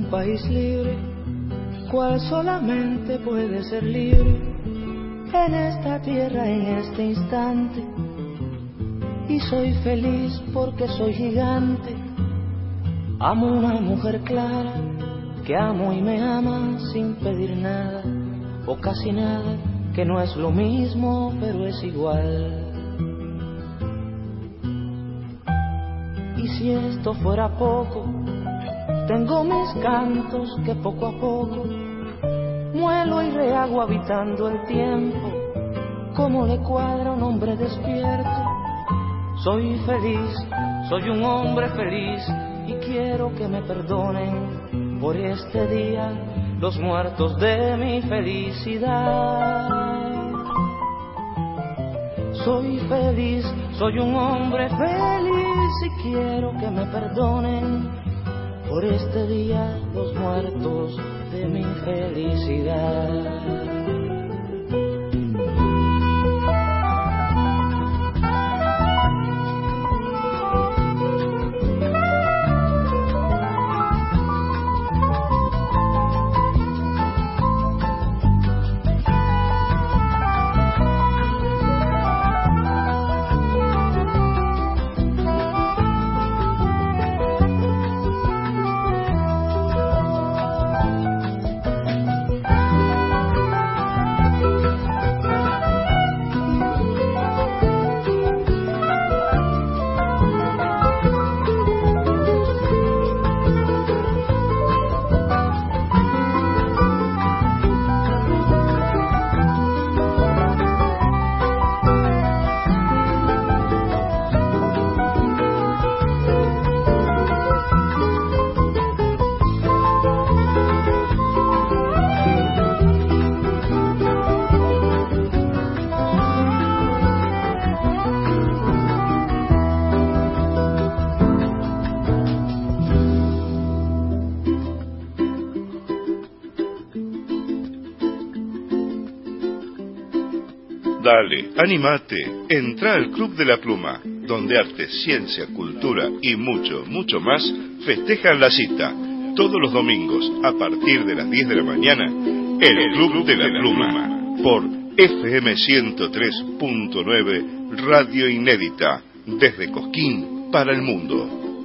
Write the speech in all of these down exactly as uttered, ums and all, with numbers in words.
país libre, cual solamente puede ser libre en esta tierra, en este instante. Y soy feliz porque soy gigante. Amo una mujer clara que amo y me ama sin pedir nada o casi nada, que no es lo mismo pero es igual. Y si esto fuera poco, tengo mis cantos que poco a poco muelo y rehago habitando el tiempo, como le cuadra a un hombre despierto. Soy feliz, soy un hombre feliz y quiero que me perdonen por este día los muertos de mi felicidad. Soy feliz, soy un hombre feliz y quiero que me perdonen por este día los muertos de mi felicidad. Dale, animate, entra al Club de la Pluma, donde arte, ciencia, cultura y mucho, mucho más festejan la cita. Todos los domingos, a partir de las diez de la mañana, el Club de la Pluma, por F M ciento tres punto nueve, Radio Inédita, desde Cosquín para el mundo.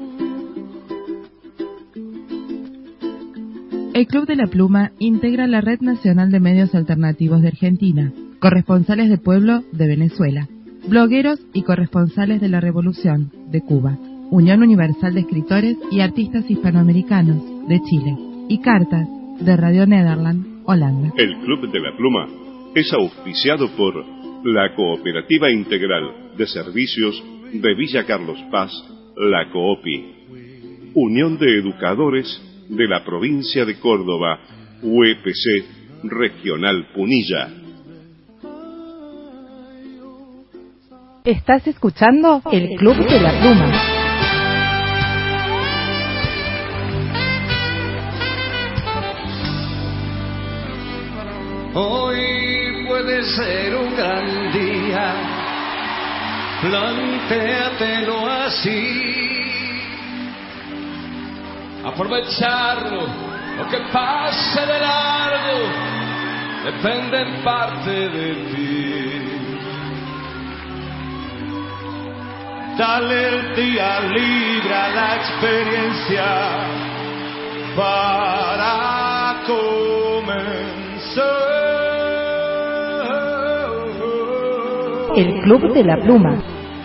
El Club de la Pluma integra la Red Nacional de Medios Alternativos de Argentina, corresponsales de pueblo de Venezuela, blogueros y corresponsales de la Revolución de Cuba, Unión Universal de Escritores y Artistas Hispanoamericanos de Chile y Cartas de Radio Nederland, Holanda. El Club de la Pluma es auspiciado por la Cooperativa Integral de Servicios de Villa Carlos Paz, la COOPI, Unión de Educadores de la Provincia de Córdoba, U E P C Regional Punilla. Estás escuchando el Club de la Pluma. Hoy puede ser un gran día, plantéatelo así. Aprovecharlo, lo que pase de largo, depende en parte de ti. Dale el día libre a la experiencia para comenzar. El Club de la Pluma.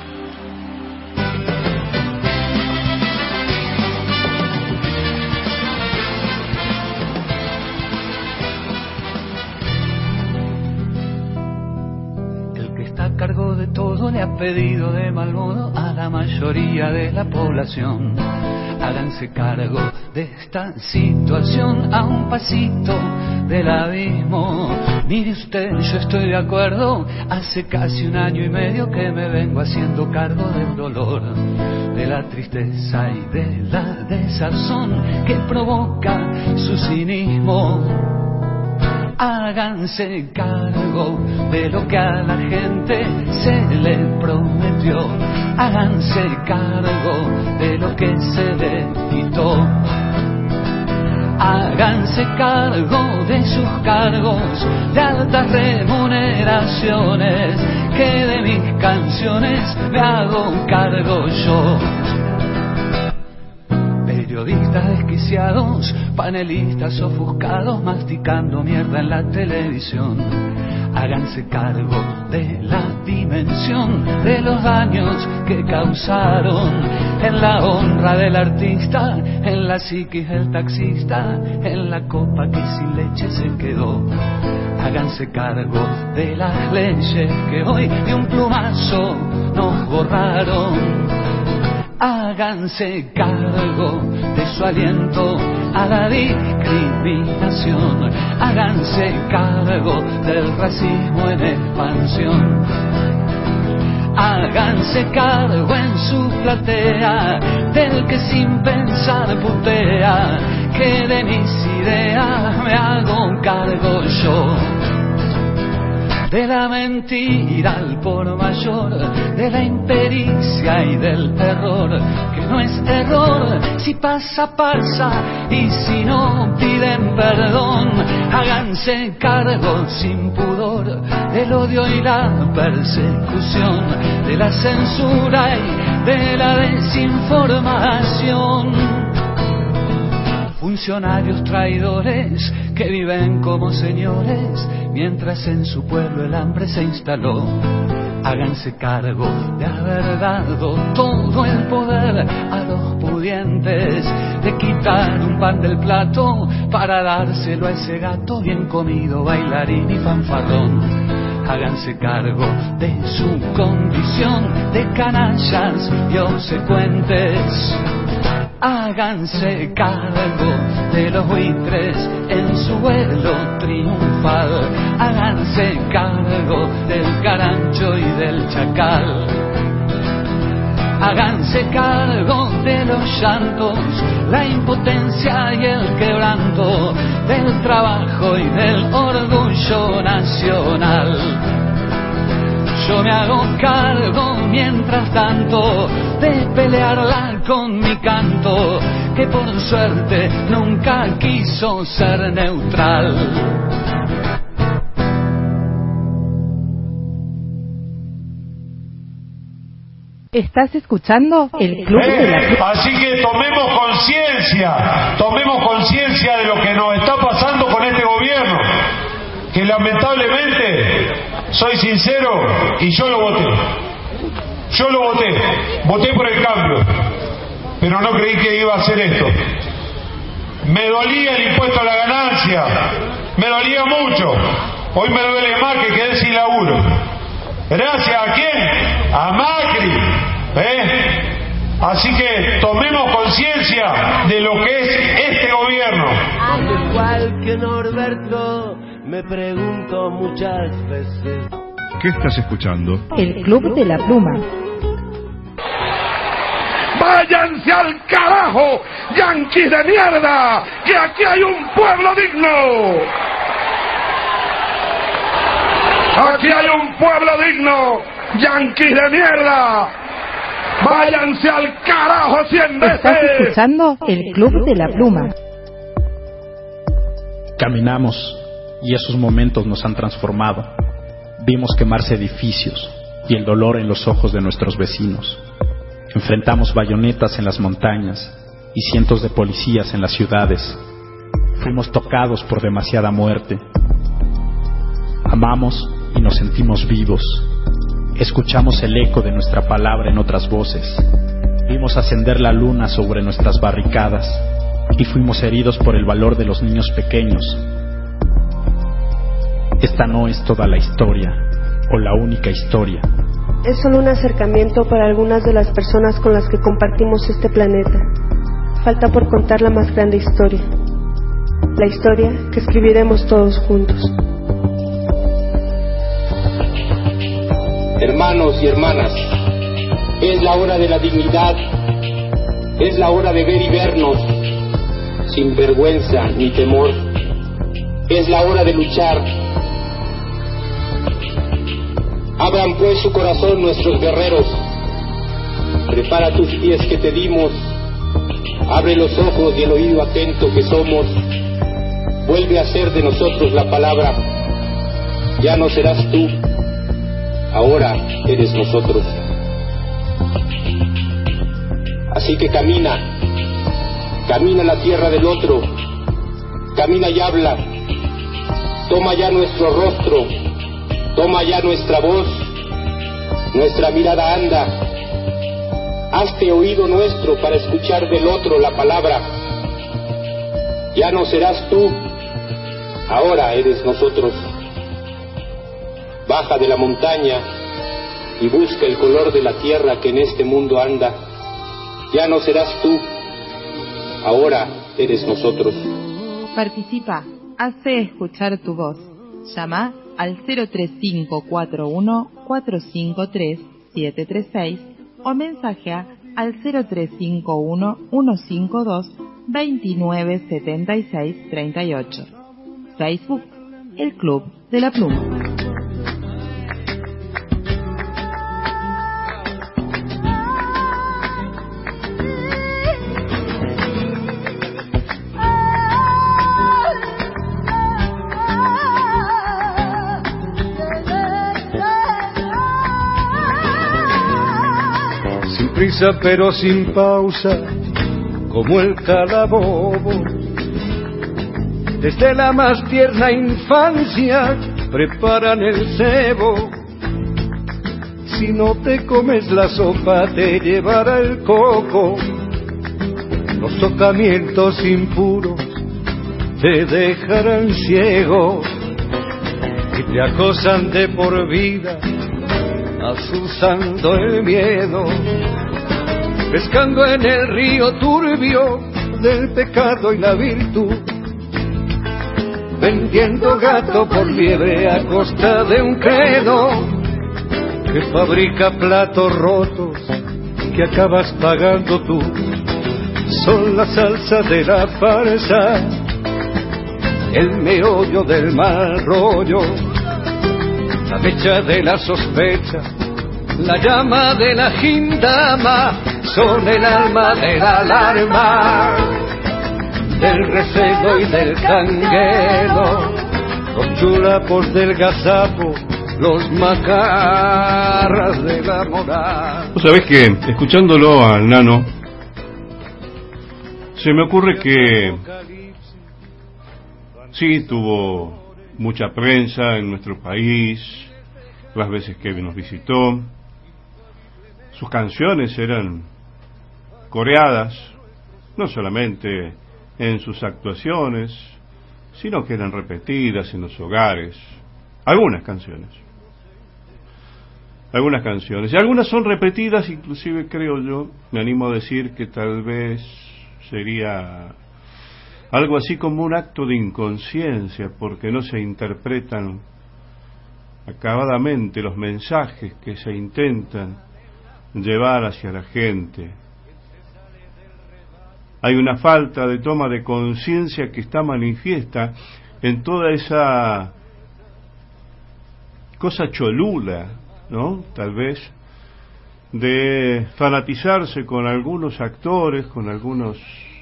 Cargo de todo le ha pedido de mal modo a la mayoría de la población. Háganse cargo de esta situación a un pasito del abismo. Mire usted, yo estoy de acuerdo. Hace casi un año y medio que me vengo haciendo cargo del dolor, de la tristeza y de la desazón que provoca su cinismo. Háganse cargo de lo que a la gente se le prometió. Háganse cargo de lo que se le quitó. Háganse cargo de sus cargos de altas remuneraciones, que de mis canciones me hago cargo yo. Periodistas desquiciados, panelistas ofuscados, masticando mierda en la televisión. Háganse cargo de la dimensión de los daños que causaron en la honra del artista, en la psiquis del taxista, en la copa que sin leche se quedó. Háganse cargo de las leyes que hoy de un plumazo nos borraron. Háganse cargo de su aliento a la discriminación. Háganse cargo del racismo en expansión. Háganse cargo en su platea del que sin pensar putea, que de mis ideas me hago cargo yo. De la mentira al por mayor, de la impericia y del terror, que no es error, si pasa, pasa, y si no piden perdón. Háganse cargo sin pudor del odio y la persecución, de la censura y de la desinformación. Funcionarios traidores que viven como señores, mientras en su pueblo el hambre se instaló. Háganse cargo de haber dado todo el poder a los pudientes, de quitar un pan del plato para dárselo a ese gato bien comido, bailarín y fanfarrón. Háganse cargo de su condición de canallas y obsecuentes. Háganse cargo de los buitres en su vuelo triunfal. Háganse cargo del carancho y del chacal. Háganse cargo de los llantos, la impotencia y el quebranto, del trabajo y del orgullo nacional. Yo me hago cargo, mientras tanto, de pelearla con mi canto, que por suerte nunca quiso ser neutral. ¿Estás escuchando el Club ¿Eh? de la Pluma? Así que tomemos conciencia, tomemos conciencia de lo que nos está pasando con este gobierno, que lamentablemente, soy sincero, y yo lo voté. Yo lo voté, voté por el cambio, pero no creí que iba a hacer esto. Me dolía el impuesto a la ganancia, me dolía mucho. Hoy me duele más que quedé sin laburo. ¿Gracias a quién? A Macri. ¿Eh? Así que tomemos conciencia de lo que es este gobierno. Al igual que Norberto, me pregunto muchas veces. ¿Qué estás escuchando? El Club de la Pluma. ¡Váyanse al carajo, yanquis de mierda! ¡Que aquí hay un pueblo digno! ¡Aquí hay un pueblo digno, yanquis de mierda! ¡Váyanse al carajo cien veces! ¿Estás escuchando el Club de la Pluma? Caminamos y esos momentos nos han transformado. Vimos quemarse edificios y el dolor en los ojos de nuestros vecinos. Enfrentamos bayonetas en las montañas y cientos de policías en las ciudades. Fuimos tocados por demasiada muerte. Amamos y nos sentimos vivos. Escuchamos el eco de nuestra palabra en otras voces. Vimos ascender la luna sobre nuestras barricadas y fuimos heridos por el valor de los niños pequeños. Esta no es toda la historia, o la única historia. Es solo un acercamiento para algunas de las personas con las que compartimos este planeta. Falta por contar la más grande historia. La historia que escribiremos todos juntos. Hermanos y hermanas, es la hora de la dignidad, es la hora de ver y vernos, sin vergüenza ni temor. Es la hora de luchar. Abran pues su corazón nuestros guerreros. Prepara tus pies que te dimos, Abre los ojos y el oído atento que somos. Vuelve a ser de nosotros la palabra. Ya no serás tú, ahora eres nosotros. Así que camina, camina la tierra del otro, camina y habla. Toma ya nuestro rostro, toma ya nuestra voz, nuestra mirada anda. Hazte oído nuestro para escuchar del otro la palabra. Ya no serás tú, ahora eres nosotros. Baja de la montaña y busca el color de la tierra que en este mundo anda. Ya no serás tú, ahora eres nosotros. Participa, hace escuchar tu voz. Llama al cero tres cinco cuatro uno cuatro cinco tres siete tres seis o mensajea al cero tres cinco uno uno cinco dos dos nueve siete seis tres ocho. Facebook, El Club de la Pluma. Prisa pero sin pausa, como el calabobo. Desde la más tierna infancia preparan el cebo. Si no te comes la sopa te llevará el coco. Los tocamientos impuros te dejarán ciego y te acosan de por vida, asusando el miedo, pescando en el río turbio del pecado y la virtud, vendiendo gato por liebre a costa de un credo que fabrica platos rotos que acabas pagando tú. Son la salsa de la farsa, el meollo del mal rollo, la mecha de la sospecha, la llama de la gindama, son el alma de la alarma, del recelo y del canguelo, los chulapos del gazapo, los macarras de la moral. Vos sabés que, escuchándolo al Nano, se me ocurre que sí tuvo mucha prensa en nuestro país, las veces que nos visitó. Sus canciones eran coreadas, no solamente en sus actuaciones, sino que eran repetidas en los hogares. Algunas canciones. Algunas canciones. Y algunas son repetidas, inclusive creo yo, me animo a decir que tal vez sería algo así como un acto de inconsciencia, porque no se interpretan acabadamente los mensajes que se intentan llevar hacia la gente. Hay una falta de toma de conciencia que está manifiesta en toda esa cosa cholula, ¿no? Tal vez de fanatizarse con algunos actores, con algunos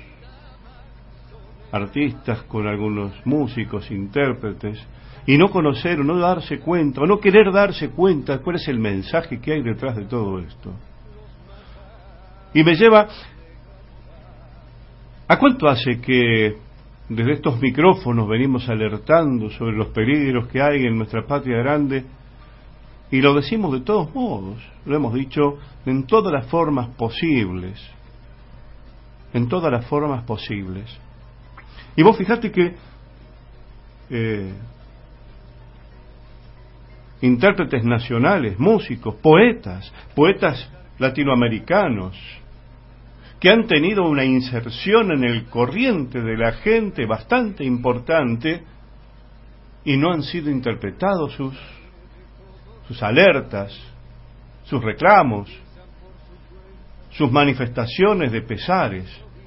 artistas, con algunos músicos, intérpretes, y no conocer o no darse cuenta, o no querer darse cuenta cuál es el mensaje que hay detrás de todo esto. Y me lleva, ¿a cuánto hace que desde estos micrófonos venimos alertando sobre los peligros que hay en nuestra patria grande? Y lo decimos de todos modos, lo hemos dicho en todas las formas posibles, en todas las formas posibles. Y vos fijate que eh, intérpretes nacionales, músicos, poetas, poetas latinoamericanos, que han tenido una inserción en el corriente de la gente bastante importante y no han sido interpretados sus sus alertas, sus reclamos, sus manifestaciones de pesares.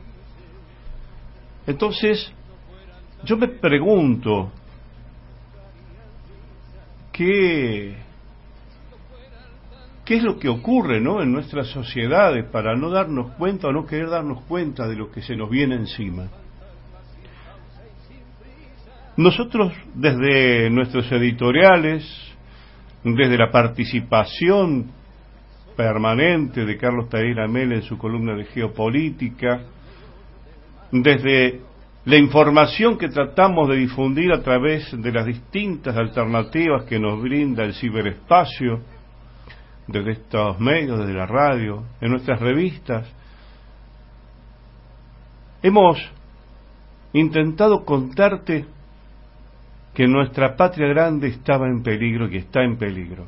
Entonces, yo me pregunto, ¿qué, qué es lo que ocurre, ¿no?, en nuestras sociedades para no darnos cuenta o no querer darnos cuenta de lo que se nos viene encima. Nosotros, desde nuestros editoriales, desde la participación permanente de Carlos Pereira Mel en su columna de geopolítica, desde la información que tratamos de difundir a través de las distintas alternativas que nos brinda el ciberespacio, desde estos medios, desde la radio, en nuestras revistas, hemos intentado contarte que nuestra patria grande estaba en peligro y está en peligro.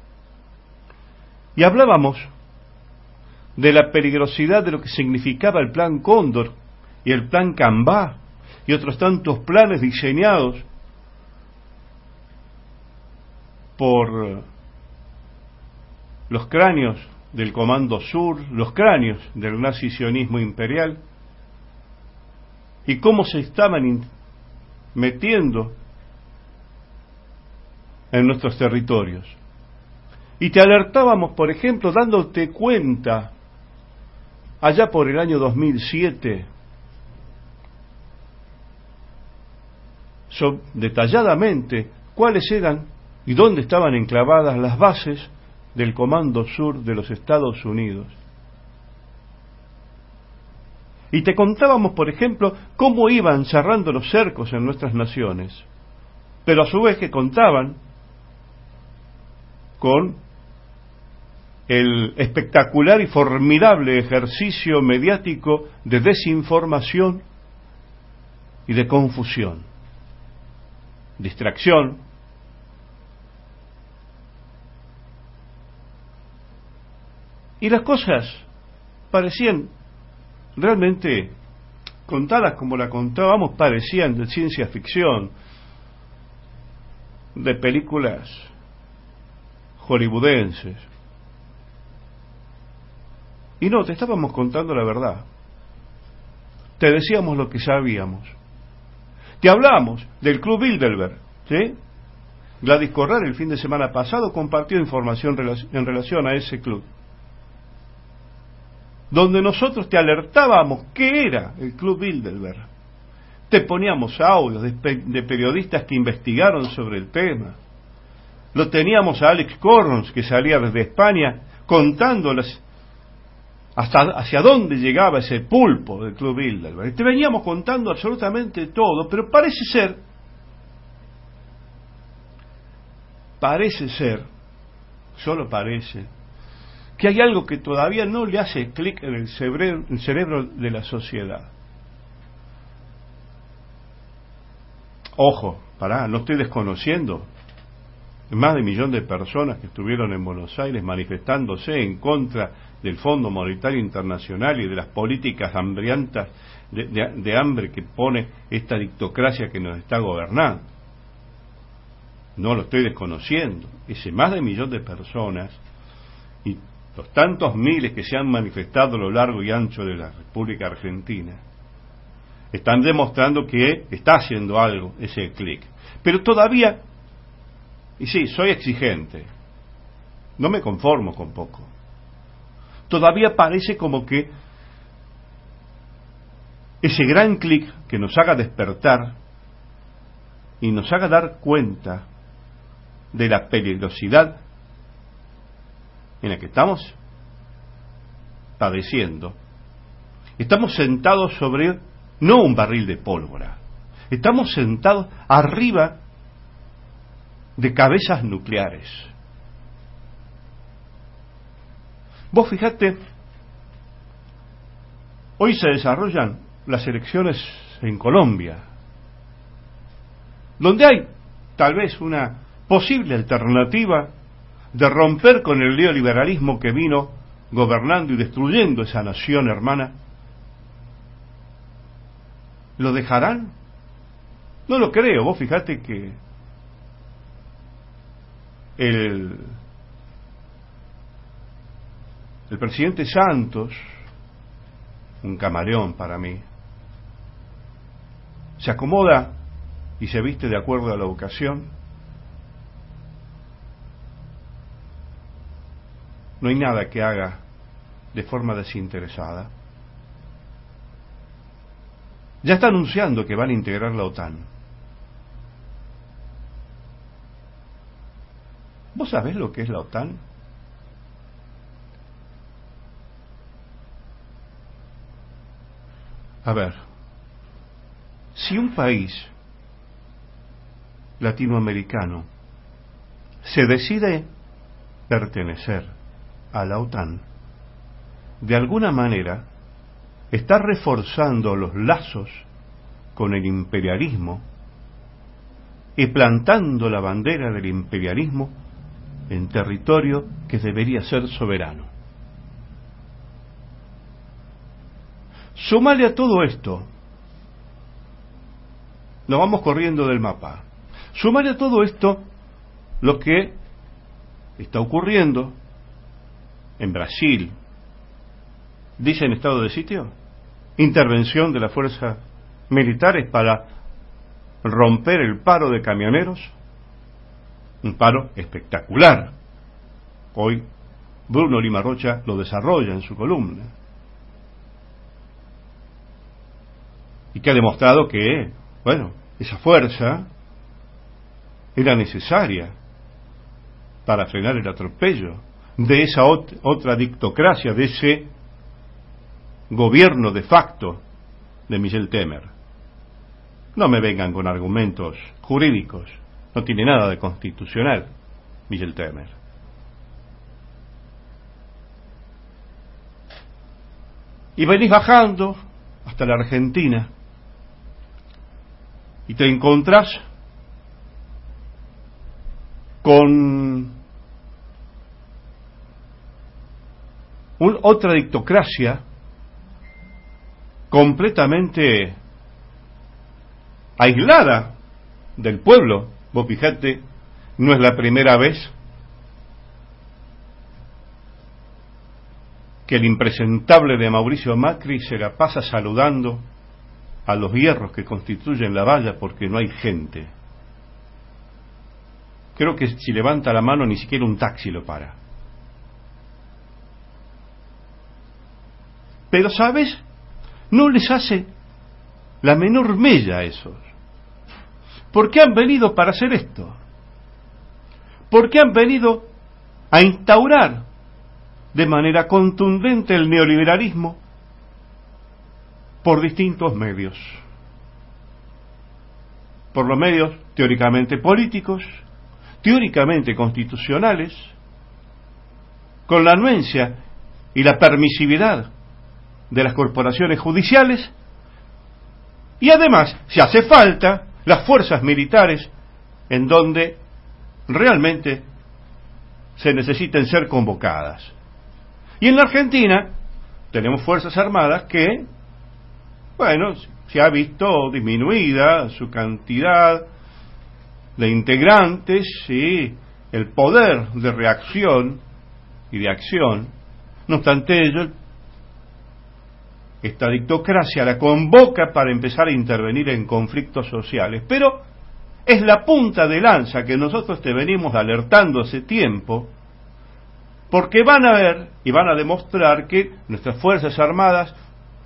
Y hablábamos de la peligrosidad de lo que significaba el Plan Cóndor y el Plan Cambá y otros tantos planes diseñados por los cráneos del Comando Sur, los cráneos del nazi-sionismo imperial, y cómo se estaban metiendo en nuestros territorios. Y te alertábamos, por ejemplo, dándote cuenta, allá por el año dos mil siete, so, detalladamente, cuáles eran y dónde estaban enclavadas las bases del Comando Sur de los Estados Unidos. Y te contábamos, por ejemplo, cómo iban cerrando los cercos en nuestras naciones, pero a su vez que contaban con el espectacular y formidable ejercicio mediático de desinformación y de confusión, distracción, y las cosas parecían realmente, contadas como la contábamos, parecían de ciencia ficción, de películas hollywoodenses. Y no, te estábamos contando la verdad. Te decíamos lo que sabíamos. Te hablamos del Club Bilderberg, ¿sí? Gladys Corral el fin de semana pasado compartió información en relación a ese club, donde nosotros te alertábamos qué era el Club Bilderberg. Te poníamos audios de, de periodistas que investigaron sobre el tema. Lo teníamos a Alex Corrons, que salía desde España, contándoles hasta hacia dónde llegaba ese pulpo del Club Bilderberg. Y te veníamos contando absolutamente todo, pero parece ser, parece ser, solo parece, que hay algo que todavía no le hace clic en el cerebro, el cerebro de la sociedad. Ojo, pará, no estoy desconociendo más de un millón de personas que estuvieron en Buenos Aires manifestándose en contra del Fondo Monetario Internacional y de las políticas hambrientas de, de, de hambre que pone esta dictocracia que nos está gobernando. No lo estoy desconociendo. Ese más de un millón de personas y los tantos miles que se han manifestado a lo largo y ancho de la República Argentina están demostrando que está haciendo algo ese clic. Pero todavía, y sí, soy exigente, no me conformo con poco, todavía parece como que ese gran clic que nos haga despertar y nos haga dar cuenta de la peligrosidad en la que estamos padeciendo. Estamos sentados sobre no un barril de pólvora, estamos sentados arriba de cabezas nucleares. Vos fijate, hoy se desarrollan las elecciones en Colombia, donde hay tal vez una posible alternativa de romper con el neoliberalismo que vino gobernando y destruyendo esa nación hermana. ¿Lo dejarán? No lo creo. Vos fijate que el, el presidente Santos, un camaleón para mí, se acomoda y se viste de acuerdo a la ocasión, no hay nada que haga de forma desinteresada. Ya está anunciando que van a integrar la OTAN. ¿Vos sabés lo que es la OTAN? A ver, si un país latinoamericano se decide pertenecer a la OTAN, de alguna manera está reforzando los lazos con el imperialismo y plantando la bandera del imperialismo en territorio que debería ser soberano. Sumale a todo esto, nos vamos corriendo del mapa, sumale a todo esto lo que está ocurriendo en Brasil. ¿Dicen estado de sitio? Intervención de las fuerzas militares para romper el paro de camioneros. Un paro espectacular. Hoy Bruno Lima Rocha lo desarrolla en su columna. Y que ha demostrado que, bueno, esa fuerza era necesaria para frenar el atropello de esa ot- otra dictocracia, de ese gobierno de facto de Michel Temer. No me vengan con argumentos jurídicos, no tiene nada de constitucional Michel Temer. Y venís bajando hasta la Argentina y te encontrás con un, otra dictocracia completamente aislada del pueblo. Vos fijate, no es la primera vez que el impresentable de Mauricio Macri se la pasa saludando a los hierros que constituyen la valla porque no hay gente. Creo que si levanta la mano ni siquiera un taxi lo para. Pero, ¿sabes? No les hace la menor mella a esos. ¿Por qué han venido para hacer esto? ¿Por qué han venido a instaurar de manera contundente el neoliberalismo por distintos medios? Por los medios teóricamente políticos, teóricamente constitucionales, con la anuencia y la permisividad de las corporaciones judiciales, y además, si hace falta, las fuerzas militares en donde realmente se necesiten ser convocadas. Y en la Argentina tenemos fuerzas armadas que, bueno, se ha visto disminuida su cantidad de integrantes y el poder de reacción y de acción. No obstante ello, esta dictocracia la convoca para empezar a intervenir en conflictos sociales, pero es la punta de lanza que nosotros te venimos alertando hace tiempo, porque van a ver y van a demostrar que nuestras fuerzas armadas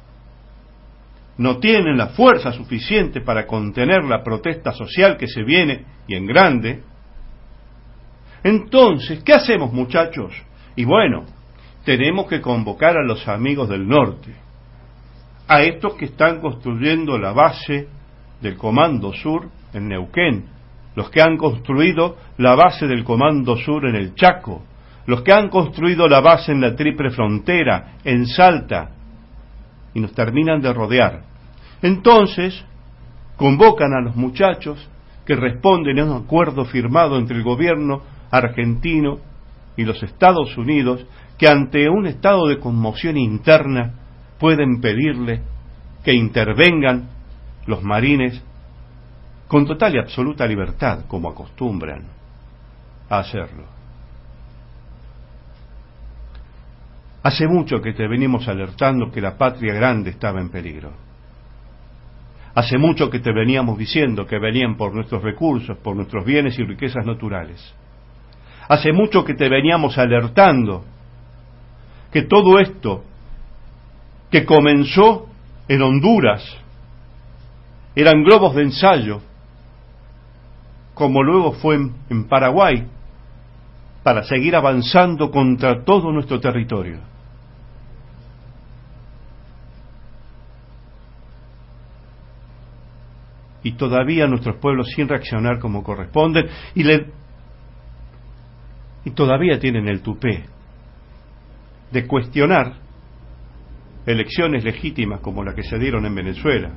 no tienen la fuerza suficiente para contener la protesta social que se viene y en grande. Entonces, ¿qué hacemos, muchachos? Y bueno, tenemos que convocar a los amigos del norte, a estos que están construyendo la base del Comando Sur en Neuquén, los que han construido la base del Comando Sur en el Chaco, los que han construido la base en la Triple Frontera, en Salta, y nos terminan de rodear. Entonces, convocan a los muchachos que responden a un acuerdo firmado entre el gobierno argentino y los Estados Unidos, que ante un estado de conmoción interna pueden pedirle que intervengan los marines con total y absoluta libertad, como acostumbran a hacerlo. Hace mucho que te venimos alertando que la patria grande estaba en peligro. Hace mucho que te veníamos diciendo que venían por nuestros recursos, por nuestros bienes y riquezas naturales. Hace mucho que te veníamos alertando que todo esto que comenzó en Honduras eran globos de ensayo, como luego fue en, en Paraguay, para seguir avanzando contra todo nuestro territorio. Y todavía nuestros pueblos sin reaccionar como corresponden, y, le, y todavía tienen el tupé de cuestionar elecciones legítimas como la que se dieron en Venezuela,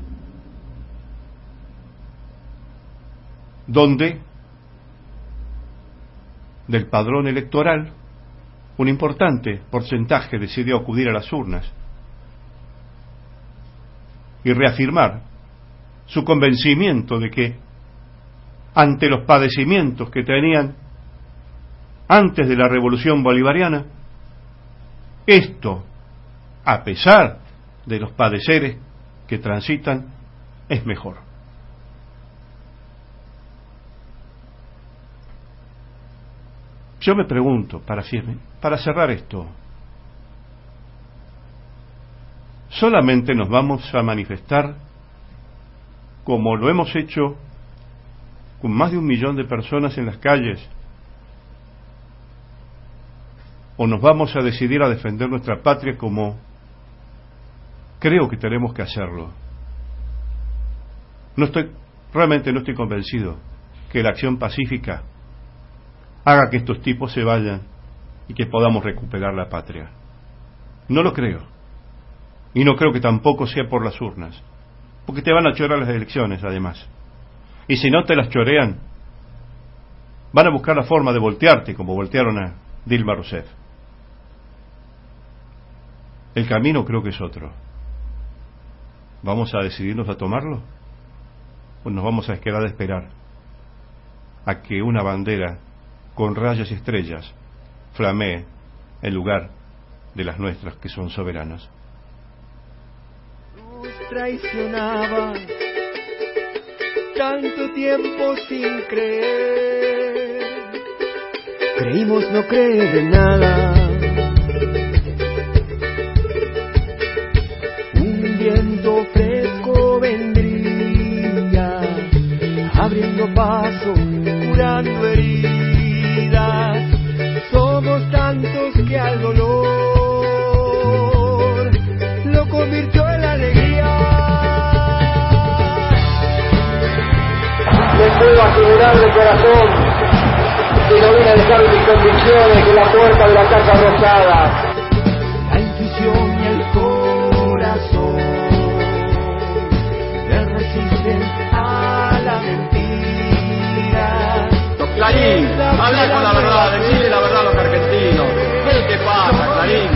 donde del padrón electoral un importante porcentaje decidió acudir a las urnas y reafirmar su convencimiento de que ante los padecimientos que tenían antes de la revolución bolivariana, esto, a pesar de los padeceres que transitan, es mejor. Yo me pregunto, para, para cerrar esto, ¿solamente nos vamos a manifestar como lo hemos hecho con más de un millón de personas en las calles? ¿O nos vamos a decidir a defender nuestra patria como creo que tenemos que hacerlo? No estoy, realmente no estoy convencido que la acción pacífica haga que estos tipos se vayan y que podamos recuperar la patria. No lo creo. Y no creo que tampoco sea por las urnas, porque te van a chorear las elecciones además. Y si no te las chorean, van a buscar la forma de voltearte como voltearon a Dilma Rousseff. El camino creo que es otro. ¿Vamos a decidirnos a tomarlo? ¿O nos vamos a quedar a esperar a que una bandera con rayas y estrellas flamee en lugar de las nuestras que son soberanas? Nos traicionaba tanto tiempo sin creer, creímos no creer en nada. Un viento fresco vendría, abriendo paso, curando heridas. Somos tantos que al dolor lo convirtió en alegría. Les puedo asegurar de corazón que no vine a dejar mis convicciones en la puerta de la Casa Rosada. La intuición y el corazón le resisten a la mentira. Clarín, habla con la verdad, decide la verdad a los argentinos. ¿Qué te pasa, Clarín?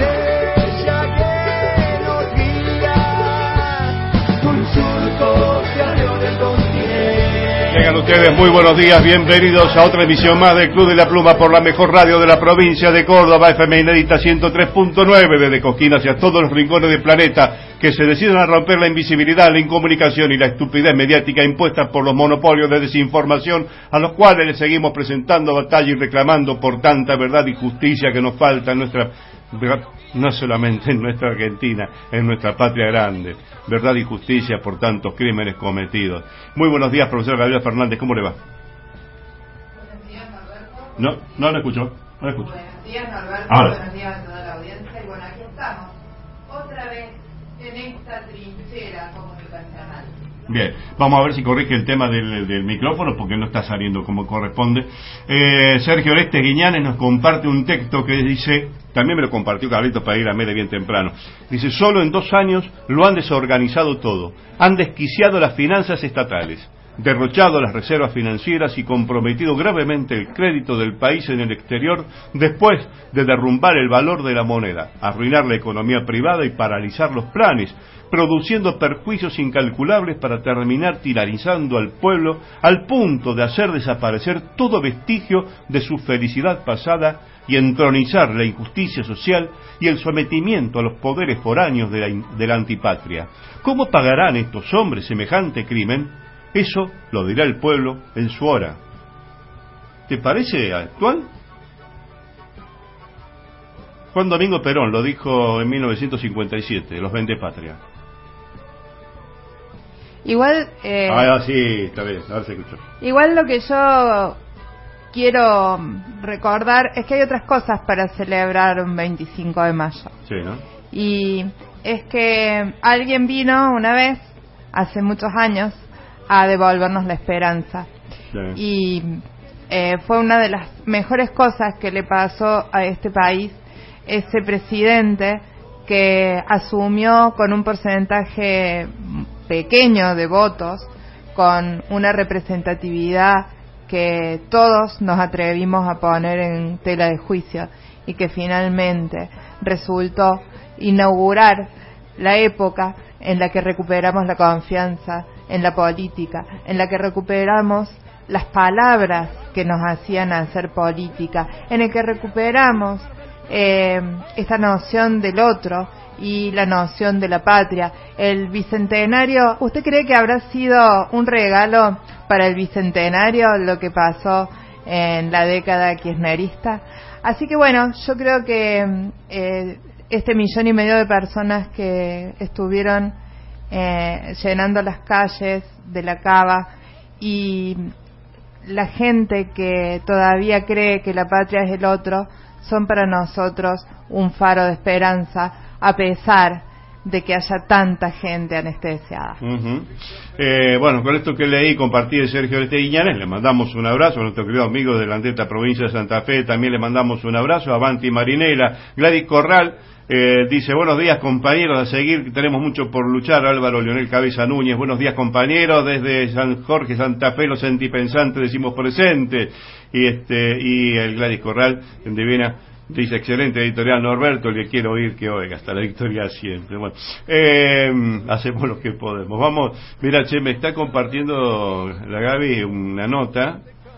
Llegan ustedes, muy buenos días, bienvenidos a otra emisión más del Club de la Pluma por la mejor radio de la provincia de Córdoba, F M Inédita ciento tres punto nueve, desde Cosquín hacia todos los rincones del planeta, que se deciden a romper la invisibilidad, la incomunicación y la estupidez mediática impuesta por los monopolios de desinformación, a los cuales les seguimos presentando batalla y reclamando por tanta verdad y justicia que nos falta en nuestra, no solamente en nuestra Argentina, en nuestra patria grande. Verdad y justicia por tantos crímenes cometidos. Muy buenos días, profesor Gabriel Fernández, ¿cómo le va? Buenos días, Alberto. No, no lo escucho, no lo escucho. Buenos días, Alberto. Ahora. Buenos días a toda la audiencia. Y bueno, aquí estamos, otra vez en esta trinchera comunicacional. Bien, vamos a ver si corrige el tema del, del micrófono, porque no está saliendo como corresponde. Eh, Sergio Oreste Guiñanes nos comparte un texto que dice, también me lo compartió Carlitos para ir a Mede bien temprano, dice: solo en dos años lo han desorganizado todo, han desquiciado las finanzas estatales, derrochado las reservas financieras y comprometido gravemente el crédito del país en el exterior después de derrumbar el valor de la moneda, arruinar la economía privada y paralizar los planes, produciendo perjuicios incalculables para terminar tiranizando al pueblo al punto de hacer desaparecer todo vestigio de su felicidad pasada y entronizar la injusticia social y el sometimiento a los poderes foráneos de la, de la antipatria. ¿Cómo pagarán estos hombres semejante crimen? Eso lo dirá el pueblo en su hora. ¿Te parece actual? Juan Domingo Perón lo dijo en mil novecientos cincuenta y siete, los vendepatria. Igual... Eh, ah, sí, está bien, a ver si escucho. Igual lo que yo quiero recordar es que hay otras cosas para celebrar un veinticinco de mayo. Sí, ¿no? Y es que alguien vino una vez, hace muchos años, a devolvernos la esperanza. Sí. Y eh, fue una de las mejores cosas que le pasó a este país, ese presidente que asumió con un porcentaje pequeño de votos, con una representatividad que todos nos atrevimos a poner en tela de juicio y que finalmente resultó inaugurar la época en la que recuperamos la confianza en la política, en la que recuperamos las palabras que nos hacían hacer política, en el que recuperamos eh, esta noción del otro y la noción de la patria. El bicentenario, ¿usted cree que habrá sido un regalo para el bicentenario lo que pasó en la década kirchnerista? Así que bueno, yo creo que eh, este millón y medio de personas que estuvieron eh, llenando las calles de la Cava y la gente que todavía cree que la patria es el otro, son para nosotros un faro de esperanza, a pesar de que haya tanta gente anestesiada. Uh-huh. Eh, bueno, con esto que leí, compartí de Sergio Oreste Guiñanes, le mandamos un abrazo a nuestro querido amigo de la Anteta provincia de Santa Fe, también le mandamos un abrazo a Banti Marinela. Gladys Corral eh, dice, buenos días compañeros, a seguir, tenemos mucho por luchar. Álvaro Leonel Cabeza Núñez, buenos días compañeros, desde San Jorge, Santa Fe, los sentipensantes decimos presente. Y este y el Gladys Corral, en Divina, dice, excelente editorial Norberto, le quiero oír que oiga, hasta la victoria siempre. Bueno, eh, hacemos lo que podemos. Vamos, mira, che, me está compartiendo la Gaby una nota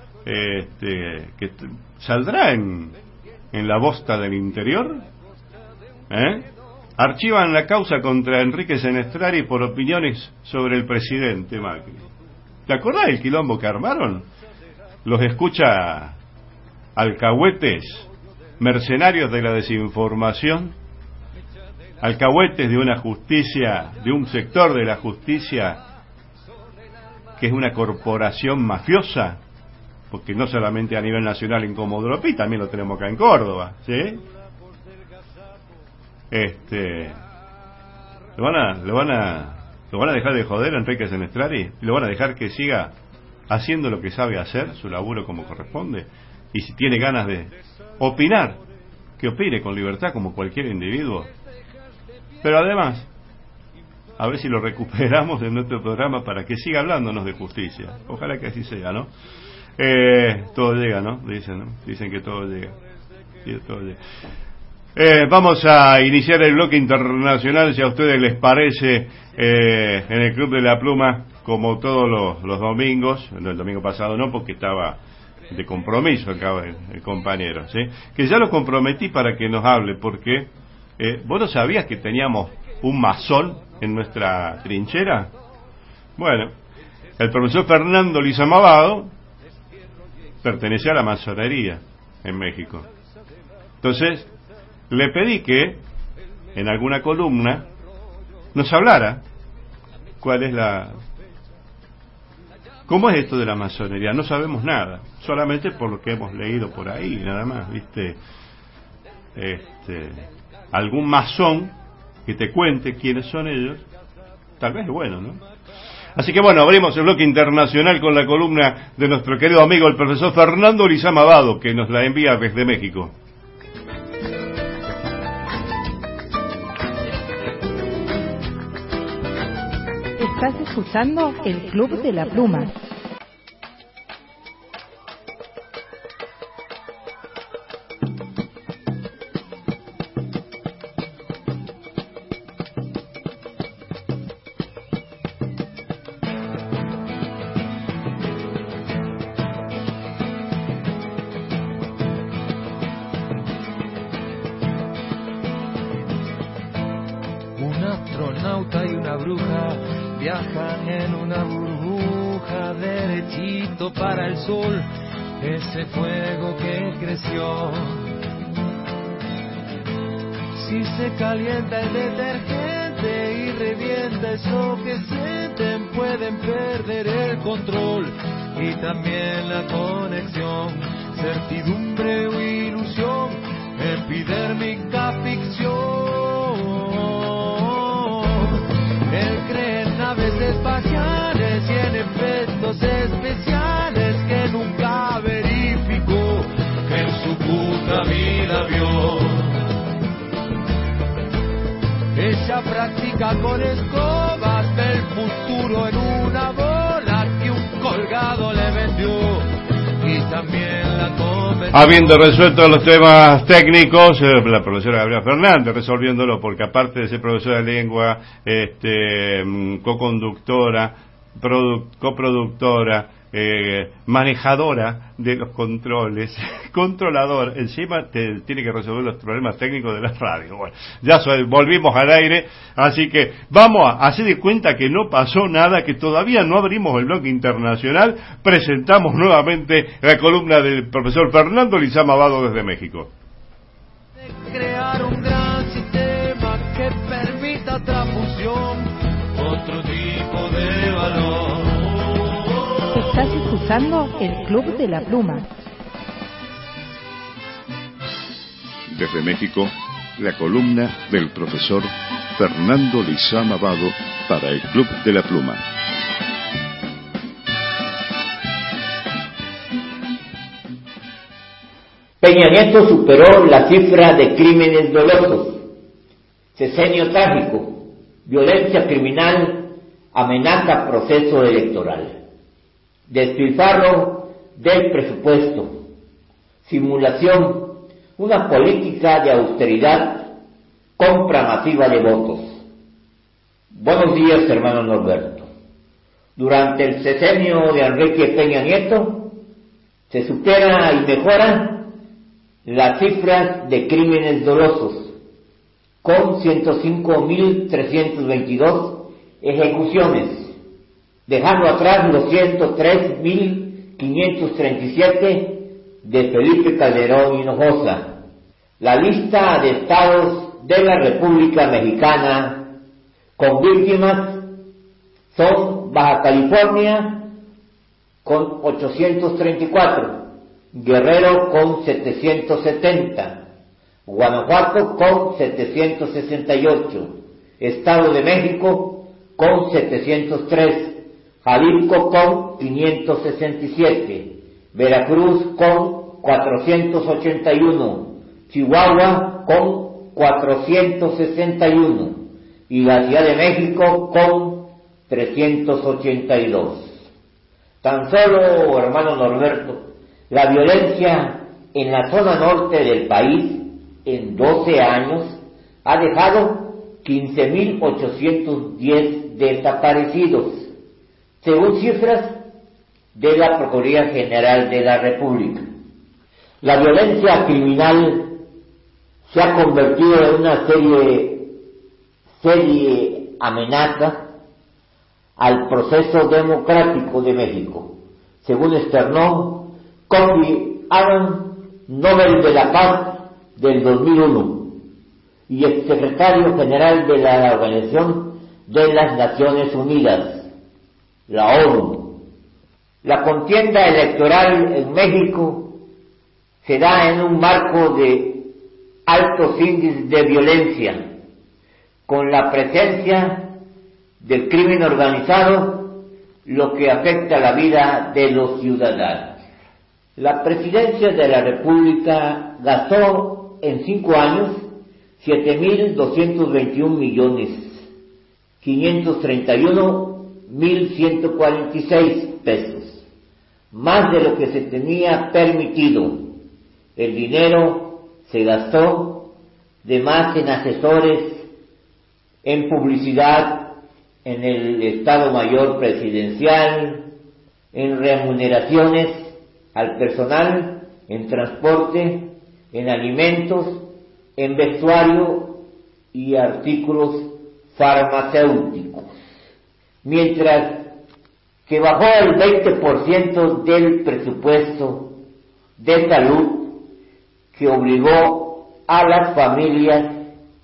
este, que t- saldrá en, en La Bosta del Interior. ¿Eh? Archivan la causa contra Enrique Senestrari por opiniones sobre el presidente Macri. ¿Te acordás del quilombo que armaron? Los escucha alcahuetes, mercenarios de la desinformación, alcahuetes de una justicia, de un sector de la justicia que es una corporación mafiosa, porque no solamente a nivel nacional en Comodoro Pi, también lo tenemos acá en Córdoba, ¿sí? Este, lo van a, lo van a, lo van a dejar de joder a Enrique Senestrari, lo van a dejar que siga haciendo lo que sabe hacer, su laburo como corresponde, y si tiene ganas de opinar, que opine con libertad como cualquier individuo. Pero además, a ver si lo recuperamos en nuestro programa para que siga hablándonos de justicia. Ojalá que así sea, ¿no? Eh, todo llega, ¿no? Dicen, ¿no? Dicen que todo llega. Sí, todo llega. Eh, vamos a iniciar el bloque internacional, si a ustedes les parece, eh, en el Club de la Pluma, como todos los, los domingos. No, el domingo pasado no, porque estaba de compromiso acá el, el compañero, ¿sí? Que ya lo comprometí para que nos hable, porque eh, ¿vos no sabías que teníamos un masón en nuestra trinchera? Bueno, el profesor Fernando Lizamabado pertenecía a la masonería en México. Entonces le pedí que en alguna columna nos hablara cuál es la... ¿Cómo es esto de la masonería? No sabemos nada, solamente por lo que hemos leído por ahí, nada más, ¿viste? Este, algún masón que te cuente quiénes son ellos, tal vez es bueno, ¿no? Así que bueno, abrimos el bloque internacional con la columna de nuestro querido amigo el profesor Fernando Lizamabado, que nos la envía desde México. Estás escuchando el Club de la Pluma. Un astronauta y una bruja viajan en una burbuja derechito para el sol, ese fuego que creció. si se calienta el detergente y revienta eso que sienten, pueden perder el control y también la conexión, certidumbre o ilusión, epidérmica ficción. Él cree en naves espaciales y en efectos especiales que nunca verificó, que en su puta vida vio. Ella practica con escobas del futuro en una bola que un colgado le vendió y también la convenció. Habiendo resuelto los temas técnicos, eh, la profesora Gabriela Fernández resolviéndolo, porque aparte de ser profesora de lengua, este, co-conductora, produ- coproductora, eh, manejadora de los controles, controladora, encima te, tiene que resolver los problemas técnicos de la radio. Bueno, ya so, volvimos al aire, así que vamos a hacer de cuenta que no pasó nada, que todavía no abrimos el bloque internacional. Presentamos nuevamente la columna del profesor Fernando Lizama Abado desde México. Crear un gran sistema que permita otra fusión, otro tipo de valor. Estás escuchando el Club de la Pluma. Desde México, la columna del profesor Fernando Lizama Abado para el Club de la Pluma. Peña Nieto superó la cifra de crímenes dolosos. Sesenio trágico, violencia criminal, amenaza proceso electoral. Despilfarro del presupuesto, simulación, una política de austeridad, compra masiva de votos. Buenos días, hermano Norberto. Durante el sexenio de Enrique Peña Nieto, se supera y mejora las cifras de crímenes dolosos, con ciento cinco mil trescientos veintidós ejecuciones, dejando atrás los ciento tres mil quinientos treinta y siete de Felipe Calderón Hinojosa. La lista de estados de la República Mexicana con víctimas son Baja California con ochocientos treinta y cuatro, Guerrero con setecientos setenta, Guanajuato con setecientos sesenta y ocho, Estado de México con setecientos tres, Jalisco con quinientos sesenta y siete, Veracruz con cuatrocientos ochenta y uno, Chihuahua con cuatrocientos sesenta y uno y la Ciudad de México con trescientos ochenta y dos. Tan solo, hermano Norberto, la violencia en la zona norte del país en doce años ha dejado quince mil ochocientos diez desaparecidos, según cifras de la Procuraduría General de la República. La violencia criminal se ha convertido en una serie, serie amenaza al proceso democrático de México, según externó Kofi Annan, Nobel de la Paz del dos mil uno, y el secretario general de la Organización de las Naciones Unidas, la ONU. La contienda electoral en México se da en un marco de altos índices de violencia, con la presencia del crimen organizado, lo que afecta la vida de los ciudadanos. La Presidencia de la República gastó en cinco años siete mil doscientos veintiún millones quinientos treinta y uno mil ciento cuarenta y seis pesos, más de lo que se tenía permitido. El dinero se gastó de más en asesores, en publicidad, en el Estado Mayor Presidencial, en remuneraciones al personal, en transporte, en alimentos, en vestuario y artículos farmacéuticos. Mientras que bajó el veinte por ciento del presupuesto de salud, que obligó a las familias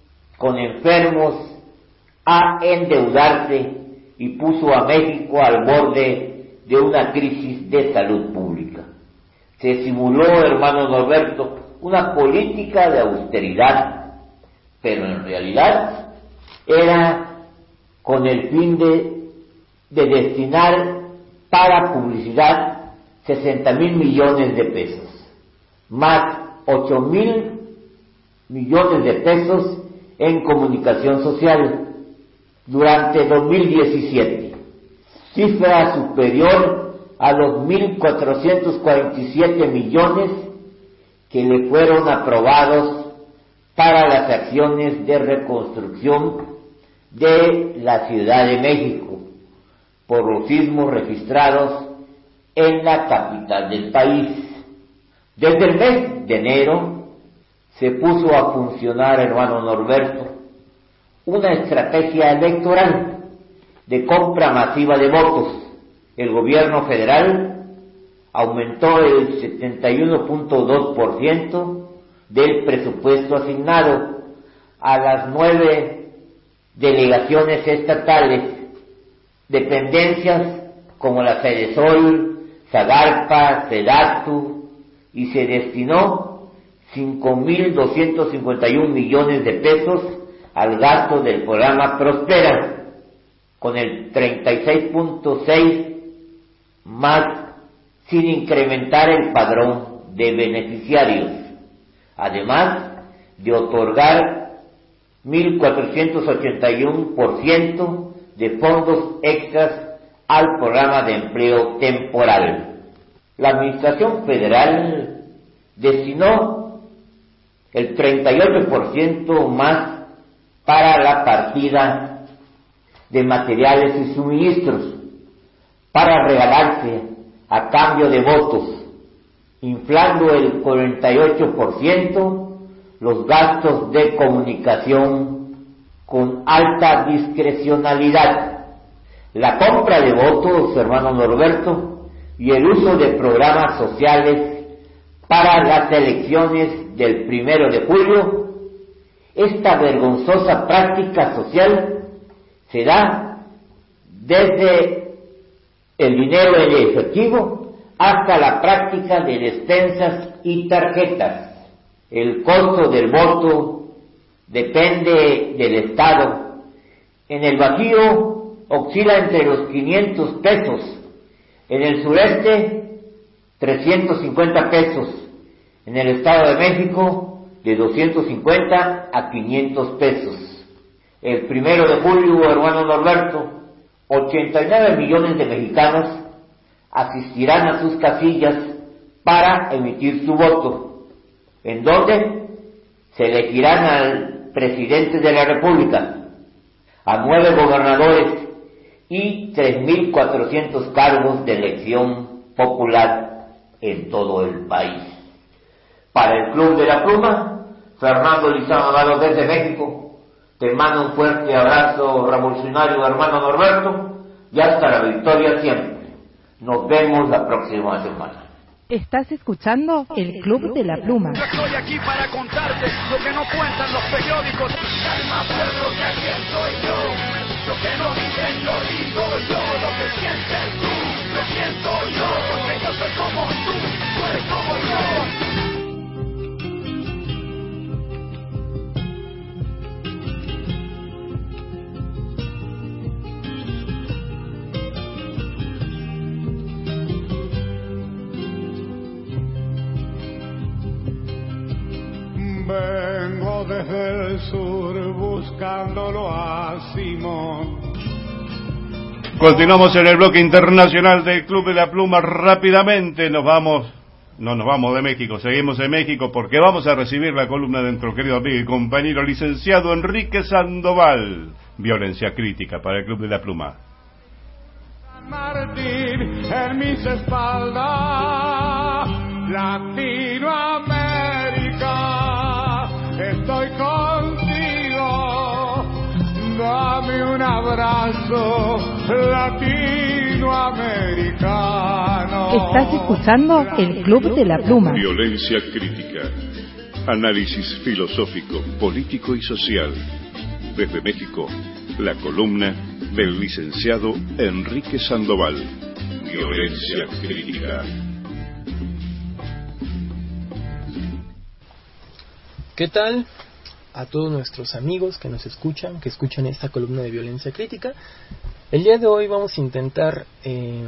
con enfermos a endeudarse y puso a México al borde de una crisis de salud pública. Se simuló, hermano Norberto, una política de austeridad, pero en realidad era con el fin de, de destinar para publicidad sesenta mil millones de pesos, más ocho mil millones de pesos en comunicación social durante dos mil diecisiete, cifra superior a los mil cuatrocientos cuarenta y siete millones que le fueron aprobados para las acciones de reconstrucción de la Ciudad de México por los sismos registrados en la capital del país. Desde el mes de enero se puso a funcionar, hermano Norberto, una estrategia electoral de compra masiva de votos. El gobierno federal aumentó el setenta y uno punto dos por ciento del presupuesto asignado a las nueve delegaciones estatales, dependencias como la Fedesol, Zagarpa, Sedatu, y se destinó cinco mil doscientos cincuenta y un millones de pesos al gasto del programa Prospera, con el treinta y seis punto seis más, sin incrementar el padrón de beneficiarios, además de otorgar mil cuatrocientos ochenta y uno por ciento de fondos extras al programa de empleo temporal. La Administración Federal destinó el treinta y ocho por ciento más para la partida de materiales y suministros, para regalarse a cambio de votos, inflando el cuarenta y ocho por ciento los gastos de comunicación con alta discrecionalidad. La compra de votos, hermano Norberto, y el uso de programas sociales para las elecciones del primero de julio, esta vergonzosa práctica social se da desde el dinero en efectivo hasta la práctica de despensas y tarjetas. El costo del voto depende del estado. En el Bajío oscila entre los quinientos pesos, en el sureste trescientos cincuenta pesos, en el Estado de México de doscientos cincuenta a quinientos pesos. El primero de julio, hermano Norberto, ochenta y nueve millones de mexicanos asistirán a sus casillas para emitir su voto, en donde se elegirán al presidente de la República, a nueve gobernadores y tres mil cuatrocientos cargos de elección popular en todo el país. Para el Club de la Pluma, Fernando Lizano Galo desde México, te mando un fuerte abrazo revolucionario, hermano Norberto, y hasta la victoria siempre. Nos vemos la próxima semana. Estás escuchando el Club de la Pluma. Yo estoy aquí para contarte lo que no cuentan los periódicos. Calma, pueblo, que aquí estoy yo. Lo que no dicen lo digo yo. Lo que sientes tú, lo siento yo. Porque yo soy como tú, tú eres como yo. Vengo desde el sur buscándolo a Simón. Continuamos en el bloque internacional del Club de la Pluma. Rápidamente nos vamos, no nos vamos de México, seguimos en México porque vamos a recibir la columna de nuestro querido amigo y compañero licenciado Enrique Sandoval. Violencia crítica para el Club de la Pluma. San Martín en mis espaldas, Latinoamérica. Estoy contigo, dame un abrazo latinoamericano. Estás escuchando el Club de la Pluma. Violencia crítica, análisis filosófico, político y social Desde México, la columna del licenciado Enrique Sandoval. Violencia crítica. ¿Qué tal a todos nuestros amigos que nos escuchan, que escuchan esta columna de Violencia Crítica? El día de hoy vamos a intentar eh,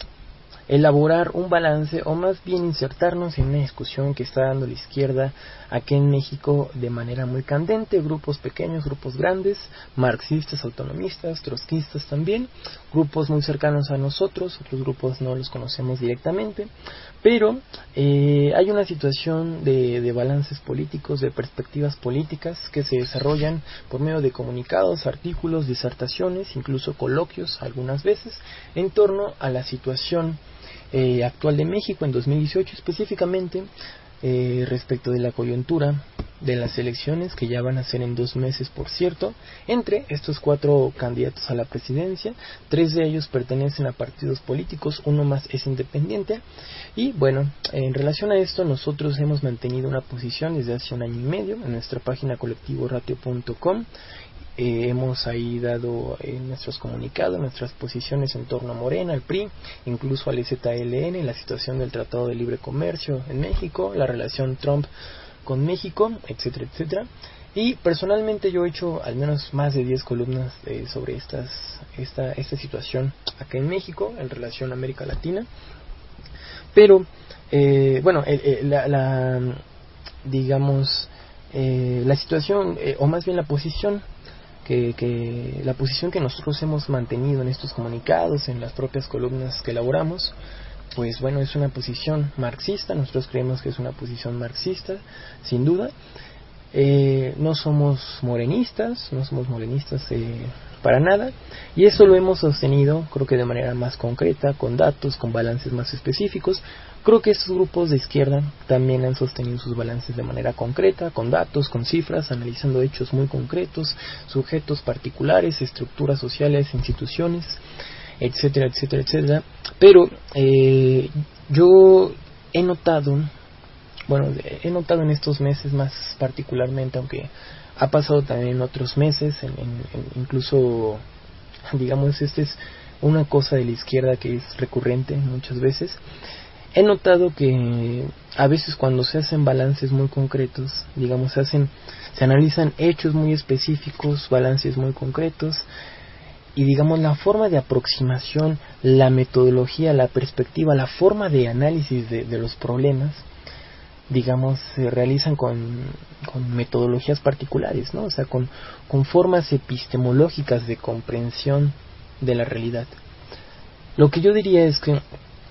elaborar un balance, o más bien insertarnos en una discusión que está dando la izquierda aquí en México de manera muy candente, grupos pequeños, grupos grandes, marxistas, autonomistas, trotskistas también, grupos muy cercanos a nosotros, otros grupos no los conocemos directamente, pero eh, hay una situación de, de balances políticos, de perspectivas políticas que se desarrollan por medio de comunicados, artículos, disertaciones, incluso coloquios algunas veces, en torno a la situación Eh, actual de México en dos mil dieciocho, específicamente eh, respecto de la coyuntura de las elecciones que ya van a ser en dos meses, por cierto, entre estos cuatro candidatos a la presidencia. Tres de ellos pertenecen a partidos políticos, uno más es independiente, y bueno, en relación a esto nosotros hemos mantenido una posición desde hace un año y medio en nuestra página colectivo ratio punto com. Eh, hemos ahí dado eh, nuestros comunicados, nuestras posiciones en torno a Morena, al P R I, incluso al E Z L N, la situación del Tratado de Libre Comercio en México, la relación Trump con México, etcétera, etcétera. Y personalmente yo he hecho al menos más de diez columnas eh, sobre estas, esta, esta situación acá en México, en relación a América Latina. Pero, eh, bueno, eh, eh, la, la, digamos, eh, la situación, eh, o más bien la posición, Que, que la posición que nosotros hemos mantenido en estos comunicados, en las propias columnas que elaboramos, pues bueno, es una posición marxista. Nosotros creemos que es una posición marxista, sin duda. Eh, no somos morenistas, no somos morenistas eh, para nada, y eso lo hemos sostenido, creo que de manera más concreta, con datos, con balances más específicos. Creo que estos grupos de izquierda también han sostenido sus balances de manera concreta, con datos, con cifras, analizando hechos muy concretos, sujetos particulares, estructuras sociales, instituciones, etcétera, etcétera, etcétera. Pero eh, yo he notado, bueno, he notado en estos meses más particularmente, aunque ha pasado también en otros meses, en, en, en incluso, digamos, esta es una cosa de la izquierda que es recurrente muchas veces. He notado que a veces cuando se hacen balances muy concretos, digamos, se hacen, se analizan hechos muy específicos, balances muy concretos, y digamos la forma de aproximación, la metodología, la perspectiva, la forma de análisis de, de los problemas, digamos, se realizan con, con metodologías particulares, ¿no? O sea, con, con formas epistemológicas de comprensión de la realidad. Lo que yo diría es que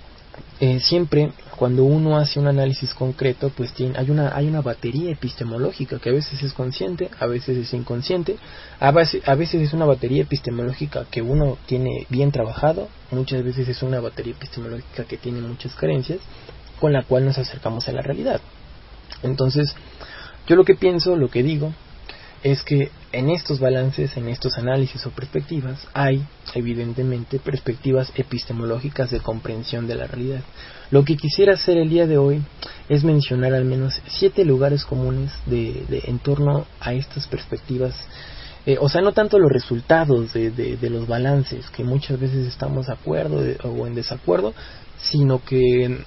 Eh, siempre cuando uno hace un análisis concreto, pues tiene, hay una hay una batería epistemológica que a veces es consciente, a veces es inconsciente, a veces, a veces es una batería epistemológica que uno tiene bien trabajado, muchas veces es una batería epistemológica que tiene muchas carencias, con la cual nos acercamos a la realidad. Entonces, yo lo que pienso, lo que digo, es que en estos balances, en estos análisis o perspectivas, hay evidentemente perspectivas epistemológicas de comprensión de la realidad. Lo que quisiera hacer el día de hoy es mencionar al menos siete lugares comunes de, de en torno a estas perspectivas, eh, o sea, no tanto los resultados de, de, de los balances, que muchas veces estamos de acuerdo de, o en desacuerdo, sino que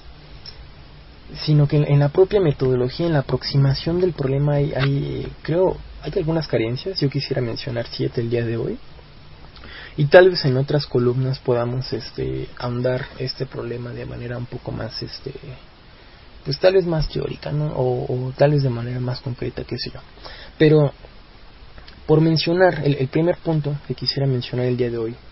sino que en la propia metodología, en la aproximación del problema hay, hay creo, hay algunas carencias. Yo quisiera mencionar siete el día de hoy, y tal vez en otras columnas podamos este ahondar este problema de manera un poco más, este pues tal vez más teórica, ¿no? O, o tal vez de manera más concreta, qué sé yo. Pero por mencionar el, el primer punto que quisiera mencionar el día de hoy,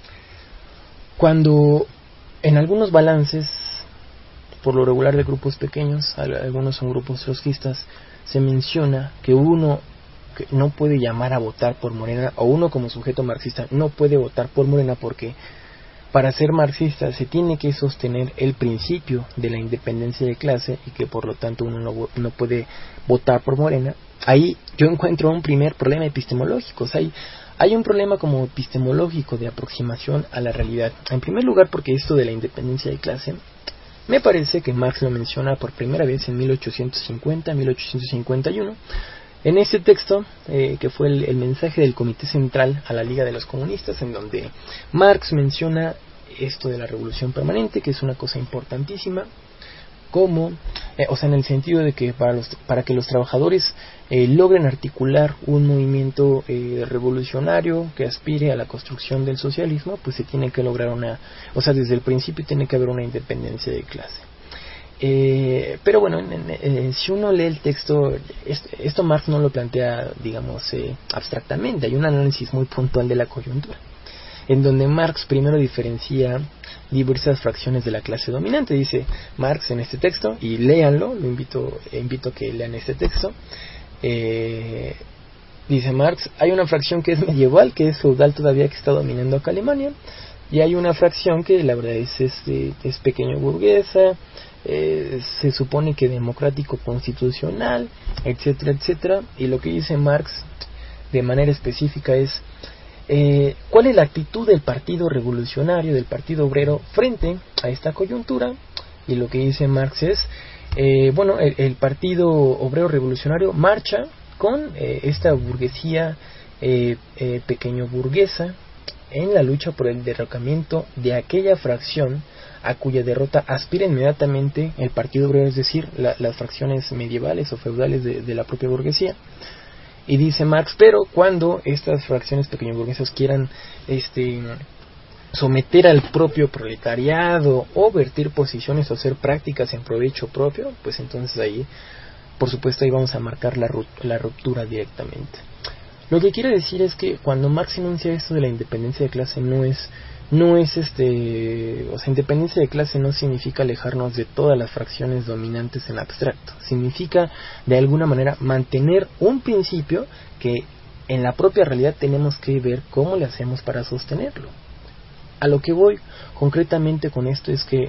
cuando en algunos balances, por lo regular de grupos pequeños, algunos son grupos trotskistas, se menciona que uno que no puede llamar a votar por Morena, o uno como sujeto marxista no puede votar por Morena porque para ser marxista se tiene que sostener el principio de la independencia de clase, y que por lo tanto uno no, no puede votar por Morena. Ahí yo encuentro un primer problema epistemológico. O sea, hay, hay un problema como epistemológico de aproximación a la realidad. En primer lugar, porque esto de la independencia de clase, me parece que Marx lo menciona por primera vez en mil ochocientos cincuenta, mil ochocientos cincuenta y uno, En ese texto, eh, que fue el, el mensaje del Comité Central a la Liga de los Comunistas, en donde Marx menciona esto de la revolución permanente, que es una cosa importantísima, como, eh, o sea, en el sentido de que para, los, para que los trabajadores eh, logren articular un movimiento eh, revolucionario que aspire a la construcción del socialismo, pues se tiene que lograr una, o sea, desde el principio tiene que haber una independencia de clase. Eh, pero bueno, en, en, en, si uno lee el texto, esto, esto Marx no lo plantea, digamos, eh, abstractamente. Hay un análisis muy puntual de la coyuntura, en donde Marx primero diferencia diversas fracciones de la clase dominante. Dice Marx en este texto, y léanlo, lo invito, invito a que lean este texto. Eh, dice Marx, hay una fracción que es medieval, que es feudal todavía, que está dominando acá Alemania, y hay una fracción que la verdad es, este, es pequeño burguesa, Eh, se supone que democrático constitucional, etcétera, etcétera. Y lo que dice Marx de manera específica es eh, ¿cuál es la actitud del Partido Revolucionario, del Partido Obrero frente a esta coyuntura? Y lo que dice Marx es eh, bueno, el, el Partido Obrero Revolucionario marcha con eh, esta burguesía eh, eh, pequeño burguesa en la lucha por el derrocamiento de aquella fracción a cuya derrota aspira inmediatamente el Partido Obrero, es decir, la, las fracciones medievales o feudales de, de la propia burguesía. Y dice Marx, pero cuando estas fracciones pequeño burguesas quieran este, someter al propio proletariado o vertir posiciones o hacer prácticas en provecho propio, pues entonces ahí, por supuesto, ahí vamos a marcar la, la ruptura directamente. Lo que quiere decir es que cuando Marx enuncia esto de la independencia de clase, no es no es este, o sea, independencia de clase no significa alejarnos de todas las fracciones dominantes en abstracto, significa de alguna manera mantener un principio que en la propia realidad tenemos que ver cómo le hacemos para sostenerlo. A lo que voy concretamente con esto es que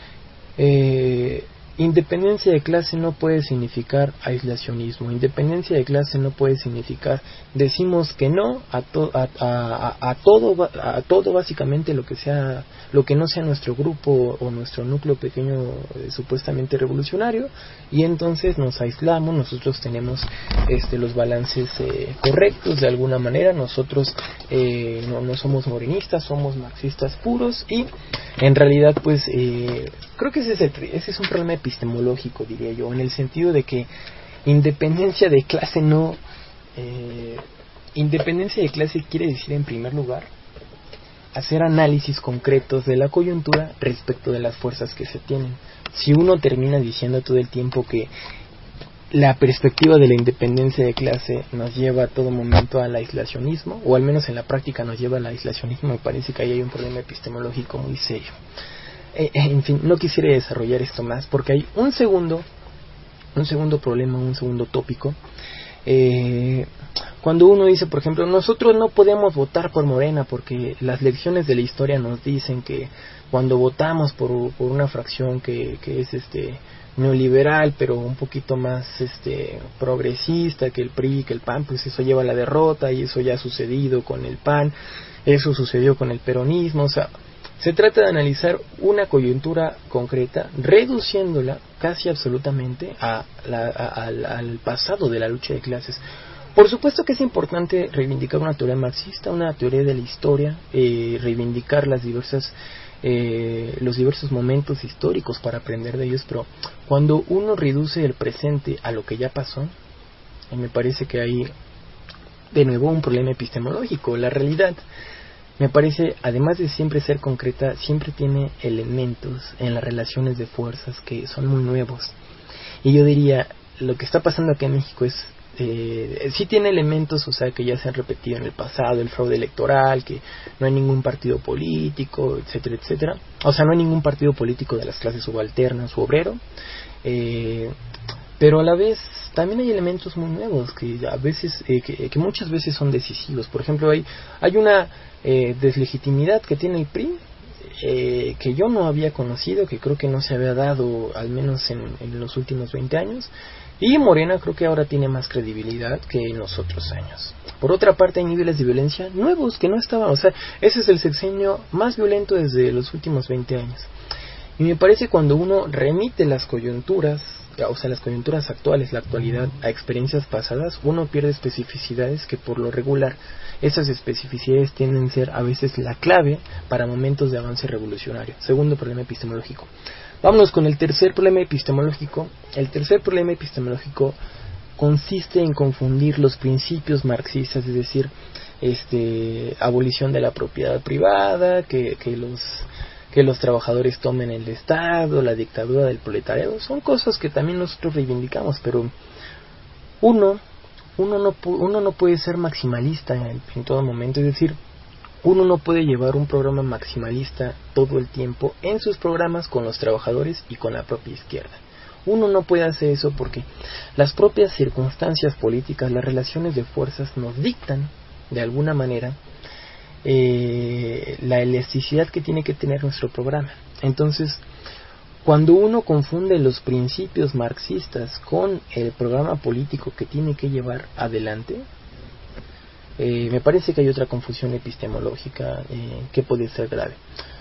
eh, independencia de clase no puede significar aislacionismo. Independencia de clase no puede significar decimos que no a, to, a, a, a todo a todo básicamente lo que sea lo que no sea nuestro grupo o nuestro núcleo pequeño eh, supuestamente revolucionario, y entonces nos aislamos. Nosotros tenemos este los balances eh, correctos de alguna manera. Nosotros eh, no, no somos morenistas, somos marxistas puros, y en realidad pues eh, creo que ese es, el, ese es un problema epistemológico, diría yo, en el sentido de que independencia de clase no eh, independencia de clase quiere decir en primer lugar hacer análisis concretos de la coyuntura respecto de las fuerzas que se tienen. Si uno termina diciendo todo el tiempo que la perspectiva de la independencia de clase nos lleva a todo momento al aislacionismo, o al menos en la práctica nos lleva al aislacionismo, me parece que ahí hay un problema epistemológico muy serio. Eh, en fin, no quisiera desarrollar esto más porque hay un segundo un segundo problema, un segundo tópico. Eh, cuando uno dice, por ejemplo, nosotros no podemos votar por Morena porque las lecciones de la historia nos dicen que cuando votamos por, por una fracción que, que es este neoliberal pero un poquito más este progresista que el P R I, que el P A N, pues eso lleva a la derrota, y eso ya ha sucedido con el P A N, eso sucedió con el peronismo. O sea, se trata de analizar una coyuntura concreta, reduciéndola casi absolutamente a la, a, a, al pasado de la lucha de clases. Por supuesto que es importante reivindicar una teoría marxista, una teoría de la historia, eh, reivindicar las diversas, eh, los diversos momentos históricos para aprender de ellos, pero cuando uno reduce el presente a lo que ya pasó, eh, me parece que hay de nuevo un problema epistemológico. La realidad, me parece, además de siempre ser concreta, siempre tiene elementos en las relaciones de fuerzas que son muy nuevos. Y yo diría, lo que está pasando aquí en México es, eh, sí tiene elementos, o sea, que ya se han repetido en el pasado, el fraude electoral, que no hay ningún partido político, etcétera, etcétera. O sea, no hay ningún partido político de las clases subalternas u obrero. Eh, pero a la vez también hay elementos muy nuevos que a veces, eh, que, que muchas veces son decisivos. Por ejemplo, hay, hay una eh, deslegitimidad que tiene el P R I, eh, que yo no había conocido, que creo que no se había dado al menos en, en los últimos veinte años, y Morena creo que ahora tiene más credibilidad que en los otros años. Por otra parte, hay niveles de violencia nuevos que no estaban, o sea, ese es el sexenio más violento desde los últimos veinte años. Y me parece, cuando uno remite las coyunturas o sea, las coyunturas actuales, la actualidad, a experiencias pasadas, uno pierde especificidades que por lo regular, esas especificidades tienden a ser a veces la clave para momentos de avance revolucionario. Segundo problema epistemológico. Vámonos con el tercer problema epistemológico. El tercer problema epistemológico consiste en confundir los principios marxistas, es decir, este, abolición de la propiedad privada, que, que los que los trabajadores tomen el Estado, la dictadura del proletariado, son cosas que también nosotros reivindicamos, pero uno uno no uno no puede ser maximalista en, en todo momento, es decir, uno no puede llevar un programa maximalista todo el tiempo en sus programas con los trabajadores y con la propia izquierda. Uno no puede hacer eso porque las propias circunstancias políticas, las relaciones de fuerzas nos dictan de alguna manera eh, la elasticidad que tiene que tener nuestro programa. Entonces, cuando uno confunde los principios marxistas con el programa político que tiene que llevar adelante, eh, me parece que hay otra confusión epistemológica eh, que puede ser grave.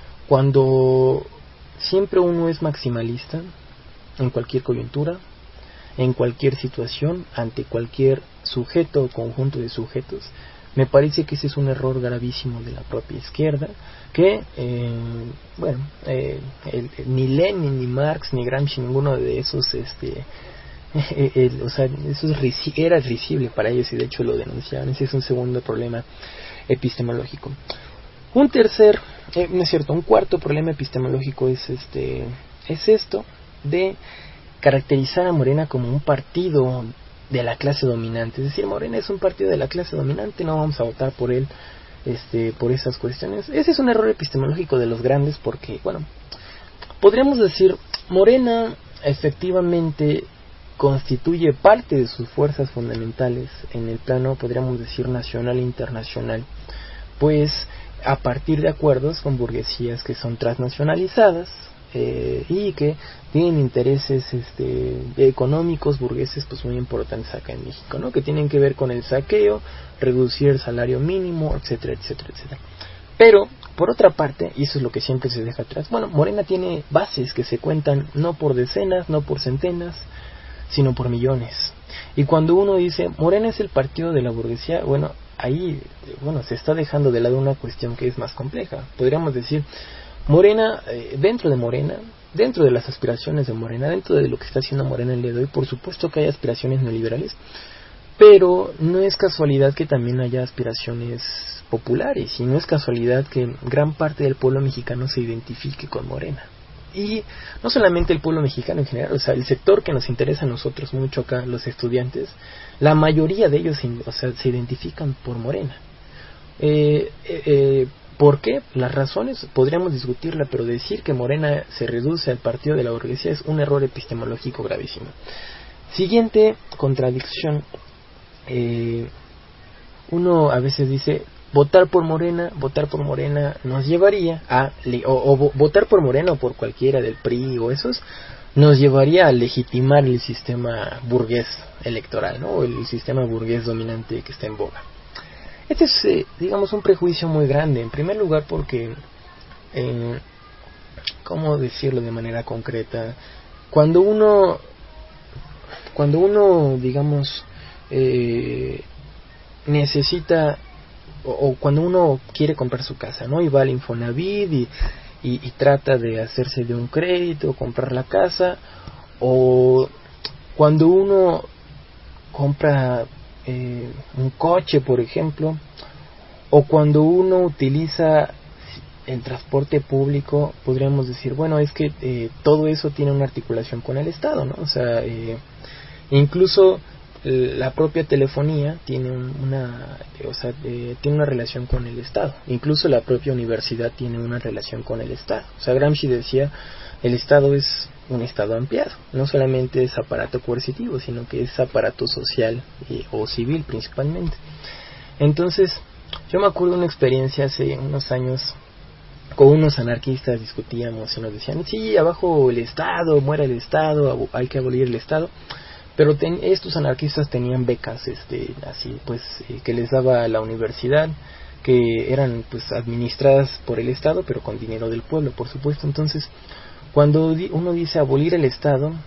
Cuando siempre uno es maximalista en cualquier coyuntura, en cualquier situación, ante cualquier sujeto o conjunto de sujetos, me parece que ese es un error gravísimo de la propia izquierda, que, eh, bueno, eh, el, ni Lenin, ni Marx, ni Gramsci, ninguno de esos, este, eh, el, o sea, eso es risi- era risible para ellos y de hecho lo denunciaban. Ese es un segundo problema epistemológico. Un tercer, eh, no es cierto, un cuarto problema epistemológico es este, es esto de caracterizar a Morena como un partido de la clase dominante, es decir, Morena es un partido de la clase dominante, no vamos a votar por él este, por esas cuestiones. Ese es un error epistemológico de los grandes porque, bueno, podríamos decir, Morena efectivamente constituye parte de sus fuerzas fundamentales en el plano, podríamos decir, nacional e internacional, pues a partir de acuerdos con burguesías que son transnacionalizadas, Eh, y que tienen intereses este, económicos burgueses pues muy importantes acá en México, ¿no? Que tienen que ver con el saqueo, reducir el salario mínimo, etcétera, etcétera, etcétera. Pero, por otra parte, y eso es lo que siempre se deja atrás, bueno, Morena tiene bases que se cuentan no por decenas, no por centenas, sino por millones. Y cuando uno dice, Morena es el partido de la burguesía, bueno, ahí, bueno, se está dejando de lado una cuestión que es más compleja. Podríamos decir, Morena, eh, dentro de Morena, dentro de las aspiraciones de Morena, dentro de lo que está haciendo Morena el día de hoy, por supuesto que hay aspiraciones neoliberales, pero no es casualidad que también haya aspiraciones populares, y no es casualidad que gran parte del pueblo mexicano se identifique con Morena. Y no solamente el pueblo mexicano en general, o sea, el sector que nos interesa a nosotros mucho acá, los estudiantes, la mayoría de ellos, o sea, se identifican por Morena. Eh, eh, eh, ¿Por qué? Las razones podríamos discutirla, pero decir que Morena se reduce al partido de la burguesía es un error epistemológico gravísimo. Siguiente contradicción. Eh, uno a veces dice, votar por Morena, votar por Morena nos llevaría a, o, o votar por Morena o por cualquiera del P R I o esos, nos llevaría a legitimar el sistema burgués electoral, ¿no? O el sistema burgués dominante que está en boga. Este es, eh, digamos, un prejuicio muy grande. En primer lugar porque, eh, ¿cómo decirlo de manera concreta? Cuando uno, cuando uno, digamos, eh, necesita, o, o cuando uno quiere comprar su casa, ¿no? Y va al Infonavit y, y, y trata de hacerse de un crédito, comprar la casa, o cuando uno compra Eh, un coche, por ejemplo, o cuando uno utiliza el transporte público, podríamos decir, bueno, es que eh, todo eso tiene una articulación con el Estado, ¿no? O sea, eh, incluso eh, la propia telefonía tiene un, una, eh, o sea, eh, tiene una relación con el Estado, incluso la propia universidad tiene una relación con el Estado. O sea, Gramsci decía, el Estado es un Estado ampliado, no solamente es aparato coercitivo, sino que es aparato social eh, o civil principalmente. Entonces, yo me acuerdo de una experiencia hace unos años, con unos anarquistas discutíamos y nos decían, sí, abajo el Estado, muera el Estado, hay que abolir el Estado, pero ten, estos anarquistas tenían becas, este, así, pues, eh, que les daba la universidad, que eran, pues, administradas por el Estado, pero con dinero del pueblo, por supuesto. Entonces, cuando uno dice abolir el Estado,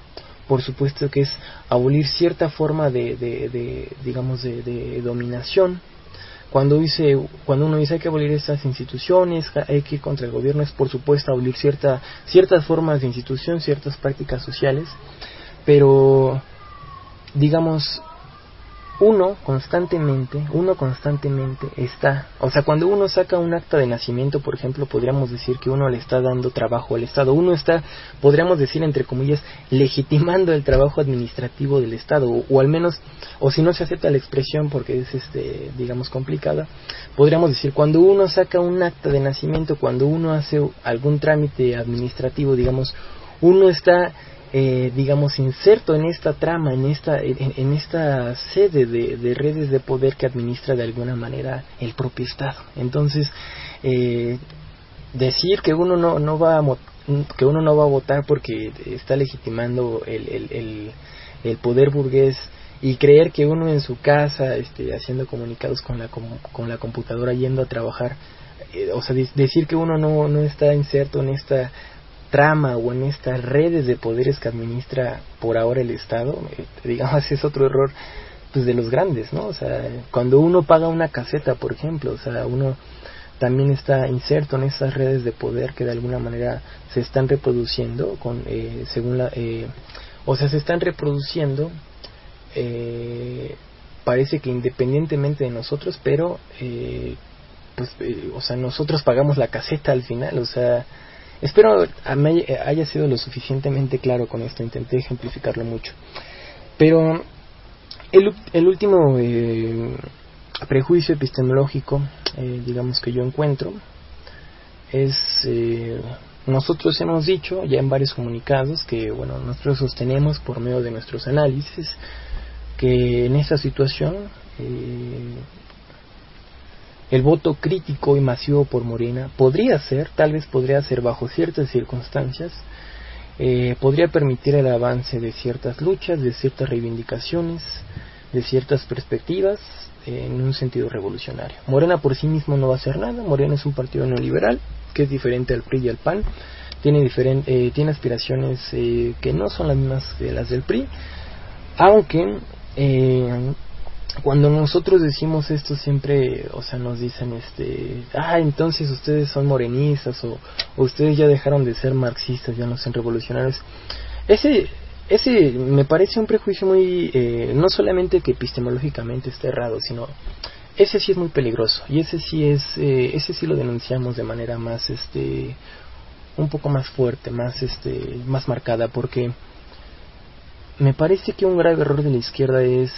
por supuesto que es abolir cierta forma de, de, de digamos, de, de dominación. Cuando, dice, cuando uno dice hay que abolir estas instituciones, hay que ir contra el gobierno, es por supuesto abolir cierta, ciertas formas de institución, ciertas prácticas sociales, pero digamos, uno constantemente, uno constantemente está, o sea, cuando uno saca un acta de nacimiento, por ejemplo, podríamos decir que uno le está dando trabajo al Estado, uno está, podríamos decir entre comillas, legitimando el trabajo administrativo del Estado, o, o al menos, o si no se acepta la expresión porque es, este, digamos, complicada, podríamos decir, cuando uno saca un acta de nacimiento, cuando uno hace algún trámite administrativo, digamos, uno está Eh, digamos, inserto en esta trama, en esta en, en esta sede de, de redes de poder que administra de alguna manera el propio Estado. Entonces, eh, decir que uno no no va a que uno no va a votar porque está legitimando el el, el, el poder burgués, y creer que uno en su casa, este, haciendo comunicados con la con, con la computadora, yendo a trabajar, eh, o sea, de, decir que uno no no está inserto en esta trama o en estas redes de poderes que administra por ahora el Estado, eh, digamos, es otro error pues de los grandes, ¿no? O sea, cuando uno paga una caseta, por ejemplo, o sea, uno también está inserto en esas redes de poder que de alguna manera se están reproduciendo con eh, según la eh, o sea, se están reproduciendo eh, parece que independientemente de nosotros, pero eh, pues eh, o sea, nosotros pagamos la caseta al final, o sea, espero haya sido lo suficientemente claro con esto, intenté ejemplificarlo mucho. Pero el, el último eh, prejuicio epistemológico, eh, digamos, que yo encuentro, es, eh, nosotros hemos dicho ya en varios comunicados que, bueno, nosotros sostenemos por medio de nuestros análisis que en esta situación eh, el voto crítico y masivo por Morena podría ser, tal vez podría ser bajo ciertas circunstancias, eh, podría permitir el avance de ciertas luchas, de ciertas reivindicaciones, de ciertas perspectivas, eh, en un sentido revolucionario. Morena por sí mismo no va a hacer nada. Morena es un partido neoliberal que es diferente al P R I y al P A N, tiene, diferente, eh, tiene aspiraciones eh, que no son las mismas que las del P R I, aunque eh, cuando nosotros decimos esto siempre, o sea, nos dicen, este, ah, entonces ustedes son morenistas, o, o ustedes ya dejaron de ser marxistas, ya no son revolucionarios. Ese, ese me parece un prejuicio muy, eh, no solamente que epistemológicamente esté errado, sino ese sí es muy peligroso, y ese sí es, eh, ese sí lo denunciamos de manera más, este, un poco más fuerte, más, este, más marcada, porque me parece que un grave error de la izquierda es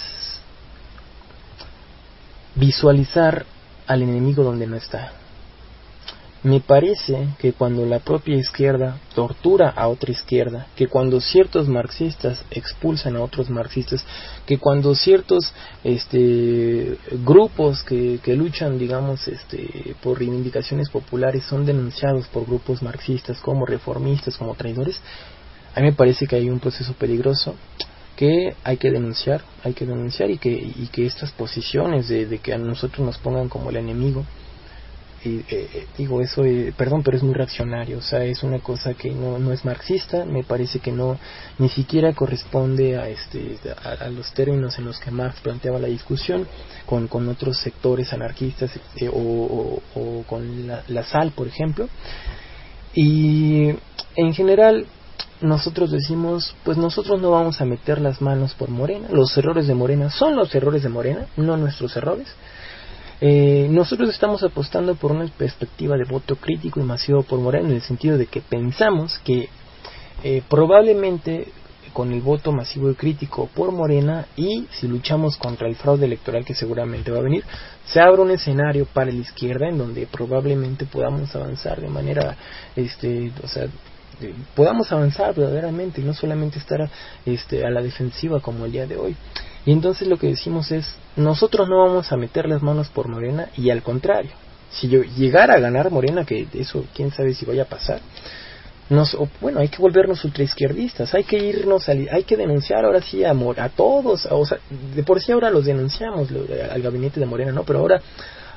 visualizar al enemigo donde no está. Me parece que cuando la propia izquierda tortura a otra izquierda, que cuando ciertos marxistas expulsan a otros marxistas, que cuando ciertos este, grupos que, que luchan, digamos, este, por reivindicaciones populares son denunciados por grupos marxistas como reformistas, como traidores, a mí me parece que hay un proceso peligroso que hay que denunciar, hay que denunciar y que, y que estas posiciones de, de que a nosotros nos pongan como el enemigo, y, eh, digo eso, eh, perdón, pero es muy reaccionario, o sea, es una cosa que no, no es marxista, me parece que no, ni siquiera corresponde a este, a, a los términos en los que Marx planteaba la discusión con, con otros sectores anarquistas, eh, o, o, o con la, la S A L, por ejemplo, y en general nosotros decimos, pues nosotros no vamos a meter las manos por Morena, los errores de Morena son los errores de Morena, no nuestros errores. Eh, nosotros estamos apostando por una perspectiva de voto crítico y masivo por Morena, en el sentido de que pensamos que eh, probablemente con el voto masivo y crítico por Morena, y si luchamos contra el fraude electoral que seguramente va a venir, se abre un escenario para la izquierda en donde probablemente podamos avanzar de manera, este, o sea, podamos avanzar verdaderamente y no solamente estar este, a la defensiva como el día de hoy. Y entonces lo que decimos es, nosotros no vamos a meter las manos por Morena, y al contrario, si yo llegara a ganar Morena, que eso quién sabe si vaya a pasar, nos, bueno, hay que volvernos ultraizquierdistas, hay que irnos, a, hay que denunciar ahora sí a, a todos, a, o sea, de por sí ahora los denunciamos lo, al gabinete de Morena, ¿no? Pero ahora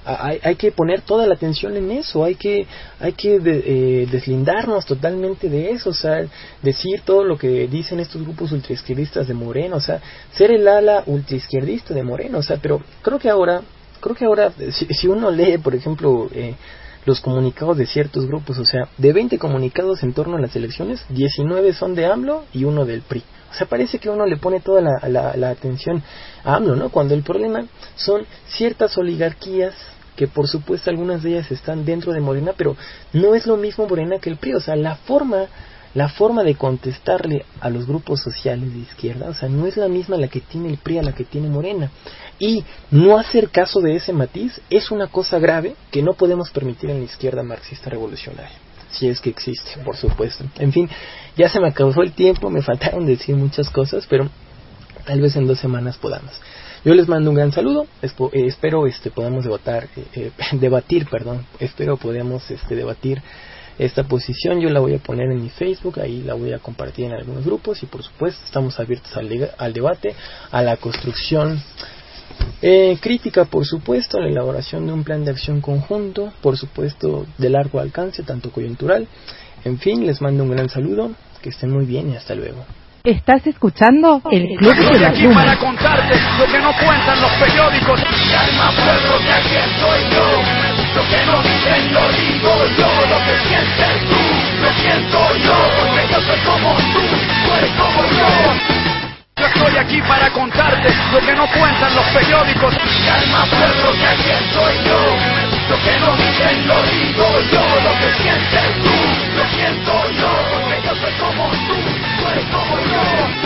hay, hay que poner toda la atención en eso, hay que hay que de, eh, deslindarnos totalmente de eso, o sea, decir todo lo que dicen estos grupos ultraizquierdistas de Morena, o sea, ser el ala ultraizquierdista de Morena, o sea, pero creo que ahora, creo que ahora, si, si uno lee, por ejemplo, eh, los comunicados de ciertos grupos, o sea, de veinte comunicados en torno a las elecciones, diecinueve son de AMLO y uno del P R I. O sea, parece que uno le pone toda la, la, la atención a AMLO, ¿no? Cuando el problema son ciertas oligarquías que por supuesto algunas de ellas están dentro de Morena, pero no es lo mismo Morena que el P R I. O sea, la forma, la forma de contestarle a los grupos sociales de izquierda, o sea, no es la misma la que tiene el P R I a la que tiene Morena. Y no hacer caso de ese matiz es una cosa grave que no podemos permitir en la izquierda marxista revolucionaria, si es que existe, por supuesto. En fin, ya se me acabó el tiempo, me faltaron decir muchas cosas, pero tal vez en dos semanas podamos. Yo les mando un gran saludo, espo, eh, espero este podamos debatir, eh, debatir, perdón, espero podamos este debatir esta posición. Yo la voy a poner en mi Facebook, ahí la voy a compartir en algunos grupos y por supuesto estamos abiertos al, de, al debate, a la construcción Eh, crítica, por supuesto, a la elaboración de un plan de acción conjunto, por supuesto de largo alcance, tanto coyuntural. En fin, les mando un gran saludo, que estén muy bien y hasta luego. Estás escuchando el Club de la Pluma. Para contarte lo que no cuentan los periódicos. Calma, pueblo, que aquí estoy yo. Lo que no dicen lo digo yo. Lo que sientes tú, lo siento yo. Porque yo soy como tú, tú eres como yo. Yo estoy aquí para contarte lo que no cuentan los periódicos. Calma, pueblo, que aquí estoy yo. Lo que no dicen lo digo yo. Lo que sientes tú, lo siento yo. Porque yo soy como tú, tú eres como yo.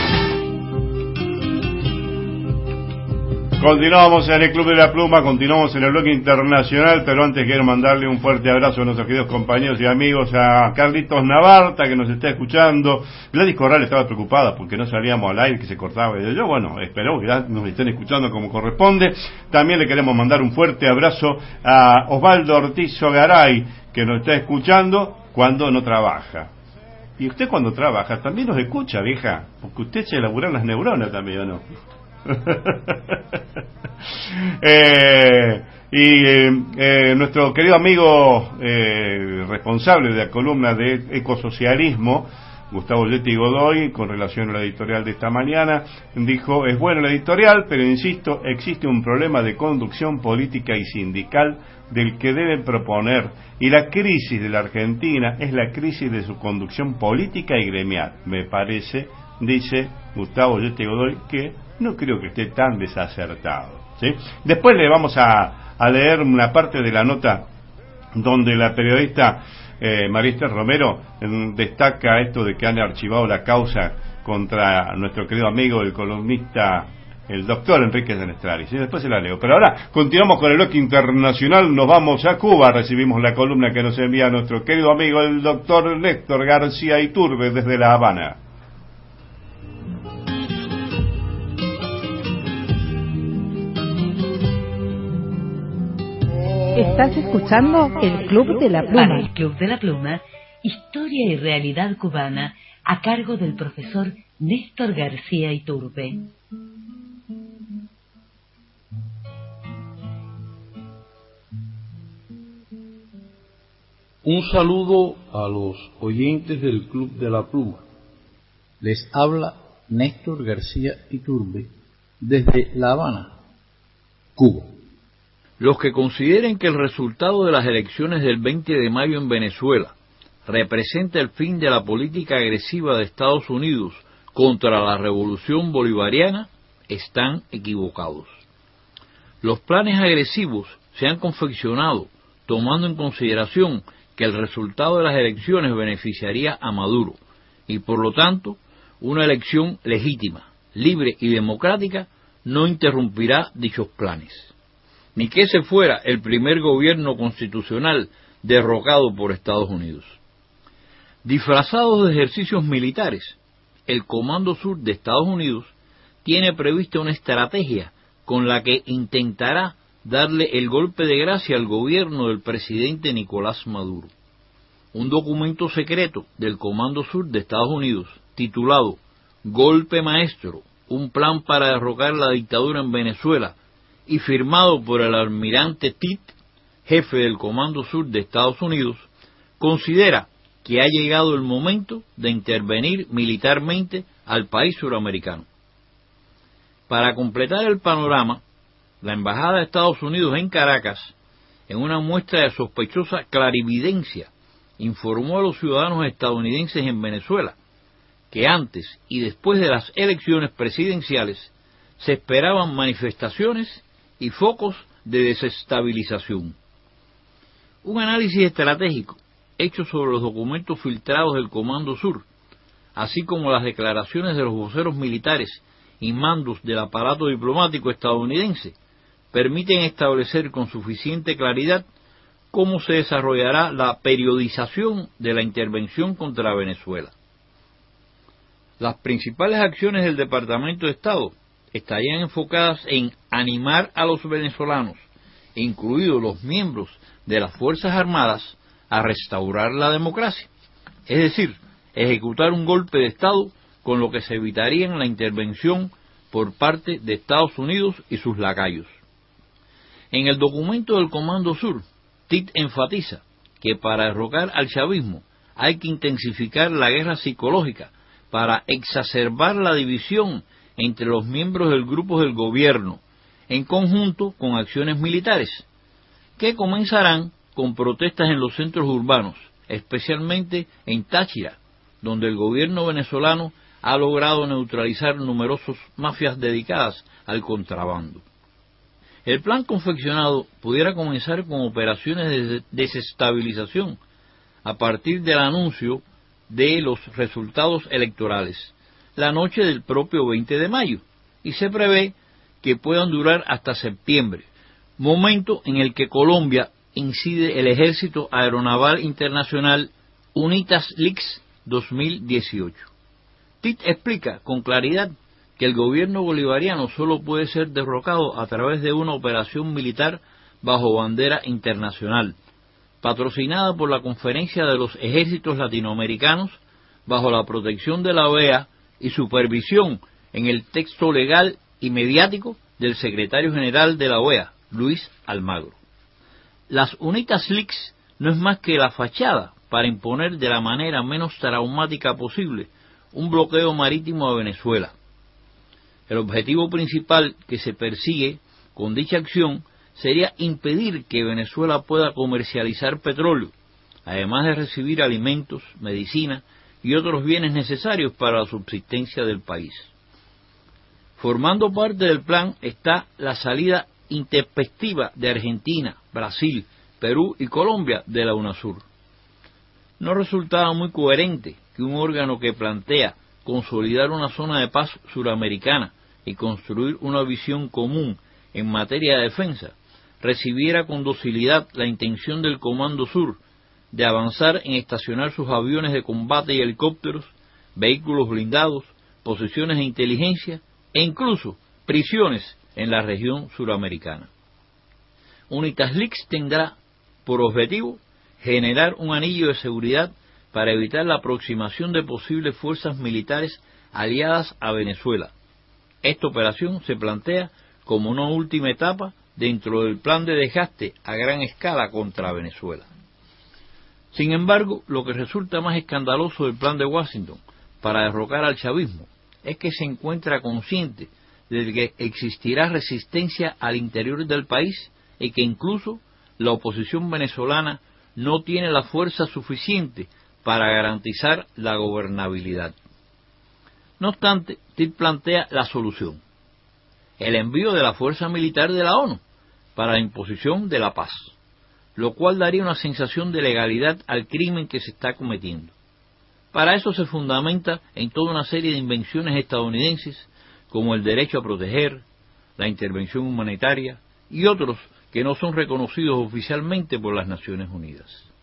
Continuamos en el Club de la Pluma, continuamos en el bloque internacional, pero antes quiero mandarle un fuerte abrazo a nuestros queridos compañeros y amigos, a Carlitos Navarta, que nos está escuchando. Gladys Corral estaba preocupada porque no salíamos al aire, que se cortaba. Y yo, bueno, espero que nos estén escuchando como corresponde. También le queremos mandar un fuerte abrazo a Osvaldo Ortiz Ogaray, que nos está escuchando cuando no trabaja. Y usted cuando trabaja también nos escucha, vieja, porque usted echa a laburar las neuronas también, ¿o no? eh, y eh, eh, nuestro querido amigo eh, responsable de la columna de ecosocialismo, Gustavo Yeti Godoy, con relación a la editorial de esta mañana, dijo: es buena la editorial, pero insisto, existe un problema de conducción política y sindical del que deben proponer, y la crisis de la Argentina es la crisis de su conducción política y gremial. Me parece, dice Gustavo Yeti Godoy, que no creo que esté tan desacertado, ¿sí? Después le vamos a, a leer una parte de la nota donde la periodista eh, María Esther Romero eh, destaca esto de que han archivado la causa contra nuestro querido amigo, el columnista, el doctor Enrique Denestrari, ¿sí? Después se la leo. Pero ahora continuamos con el bloque internacional, nos vamos a Cuba, recibimos la columna que nos envía nuestro querido amigo, el doctor Néstor García Iturbe, desde La Habana. Estás escuchando el Club de la Pluma. Para el Club de la Pluma, historia y realidad cubana, a cargo del profesor Néstor García Iturbe. Un saludo a los oyentes del Club de la Pluma. Les habla Néstor García Iturbe desde La Habana, Cuba. Los que consideren que el resultado de las elecciones del veinte de mayo en Venezuela representa el fin de la política agresiva de Estados Unidos contra la revolución bolivariana están equivocados. Los planes agresivos se han confeccionado tomando en consideración que el resultado de las elecciones beneficiaría a Maduro y por lo tanto una elección legítima, libre y democrática no interrumpirá dichos planes, ni que ese fuera el primer gobierno constitucional derrocado por Estados Unidos. Disfrazados de ejercicios militares, el Comando Sur de Estados Unidos tiene prevista una estrategia con la que intentará darle el golpe de gracia al gobierno del presidente Nicolás Maduro. Un documento secreto del Comando Sur de Estados Unidos, titulado Golpe Maestro, un plan para derrocar la dictadura en Venezuela, y firmado por el almirante Titt, jefe del Comando Sur de Estados Unidos, considera que ha llegado el momento de intervenir militarmente al país suramericano. Para completar el panorama, la Embajada de Estados Unidos en Caracas, en una muestra de sospechosa clarividencia, informó a los ciudadanos estadounidenses en Venezuela que antes y después de las elecciones presidenciales se esperaban manifestaciones y focos de desestabilización. Un análisis estratégico hecho sobre los documentos filtrados del Comando Sur, así como las declaraciones de los voceros militares y mandos del aparato diplomático estadounidense, permiten establecer con suficiente claridad cómo se desarrollará la periodización de la intervención contra Venezuela. Las principales acciones del Departamento de Estado estarían enfocadas en animar a los venezolanos, incluidos los miembros de las Fuerzas Armadas, a restaurar la democracia, es decir, ejecutar un golpe de Estado con lo que se evitaría la intervención por parte de Estados Unidos y sus lacayos. En el documento del Comando Sur, Tit enfatiza que para derrocar al chavismo hay que intensificar la guerra psicológica para exacerbar la división entre los miembros del grupo del gobierno, en conjunto con acciones militares, que comenzarán con protestas en los centros urbanos, especialmente en Táchira, donde el gobierno venezolano ha logrado neutralizar numerosas mafias dedicadas al contrabando. El plan confeccionado pudiera comenzar con operaciones de desestabilización a partir del anuncio de los resultados electorales, la noche del propio veinte de mayo, y se prevé que puedan durar hasta septiembre, momento en el que Colombia incide el Ejército Aeronaval Internacional UNITAS L I C S dos mil dieciocho. Tit explica con claridad que el gobierno bolivariano solo puede ser derrocado a través de una operación militar bajo bandera internacional, patrocinada por la Conferencia de los Ejércitos Latinoamericanos, bajo la protección de la O E A y supervisión en el texto legal y mediático del secretario general de la O E A, Luis Almagro. Las UNITAS L I C S no es más que la fachada para imponer de la manera menos traumática posible un bloqueo marítimo a Venezuela. El objetivo principal que se persigue con dicha acción sería impedir que Venezuela pueda comercializar petróleo, además de recibir alimentos, medicina y otros bienes necesarios para la subsistencia del país. Formando parte del plan está la salida intempestiva de Argentina, Brasil, Perú y Colombia de la UNASUR. No resultaba muy coherente que un órgano que plantea consolidar una zona de paz suramericana y construir una visión común en materia de defensa recibiera con docilidad la intención del Comando Sur de avanzar en estacionar sus aviones de combate y helicópteros, vehículos blindados, posiciones de inteligencia e incluso prisiones en la región suramericana. UNITAS L I C S tendrá por objetivo generar un anillo de seguridad para evitar la aproximación de posibles fuerzas militares aliadas a Venezuela. Esta operación se plantea como una última etapa dentro del plan de desgaste a gran escala contra Venezuela. Sin embargo, lo que resulta más escandaloso del plan de Washington para derrocar al chavismo es que se encuentra consciente de que existirá resistencia al interior del país y que incluso la oposición venezolana no tiene la fuerza suficiente para garantizar la gobernabilidad. No obstante, Tit plantea la solución: el envío de la fuerza militar de la ONU para la imposición de la paz, lo cual daría una sensación de legalidad al crimen que se está cometiendo. Para eso se fundamenta en toda una serie de invenciones estadounidenses como el derecho a proteger, la intervención humanitaria y otros que no son reconocidos oficialmente por las Naciones Unidas.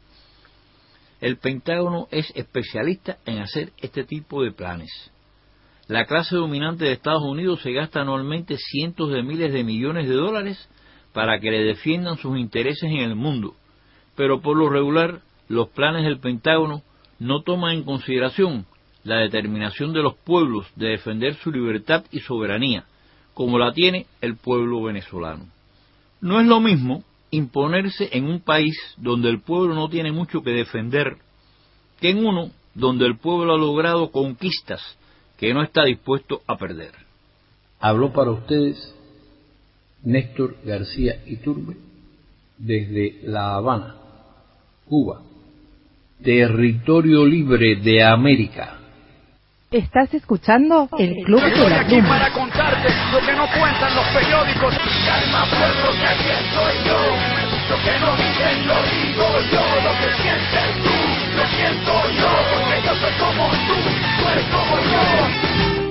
El Pentágono es especialista en hacer este tipo de planes. La clase dominante de Estados Unidos se gasta anualmente cientos de miles de millones de dólares para que le defiendan sus intereses en el mundo, pero por lo regular los planes del Pentágono no toman en consideración la determinación de los pueblos de defender su libertad y soberanía, como la tiene el pueblo venezolano. No es lo mismo imponerse en un país donde el pueblo no tiene mucho que defender que en uno donde el pueblo ha logrado conquistas que no está dispuesto a perder. Habló para ustedes Néstor García Iturbe desde La Habana, Cuba, territorio libre de América. Estás escuchando el Club de la aquí Pluma. para contarte lo que no cuentan los periódicos. Calma, pueblo, que aquí estoy yo. Lo que no dicen lo digo yo. Lo que sientes tú, lo siento yo. Porque yo soy como tú, tú eres como yo.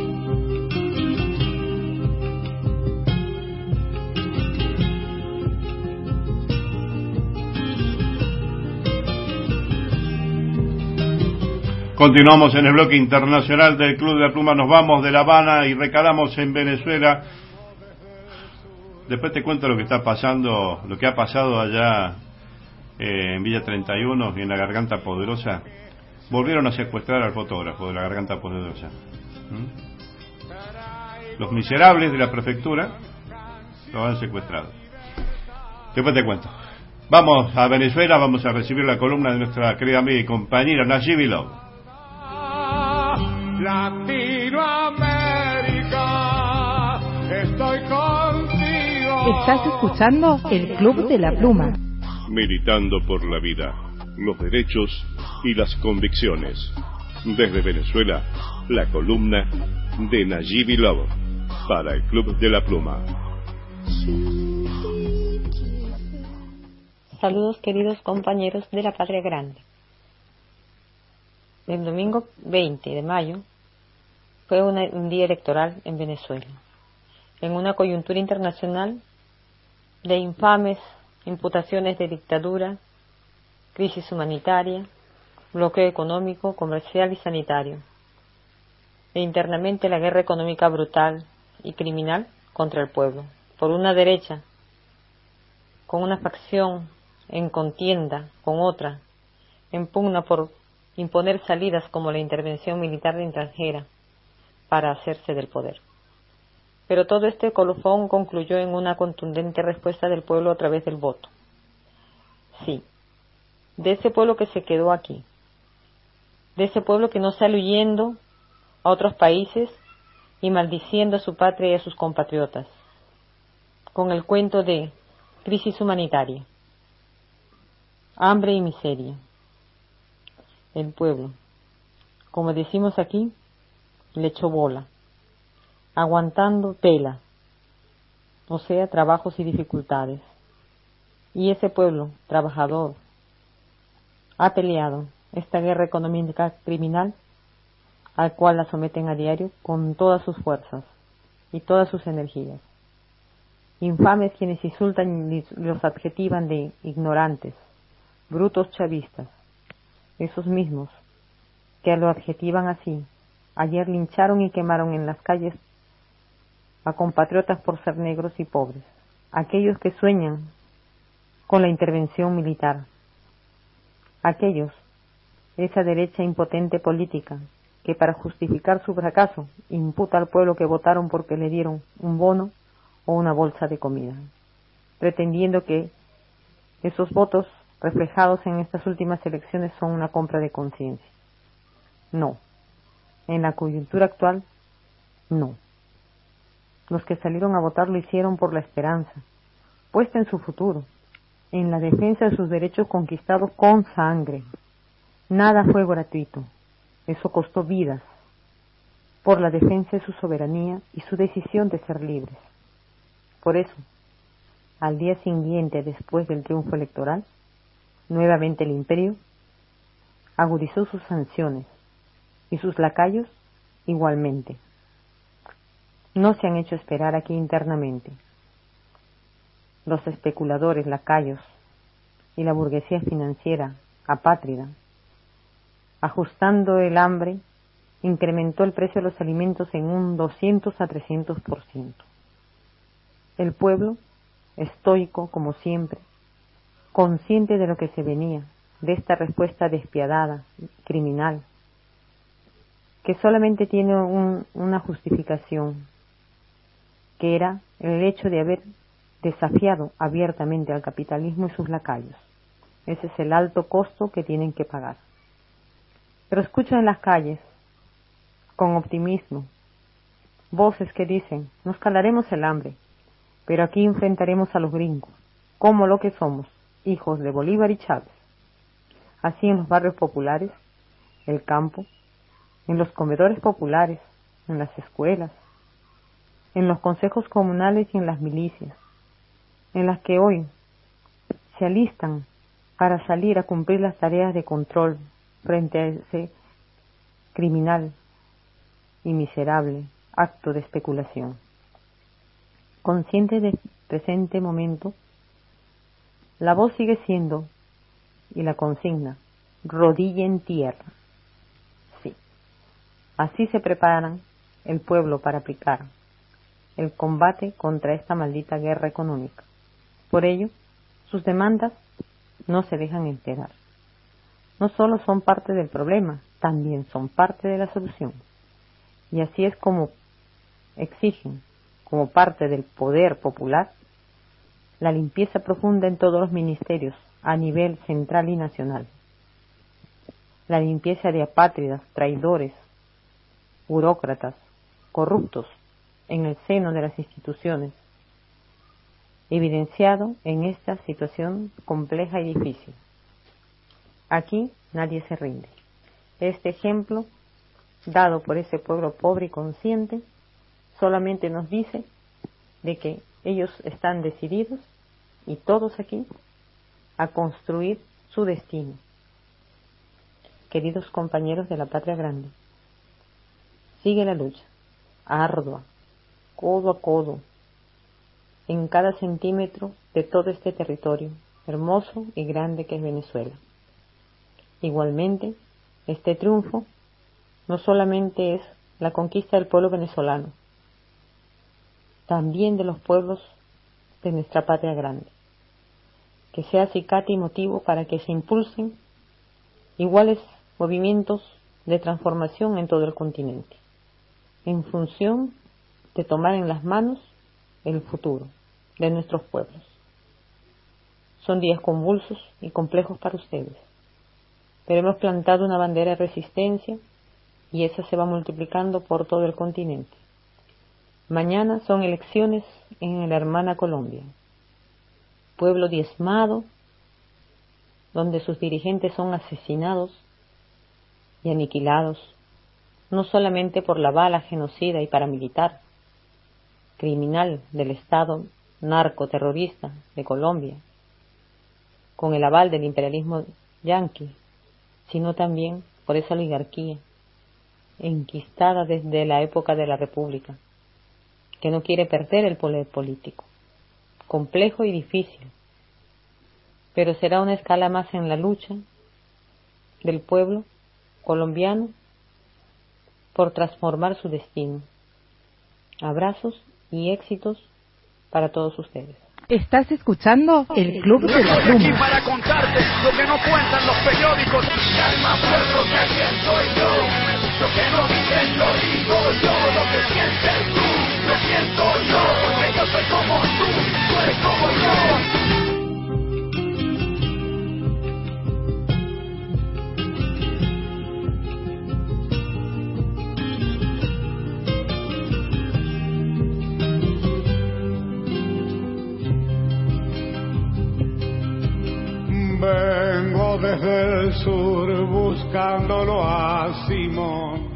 Continuamos en el bloque internacional del Club de la Pluma. Nos vamos de La Habana y recalamos en Venezuela. Después te cuento lo que está pasando, lo que ha pasado allá eh, en Villa treinta y uno y en la Garganta Poderosa. Volvieron a secuestrar al fotógrafo de la Garganta Poderosa. ¿Mm? Los miserables de la prefectura lo han secuestrado. Después te cuento. Vamos a Venezuela, vamos a recibir la columna de nuestra querida amiga y compañera Nayibi Love. Latinoamérica, estoy contigo. Estás escuchando el Club de la Pluma. Militando por la vida, los derechos y las convicciones. Desde Venezuela, la columna de Nayibi Love para el Club de la Pluma. Saludos, queridos compañeros de la Patria Grande. El domingo veinte de mayo fue una, un día electoral en Venezuela, en una coyuntura internacional de infames imputaciones de dictadura, crisis humanitaria, bloqueo económico, comercial y sanitario, e internamente la guerra económica brutal y criminal contra el pueblo, por una derecha, con una facción en contienda con otra, en pugna por imponer salidas como la intervención militar extranjera para hacerse del poder. Pero todo este colofón concluyó en una contundente respuesta del pueblo a través del voto. Sí, de ese pueblo que se quedó aquí, de ese pueblo que no sale huyendo a otros países y maldiciendo a su patria y a sus compatriotas, con el cuento de crisis humanitaria, hambre y miseria. El pueblo, como decimos aquí, le echó bola, aguantando tela, o sea, trabajos y dificultades. Y ese pueblo trabajador ha peleado esta guerra económica criminal al cual la someten a diario con todas sus fuerzas y todas sus energías. Infames quienes insultan y los adjetivan de ignorantes, brutos chavistas. Esos mismos que lo adjetivan así, ayer lincharon y quemaron en las calles a compatriotas por ser negros y pobres, aquellos que sueñan con la intervención militar, aquellos, esa derecha impotente política que para justificar su fracaso imputa al pueblo que votaron porque le dieron un bono o una bolsa de comida, pretendiendo que esos votos reflejados en estas últimas elecciones son una compra de conciencia. No. En la coyuntura actual, no. Los que salieron a votar lo hicieron por la esperanza, puesta en su futuro, en la defensa de sus derechos conquistados con sangre. Nada fue gratuito. Eso costó vidas, por la defensa de su soberanía y su decisión de ser libres. Por eso, al día siguiente después del triunfo electoral, nuevamente el imperio agudizó sus sanciones y sus lacayos igualmente. No se han hecho esperar aquí internamente. Los especuladores lacayos y la burguesía financiera apátrida, ajustando el hambre, incrementó el precio de los alimentos en un doscientos a trescientos por ciento. El pueblo, estoico como siempre, consciente de lo que se venía, de esta respuesta despiadada, criminal, que solamente tiene un, una justificación, que era el hecho de haber desafiado abiertamente al capitalismo y sus lacayos. Ese es el alto costo que tienen que pagar. Pero escucho en las calles, con optimismo, voces que dicen, nos calaremos el hambre, pero aquí enfrentaremos a los gringos, como lo que somos, hijos de Bolívar y Chávez. Así en los barrios populares, el campo, en los comedores populares, en las escuelas, en los consejos comunales y en las milicias, en las que hoy se alistan para salir a cumplir las tareas de control frente a ese criminal y miserable acto de especulación. Consciente del presente momento, la voz sigue siendo, y la consigna, rodilla en tierra. Sí, así se preparan el pueblo para aplicar el combate contra esta maldita guerra económica. Por ello, sus demandas no se dejan enterar. No solo son parte del problema, también son parte de la solución. Y así es como exigen, como parte del poder popular, la limpieza profunda en todos los ministerios, a nivel central y nacional. La limpieza de apátridas, traidores, burócratas, corruptos en el seno de las instituciones, evidenciado en esta situación compleja y difícil. Aquí nadie se rinde. Este ejemplo, dado por ese pueblo pobre y consciente, solamente nos dice de que ellos están decididos, y todos aquí, a construir su destino. Queridos compañeros de la Patria Grande, sigue la lucha, ardua, codo a codo, en cada centímetro de todo este territorio hermoso y grande que es Venezuela. Igualmente, este triunfo no solamente es la conquista del pueblo venezolano, también de los pueblos de nuestra Patria Grande, que sea acicate y motivo para que se impulsen iguales movimientos de transformación en todo el continente, en función de tomar en las manos el futuro de nuestros pueblos. Son días convulsos y complejos para ustedes, pero hemos plantado una bandera de resistencia y esa se va multiplicando por todo el continente. Mañana son elecciones en la hermana Colombia, pueblo diezmado, donde sus dirigentes son asesinados y aniquilados, no solamente por la bala genocida y paramilitar, criminal del Estado narcoterrorista de Colombia, con el aval del imperialismo yanqui, sino también por esa oligarquía enquistada desde la época de la República, que no quiere perder el poder político. Complejo y difícil, pero será una escala más en la lucha del pueblo colombiano por transformar su destino. Abrazos y éxitos para todos ustedes. ¿Estás escuchando el Club de la Estoy aquí Pluma? para contarte lo que no cuentan los periódicos. Calma, pueblo, que aquí soy yo. Lo que no dicen lo digo yo. Lo que sientes tú, lo siento yo. Porque yo soy como tú, tú eres como yo. Vengo desde el sur buscándolo a Simón.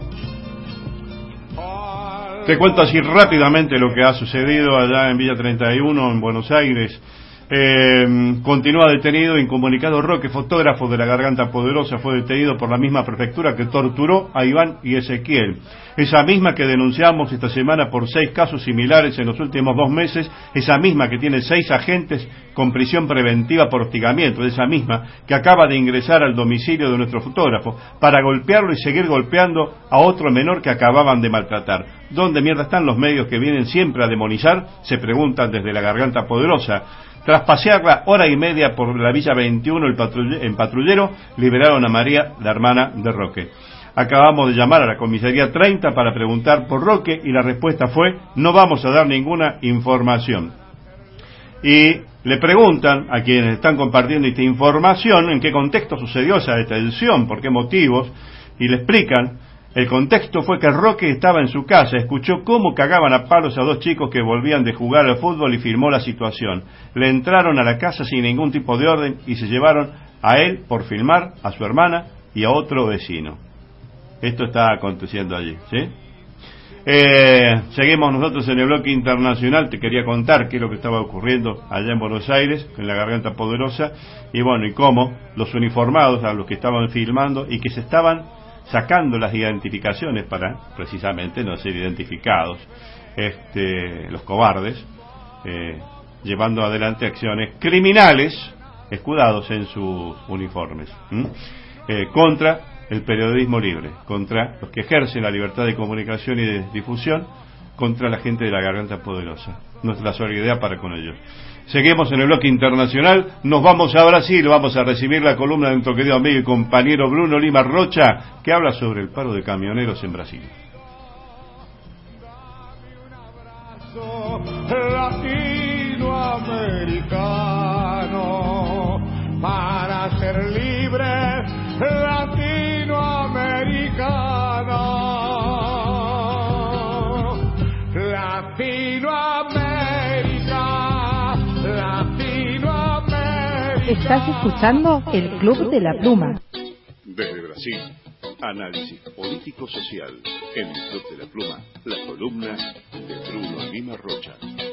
Te cuento así rápidamente lo que ha sucedido allá en Villa treinta y uno, en Buenos Aires. Eh, continúa detenido incomunicado Roque, fotógrafo de la Garganta Poderosa, fue detenido por la misma prefectura que torturó a Iván y Ezequiel, esa misma que denunciamos esta semana por seis casos similares en los últimos dos meses, esa misma que tiene seis agentes con prisión preventiva por hostigamiento, esa misma que acaba de ingresar al domicilio de nuestro fotógrafo para golpearlo y seguir golpeando a otro menor que acababan de maltratar. ¿Dónde mierda están los medios que vienen siempre a demonizar?, se preguntan desde la Garganta Poderosa. Tras pasearla hora y media por la Villa veintiuno el patrull- en patrullero, liberaron a María, la hermana de Roque. Acabamos de llamar a la comisaría treinta para preguntar por Roque y la respuesta fue: no vamos a dar ninguna información. y le preguntan a quienes están compartiendo esta información en qué contexto sucedió esa detención, por qué motivos, y le explican. El contexto fue que Roque estaba en su casa, escuchó cómo cagaban a palos a dos chicos que volvían de jugar al fútbol y filmó la situación. Le entraron a la casa sin ningún tipo de orden y se llevaron a él por filmar, a su hermana y a otro vecino. Esto está aconteciendo allí, ¿sí? Eh, seguimos nosotros en el bloque internacional. Te quería contar qué es lo que estaba ocurriendo allá en Buenos Aires, en la Garganta Poderosa, y bueno, y cómo los uniformados, a los que estaban filmando y que se estaban sacando las identificaciones para precisamente no ser identificados, este, los cobardes, eh, llevando adelante acciones criminales escudados en sus uniformes, eh, contra el periodismo libre, contra los que ejercen la libertad de comunicación y de difusión, contra la gente de la Garganta Poderosa. Nuestra solidaridad para con ellos. Seguimos en el bloque internacional, nos vamos a Brasil, vamos a recibir la columna de nuestro querido amigo y compañero Bruno Lima Rocha, que habla sobre el paro de camioneros en Brasil. Latinoamericano, para ser libre, latinoamericano, Latinoamérica, Latinoamérica. Estás escuchando el Club de la Pluma. Desde Brasil, análisis político-social en el Club de la Pluma, la columna de Bruno Lima Rocha.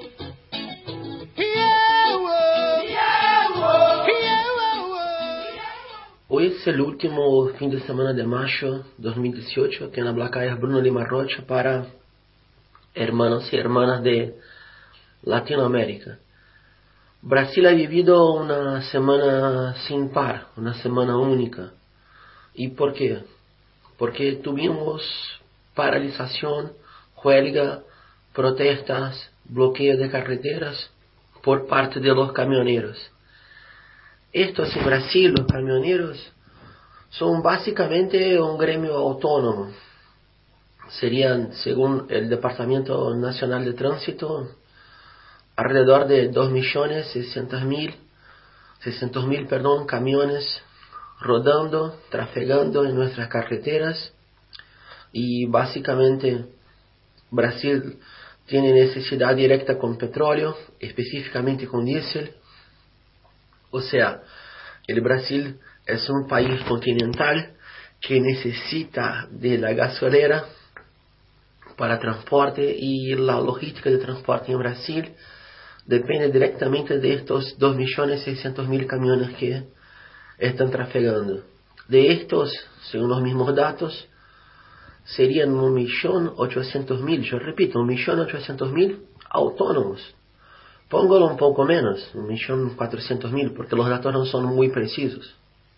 Hoy es el último fin de semana de mayo dos mil dieciocho. Quien habla acá es Bruno Lima Rocha para hermanos y hermanas de Latinoamérica. Brasil ha vivido una semana sin par, una semana única. ¿Y por qué? Porque tuvimos paralización, huelga, protestas, bloqueo de carreteras por parte de los camioneros. Estos en Brasil, los camioneros, son básicamente un gremio autónomo. Serían, según el Departamento Nacional de Tránsito, alrededor de dos millones seiscientos mil perdón, camiones rodando, trafegando en nuestras carreteras. Y básicamente Brasil tiene necesidad directa con petróleo, específicamente con diésel. O sea, el Brasil es un país continental que necesita de la gasolera para transporte, y la logística de transporte en Brasil depende directamente de estos dos millones seiscientos mil camiones que están trafegando. De estos, según los mismos datos, serían un millón ochocientos mil, yo repito, un millón ochocientos mil autónomos. Póngalo un poco menos, un millón cuatrocientos mil, porque los datos no son muy precisos.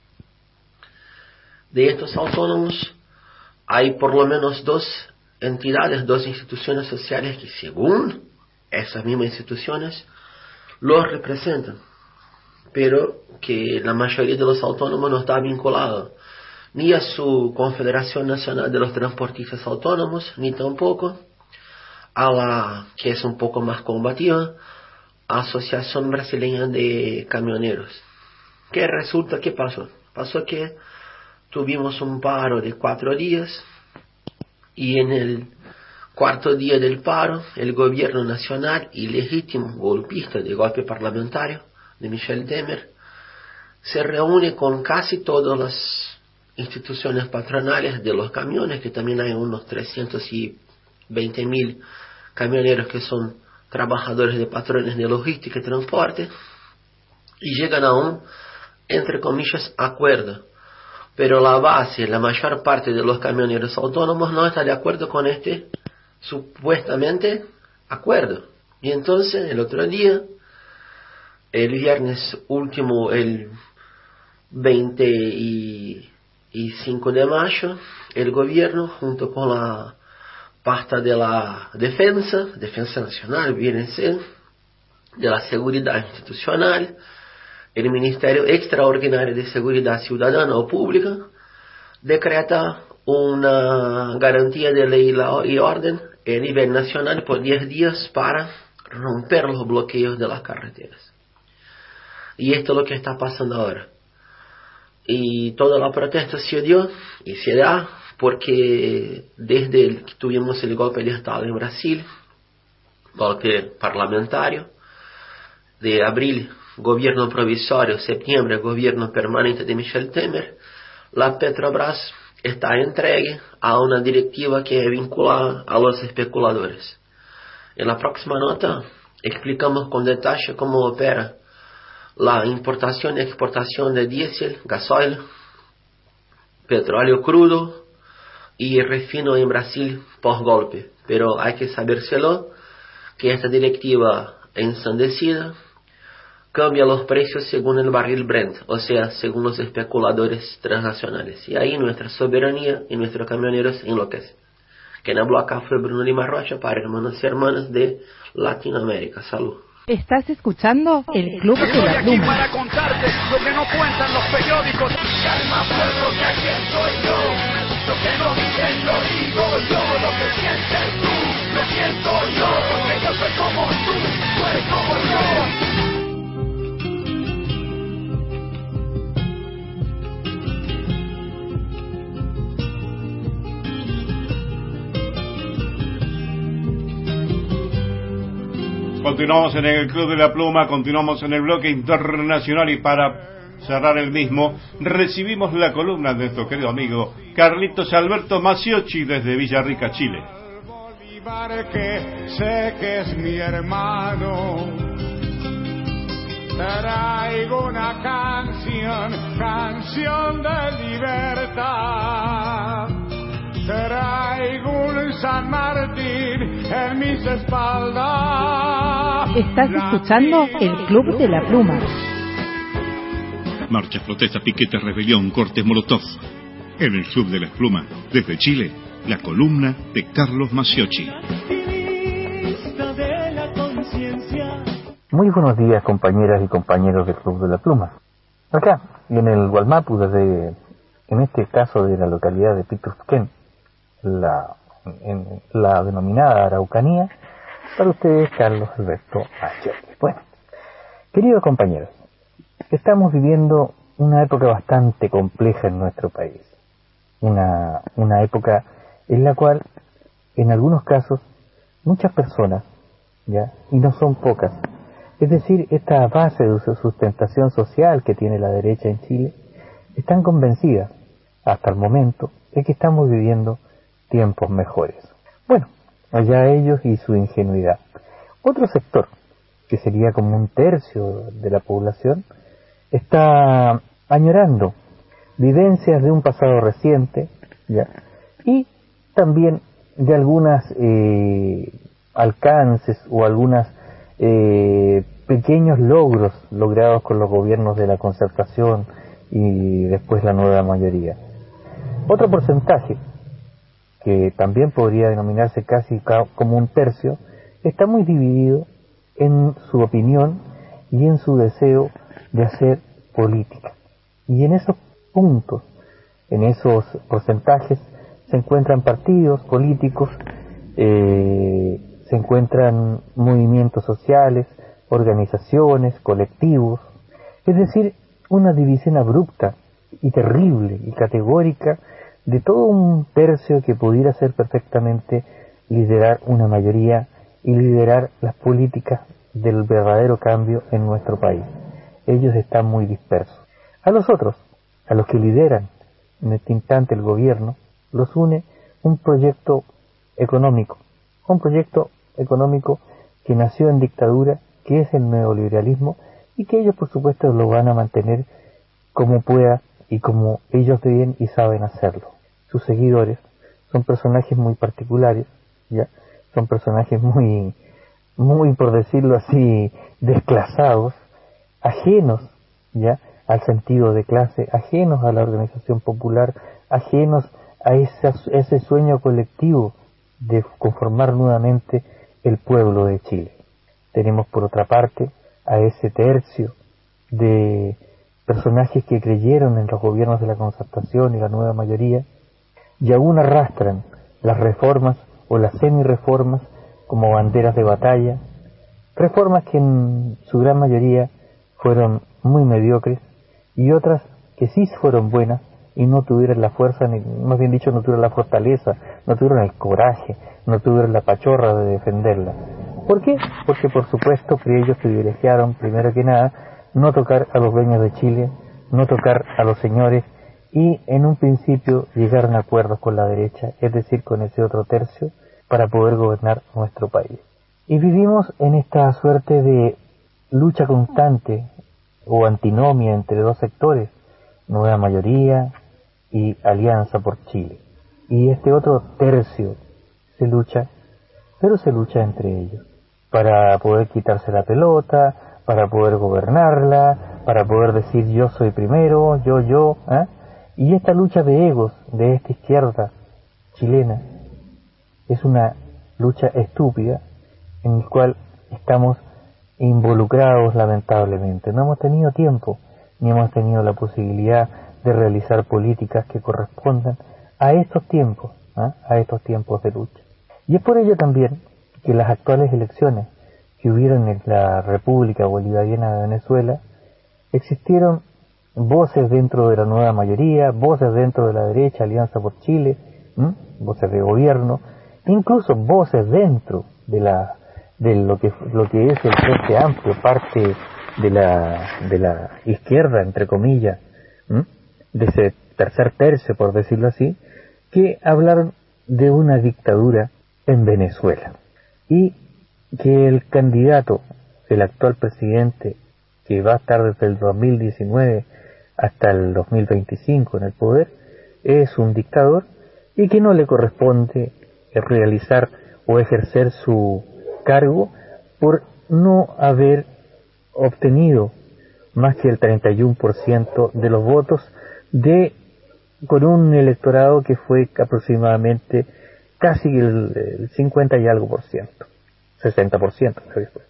De estos autónomos, hay por lo menos dos entidades, dos instituciones sociales que, según esas mismas instituciones, los representan, pero que la mayoría de los autónomos no está vinculado ni a su Confederación Nacional de los Transportistas Autónomos, ni tampoco a la que es un poco más combativa, Asociación Brasileña de Camioneros. ¿Qué resulta? ¿Qué pasó? Pasó que tuvimos un paro de cuatro días, y en el cuarto día del paro, el gobierno nacional ilegítimo, golpista de golpe parlamentario de Michel Temer, se reúne con casi todas las instituciones patronales de los camiones, que también hay unos trescientos veinte mil camioneros que son trabajadores de patrones de logística y transporte, y llegan a un, entre comillas, acuerdo. Pero la base, la mayor parte de los camioneros autónomos no está de acuerdo con este supuestamente acuerdo. Y entonces el otro día, el viernes último, el veinticinco de mayo, el gobierno, junto con la pasta de la defensa, defensa nacional, viene a ser, de la seguridad institucional, el Ministerio Extraordinario de Seguridad Ciudadana o Pública, decreta una garantía de ley y orden a nivel nacional por diez días para romper los bloqueos de las carreteras. Y esto es lo que está pasando ahora. Y toda la protesta se dio y se da porque desde que tuvimos el golpe de Estado en Brasil, golpe parlamentario, de abril, gobierno provisorio, septiembre, gobierno permanente de Michel Temer, la Petrobras está entregue a una directiva que es vinculada a los especuladores. En la próxima nota explicamos con detalle cómo opera la importación y exportación de diésel, gasoil, petróleo crudo y refino en Brasil post golpe. Pero hay que sabérselo que esta directiva ensandecida cambia los precios según el barril Brent, o sea, según los especuladores transnacionales. Y ahí nuestra soberanía y nuestros camioneros enloquecen. Quien habló acá fue Bruno Lima Rocha para hermanos y hermanas de Latinoamérica. Salud. Estás escuchando el Club de la Estoy aquí Pluma. para contarte lo que no cuentan los periódicos. Calma pueblo, que aquí estoy yo. Lo que no dicen lo digo yo. Lo que sientes tú, lo siento yo. Porque yo soy como tú, tú eres como yo. Continuamos en el Club de la Pluma, continuamos en el bloque internacional y para cerrar el mismo, recibimos la columna de nuestro querido amigo Carlitos Alberto Maciocchi desde Villarrica, Chile. Bolívar, que sé que es mi hermano, traigo una canción, canción de libertad. Traigo un San Martín en mis espaldas. Estás escuchando el Club de la Pluma. Marchas, protestas, piquetes, rebelión, cortes, molotov. En el Club de la Pluma, desde Chile, la columna de Carlos Maciocchi. Muy buenos días, compañeras y compañeros del Club de la Pluma. Acá, en el Gualmapu, desde, en este caso de la localidad de Pitusquén, la, en la denominada Araucanía, para ustedes Carlos Alberto Maciocchi. Bueno, queridos compañeros, estamos viviendo una época bastante compleja en nuestro país, una, una época en la cual, en algunos casos, muchas personas, ya, y no son pocas, es decir, esta base de sustentación social que tiene la derecha en Chile, están convencidas, hasta el momento, de que estamos viviendo tiempos mejores. Bueno, allá ellos y su ingenuidad. Otro sector, que sería como un tercio de la población, está añorando vivencias de un pasado reciente, ¿ya? Y también de algunas eh, alcances o algunas eh, pequeños logros logrados con los gobiernos de la concertación y después la nueva mayoría. Otro porcentaje, que también podría denominarse casi como un tercio, está muy dividido en su opinión y en su deseo de hacer política. Y en esos puntos, en esos porcentajes, se encuentran partidos políticos, eh, se encuentran movimientos sociales, organizaciones, colectivos, es decir, una división abrupta y terrible y categórica de todo un tercio que pudiera ser perfectamente liderar una mayoría y liderar las políticas del verdadero cambio en nuestro país. Ellos están muy dispersos. A los otros, a los que lideran en este instante el gobierno, los une un proyecto económico, un proyecto económico que nació en dictadura, que es el neoliberalismo, y que ellos por supuesto lo van a mantener como pueda y como ellos ven y saben hacerlo. Sus seguidores son personajes muy particulares, ya, son personajes muy, muy por decirlo así, desclasados, ajenos, ya, al sentido de clase, ajenos a la organización popular, ajenos a ese, ese sueño colectivo de conformar nuevamente el pueblo de Chile. Tenemos por otra parte a ese tercio de personajes que creyeron en los gobiernos de la concertación y la nueva mayoría y aún arrastran las reformas o las semi-reformas como banderas de batalla, Reformas que en su gran mayoría fueron muy mediocres y otras que sí fueron buenas y no tuvieron la fuerza, ni más bien dicho, no tuvieron la fortaleza, no tuvieron el coraje, no tuvieron la pachorra de defenderla. ¿Por qué? Porque por supuesto que ellos privilegiaron, primero que nada, no tocar a los dueños de Chile, no tocar a los señores y en un principio llegaron a acuerdos con la derecha, es decir, con ese otro tercio, para poder gobernar nuestro país. Y vivimos en esta suerte de lucha constante o antinomia entre dos sectores, nueva mayoría y Alianza por Chile. Y este otro tercio se lucha, pero se lucha entre ellos, para poder quitarse la pelota, para poder gobernarla, para poder decir yo soy primero, yo, yo, ¿eh? Y esta lucha de egos de esta izquierda chilena es una lucha estúpida en la cual estamos involucrados lamentablemente. No hemos tenido tiempo ni hemos tenido la posibilidad de realizar políticas que correspondan a estos tiempos, ¿eh? a estos tiempos de lucha. Y es por ello también que las actuales elecciones que hubieron en la República Bolivariana de Venezuela existieron voces dentro de la nueva mayoría, voces dentro de la derecha, Alianza por Chile, ¿m? voces de gobierno, incluso voces dentro de la de lo que lo que es el Frente Amplio, parte de la de la izquierda, entre comillas, ¿m? de ese tercer tercio, por decirlo así, que hablaron de una dictadura en Venezuela y que el candidato, el actual presidente, que va a estar desde el dos mil diecinueve hasta el dos mil veinticinco en el poder, es un dictador y que no le corresponde realizar o ejercer su cargo por no haber obtenido más que el treinta y uno por ciento de los votos de con un electorado que fue aproximadamente casi el, el cincuenta y algo por ciento, sesenta por ciento.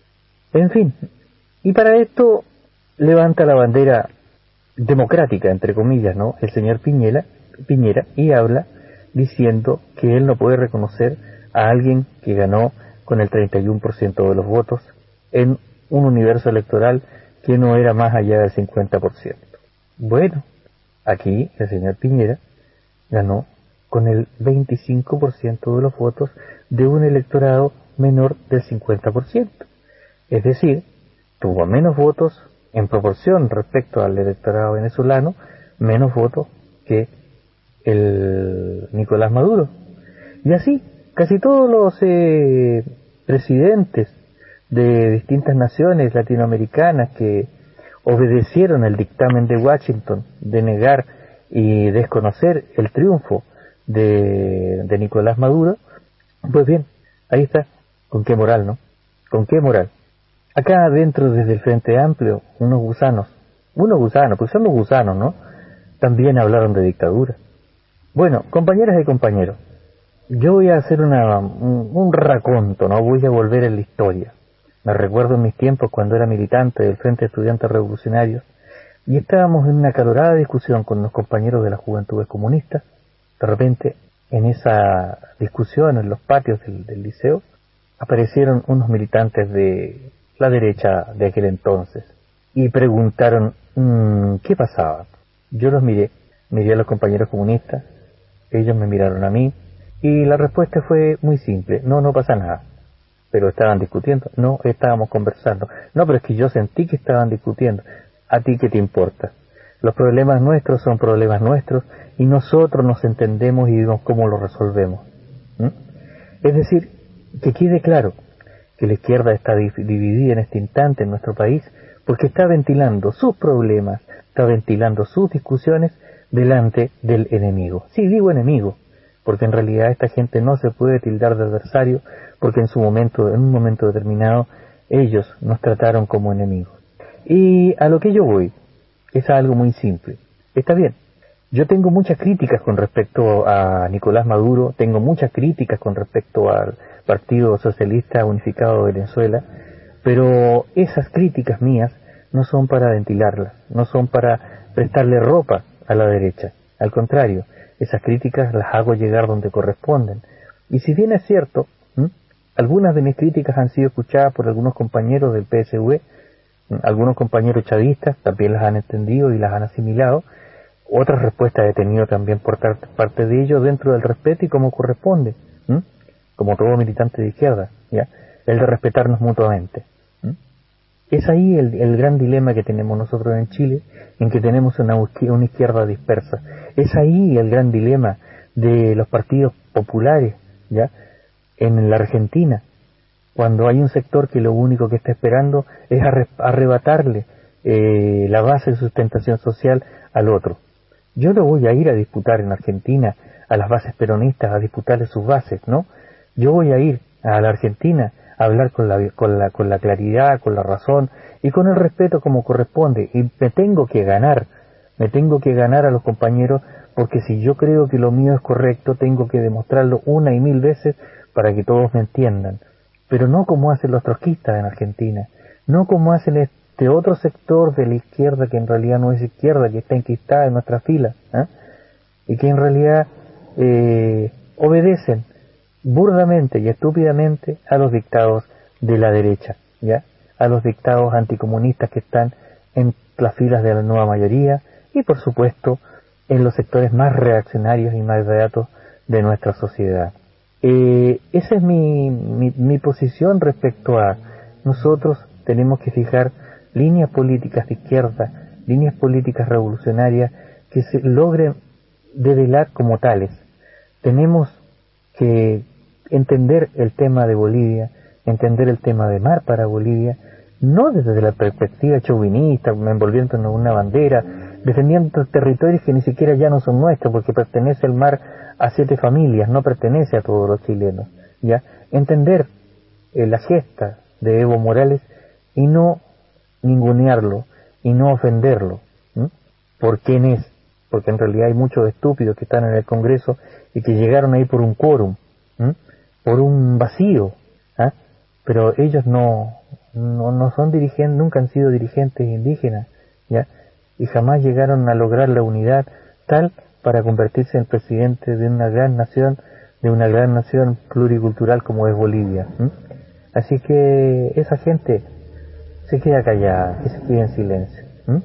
En fin, y para esto levanta la bandera democrática, entre comillas, ¿no? El señor Piñera, Piñera y habla diciendo que él no puede reconocer a alguien que ganó con el treinta y uno por ciento de los votos en un universo electoral que no era más allá del cincuenta por ciento. Bueno, aquí el señor Piñera ganó con el veinticinco por ciento de los votos de un electorado menor del cincuenta por ciento. Es decir, tuvo menos votos en proporción respecto al electorado venezolano, menos votos que el Nicolás Maduro. Y así, casi todos los eh, presidentes de distintas naciones latinoamericanas que obedecieron el dictamen de Washington de negar y desconocer el triunfo de, de Nicolás Maduro, pues bien, ahí está, con qué moral, ¿no? Con qué moral. Acá adentro, desde el Frente Amplio, unos gusanos, unos gusanos, pues son los gusanos, ¿no? También hablaron de dictadura. Bueno, compañeras y compañeros, yo voy a hacer una, un, un raconto, ¿no? Voy a volver en la historia. Me recuerdo en mis tiempos cuando era militante del Frente de Estudiantes Revolucionarios y estábamos en una acalorada discusión con los compañeros de las Juventudes Comunistas. De repente, en esa discusión, en los patios del, del liceo, aparecieron unos militantes de la derecha de aquel entonces y preguntaron mmm, ¿qué pasaba? Yo los miré, miré a los compañeros comunistas, ellos me miraron a mí y la respuesta fue muy simple: no, no pasa nada. Pero estaban discutiendo, no, estábamos conversando. No, pero es que yo sentí que estaban discutiendo. ¿A ti qué te importa? Los problemas nuestros son problemas nuestros y nosotros nos entendemos y vemos cómo los resolvemos. ¿Mm? Es decir, que quede claro que la izquierda está dividida en este instante en nuestro país porque está ventilando sus problemas, está ventilando sus discusiones delante del enemigo. Sí, digo enemigo, porque en realidad esta gente no se puede tildar de adversario porque en su momento, en un momento determinado, ellos nos trataron como enemigos. Y a lo que yo voy es algo muy simple. Está bien, yo tengo muchas críticas con respecto a Nicolás Maduro, tengo muchas críticas con respecto al Partido Socialista Unificado de Venezuela, pero esas críticas mías no son para ventilarlas, no son para prestarle ropa a la derecha. Al contrario, esas críticas las hago llegar donde corresponden. Y si bien es cierto, ¿m? algunas de mis críticas han sido escuchadas por algunos compañeros del P S U, algunos compañeros chavistas también las han entendido y las han asimilado. Otras respuestas he tenido también por parte de ellos dentro del respeto y como corresponde, ¿m? como todo militante de izquierda, ¿ya? El de respetarnos mutuamente. ¿m? Es ahí el, el gran dilema que tenemos nosotros en Chile, en que tenemos una, una izquierda dispersa. Es ahí el gran dilema de los partidos populares, ¿ya? En la Argentina, cuando hay un sector que lo único que está esperando es arrebatarle eh, la base de sustentación social al otro. Yo no voy a ir a disputar en Argentina a las bases peronistas, a disputarles sus bases, ¿no? Yo voy a ir a la Argentina a hablar con la, con la, con la claridad, con la razón y con el respeto como corresponde. Y me tengo que ganar, me tengo que ganar a los compañeros, porque si yo creo que lo mío es correcto, tengo que demostrarlo una y mil veces para que todos me entiendan. Pero no como hacen los trotskistas en Argentina, no como hacen este otro sector de la izquierda que en realidad no es izquierda, que está enquistada en nuestras filas, ¿eh? y que en realidad eh, obedecen burdamente y estúpidamente a los dictados de la derecha, ¿ya? A los dictados anticomunistas que están en las filas de la nueva mayoría y por supuesto en los sectores más reaccionarios y más beatos de nuestra sociedad. Eh, esa es mi, mi, mi posición respecto a nosotros tenemos que fijar líneas políticas de izquierda, líneas políticas revolucionarias que se logren develar como tales. Tenemos que entender el tema de Bolivia, entender el tema de mar para Bolivia, no desde la perspectiva chauvinista, envolviendo en una bandera, defendiendo territorios que ni siquiera ya no son nuestros, porque pertenece el mar a siete familias, no pertenece a todos los chilenos, ¿ya? Entender eh, la gesta de Evo Morales y no ningunearlo, y no ofenderlo, ¿m? por quién es, porque en realidad hay muchos estúpidos que están en el Congreso y que llegaron ahí por un quórum, ¿m? por un vacío, ¿ah? pero ellos no, no, no son dirigentes, nunca han sido dirigentes indígenas, ¿ya? y jamás llegaron a lograr la unidad tal para convertirse en presidente de una gran nación, de una gran nación pluricultural como es Bolivia. ¿m? Así que esa gente se queda callada, que se quede en silencio. ¿m?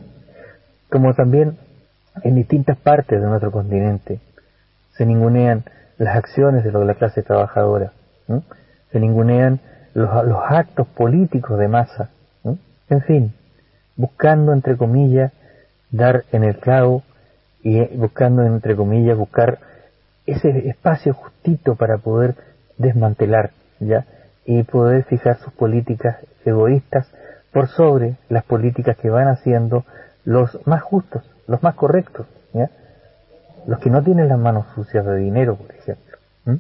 Como también en distintas partes de nuestro continente se ningunean las acciones de la clase trabajadora, ¿m? se ningunean los, los actos políticos de masa, ¿m? en fin, buscando entre comillas dar en el clavo y buscando entre comillas buscar ese espacio justito para poder desmantelar, ya, y poder fijar sus políticas egoístas por sobre las políticas que van haciendo los más justos, los más correctos, ¿ya? los que no tienen las manos sucias de dinero, por ejemplo. ¿Mm?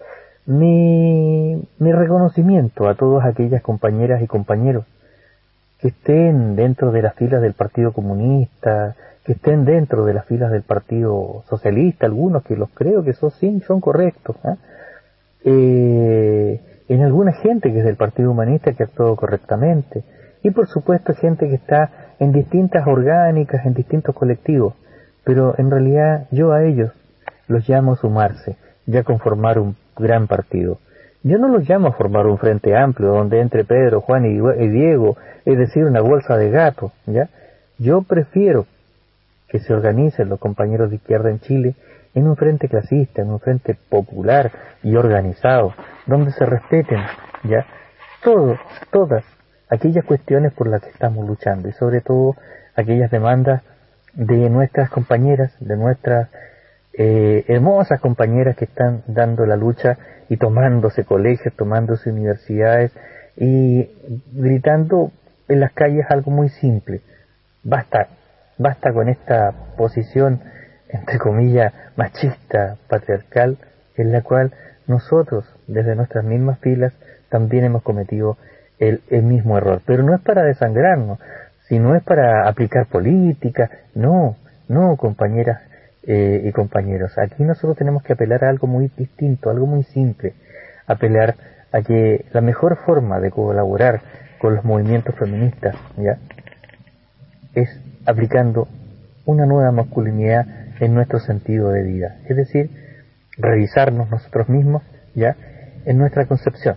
Mi, mi reconocimiento a todas aquellas compañeras y compañeros que estén dentro de las filas del Partido Comunista, que estén dentro de las filas del Partido Socialista, algunos que los creo que son, sí, son correctos, ¿eh? Eh, en alguna gente que es del Partido Humanista que actuó correctamente, y por supuesto gente que está en distintas orgánicas, en distintos colectivos, pero en realidad yo a ellos los llamo a sumarse, ya a conformar un gran partido. Yo no los llamo a formar un frente amplio donde entre Pedro, Juan y Diego, es decir, una bolsa de gatos, ¿ya? Yo prefiero que se organicen los compañeros de izquierda en Chile en un frente clasista, en un frente popular y organizado, donde se respeten, ¿ya? Todo, todas aquellas cuestiones por las que estamos luchando y sobre todo aquellas demandas de nuestras compañeras, de nuestras eh, hermosas compañeras que están dando la lucha y tomándose colegios, tomándose universidades y gritando en las calles algo muy simple: basta, basta con esta posición entre comillas machista, patriarcal, en la cual nosotros desde nuestras mismas filas también hemos cometido el, el mismo error, pero no es para desangrarnos, sino es para aplicar política. No, no, compañeras eh, y compañeros, aquí nosotros tenemos que apelar a algo muy distinto, algo muy simple, apelar a que la mejor forma de colaborar con los movimientos feministas, ¿ya?, es aplicando una nueva masculinidad en nuestro sentido de vida, es decir, revisarnos nosotros mismos, ya, en nuestra concepción,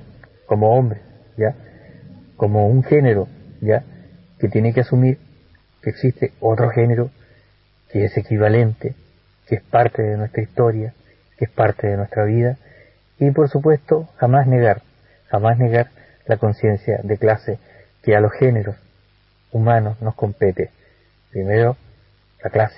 como hombres, ¿ya? Como un género, ¿ya? Que tiene que asumir que existe otro género que es equivalente, que es parte de nuestra historia, que es parte de nuestra vida, y por supuesto jamás negar, jamás negar la conciencia de clase que a los géneros humanos nos compete. Primero, la clase,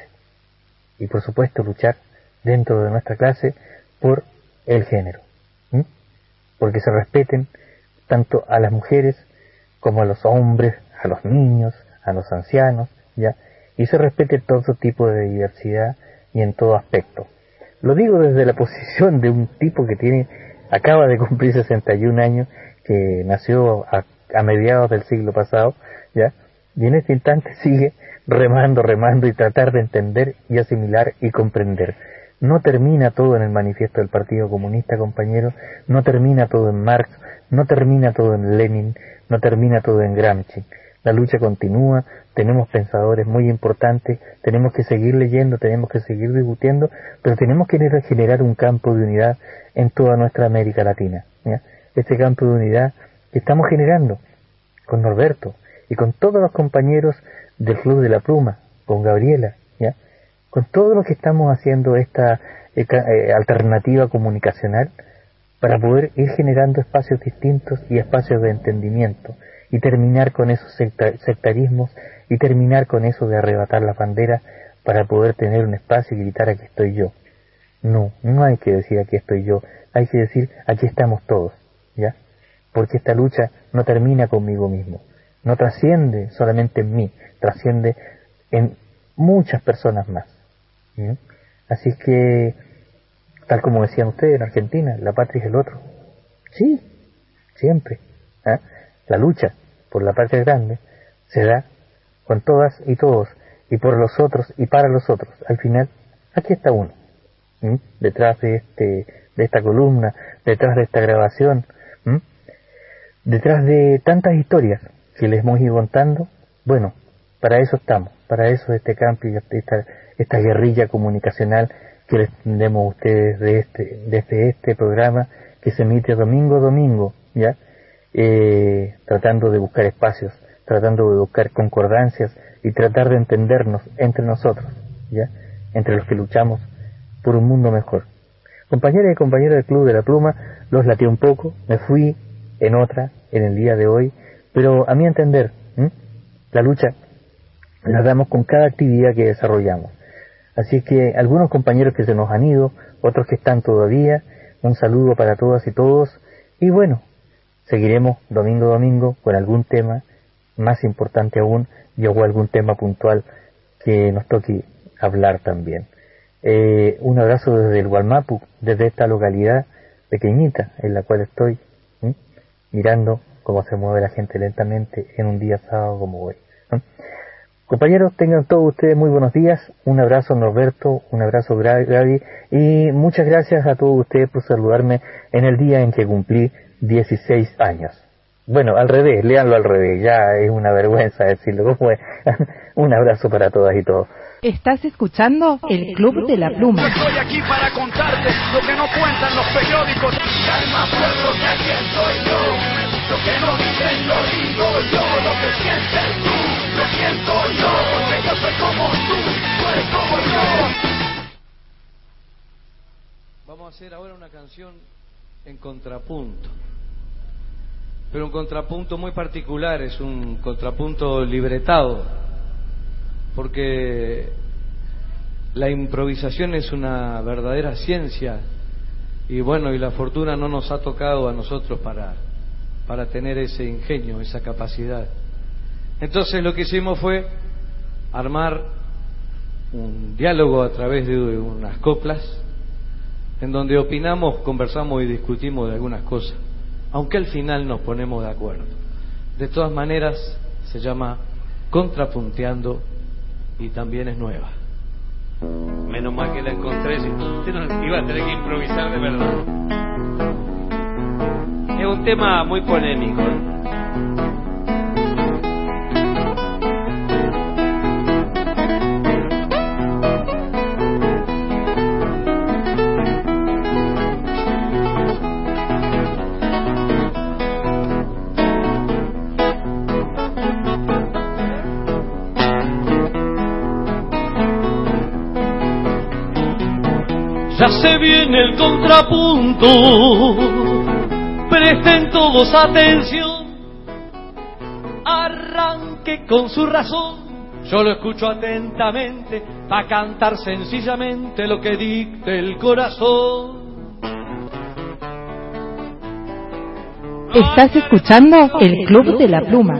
y por supuesto luchar dentro de nuestra clase por el género, ¿m? porque se respeten tanto a las mujeres como a los hombres, a los niños, a los ancianos, ya, y se respete todo tipo de diversidad y en todo aspecto. Lo digo desde la posición de un tipo que tiene, acaba de cumplir sesenta y un años, que nació a, a mediados del siglo pasado, ya, y en este instante sigue remando, remando y tratar de entender y asimilar y comprender. No termina todo en el manifiesto del Partido Comunista, compañeros, no termina todo en Marx, no termina todo en Lenin, no termina todo en Gramsci. La lucha continúa, tenemos pensadores muy importantes, tenemos que seguir leyendo, tenemos que seguir discutiendo, pero tenemos que generar un campo de unidad en toda nuestra América Latina, ¿ya? Este campo de unidad que estamos generando con Norberto y con todos los compañeros del Club de la Pluma, con Gabriela, ¿ya? Con todo lo que estamos haciendo esta eh, eh, alternativa comunicacional para poder ir generando espacios distintos y espacios de entendimiento y terminar con esos sectarismos y terminar con eso de arrebatar la bandera para poder tener un espacio y gritar aquí estoy yo. No, no hay que decir aquí estoy yo, hay que decir aquí estamos todos, ¿ya? Porque esta lucha no termina conmigo mismo, no trasciende solamente en mí, trasciende en muchas personas más. ¿Mm? Así que, tal como decían ustedes en Argentina, la patria es el otro. Sí, siempre. ¿eh? La lucha por la patria grande se da con todas y todos, y por los otros y para los otros. Al final, aquí está uno, ¿Mm? detrás de este, de esta columna, detrás de esta grabación, ¿Mm? detrás de tantas historias que les hemos ido contando. Bueno, para eso estamos, para eso este campo y esta, esta guerrilla comunicacional que les tendemos a ustedes de este, desde este programa que se emite domingo a domingo, ya, eh, tratando de buscar espacios, tratando de buscar concordancias y tratar de entendernos entre nosotros, ya, entre los que luchamos por un mundo mejor. Compañeras y compañeros del Club de la Pluma, los latí un poco, me fui en otra, en el día de hoy, pero a mi entender, ¿m? la lucha la damos con cada actividad que desarrollamos. Así que algunos compañeros que se nos han ido, otros que están todavía, un saludo para todas y todos, y bueno, seguiremos domingo a domingo con algún tema más importante aún, y o algún tema puntual que nos toque hablar también. Eh, un abrazo desde el Gualmapu, desde esta localidad pequeñita en la cual estoy, ¿sí? mirando cómo se mueve la gente lentamente en un día sábado como hoy. ¿sí? Compañeros, tengan todos ustedes muy buenos días, un abrazo Norberto, un abrazo Gaby, y muchas gracias a todos ustedes por saludarme en el día en que cumplí dieciséis años. Bueno, al revés, léanlo al revés, ya es una vergüenza decirlo. ¿Cómo es? Un abrazo para todas y todos. Estás escuchando el Club de la Pluma. Yo estoy aquí para contarte lo que no cuentan los periódicos. Calma, pueblo, que aquí estoy yo. Lo que no dicen lo digo yo. Lo que sientes tú, lo siento yo. Porque yo soy como tú, tú eres como yo. Vamos a hacer ahora una canción en contrapunto. Pero un contrapunto muy particular, es un contrapunto libretado, porque la improvisación es una verdadera ciencia y bueno, y la fortuna no nos ha tocado a nosotros para, para tener ese ingenio, esa capacidad. Entonces lo que hicimos fue armar un diálogo a través de unas coplas en donde opinamos, conversamos y discutimos de algunas cosas, aunque al final nos ponemos de acuerdo. De todas maneras, se llama Contrapunteando y también es nueva. Menos mal que la encontré, si no, iba a tener que improvisar de verdad. Es un tema muy polémico, ¿eh? Ya se viene el contrapunto, presten todos atención, arranque con su razón, yo lo escucho atentamente, pa' cantar sencillamente lo que dicte el corazón. Estás escuchando el Club de la Pluma.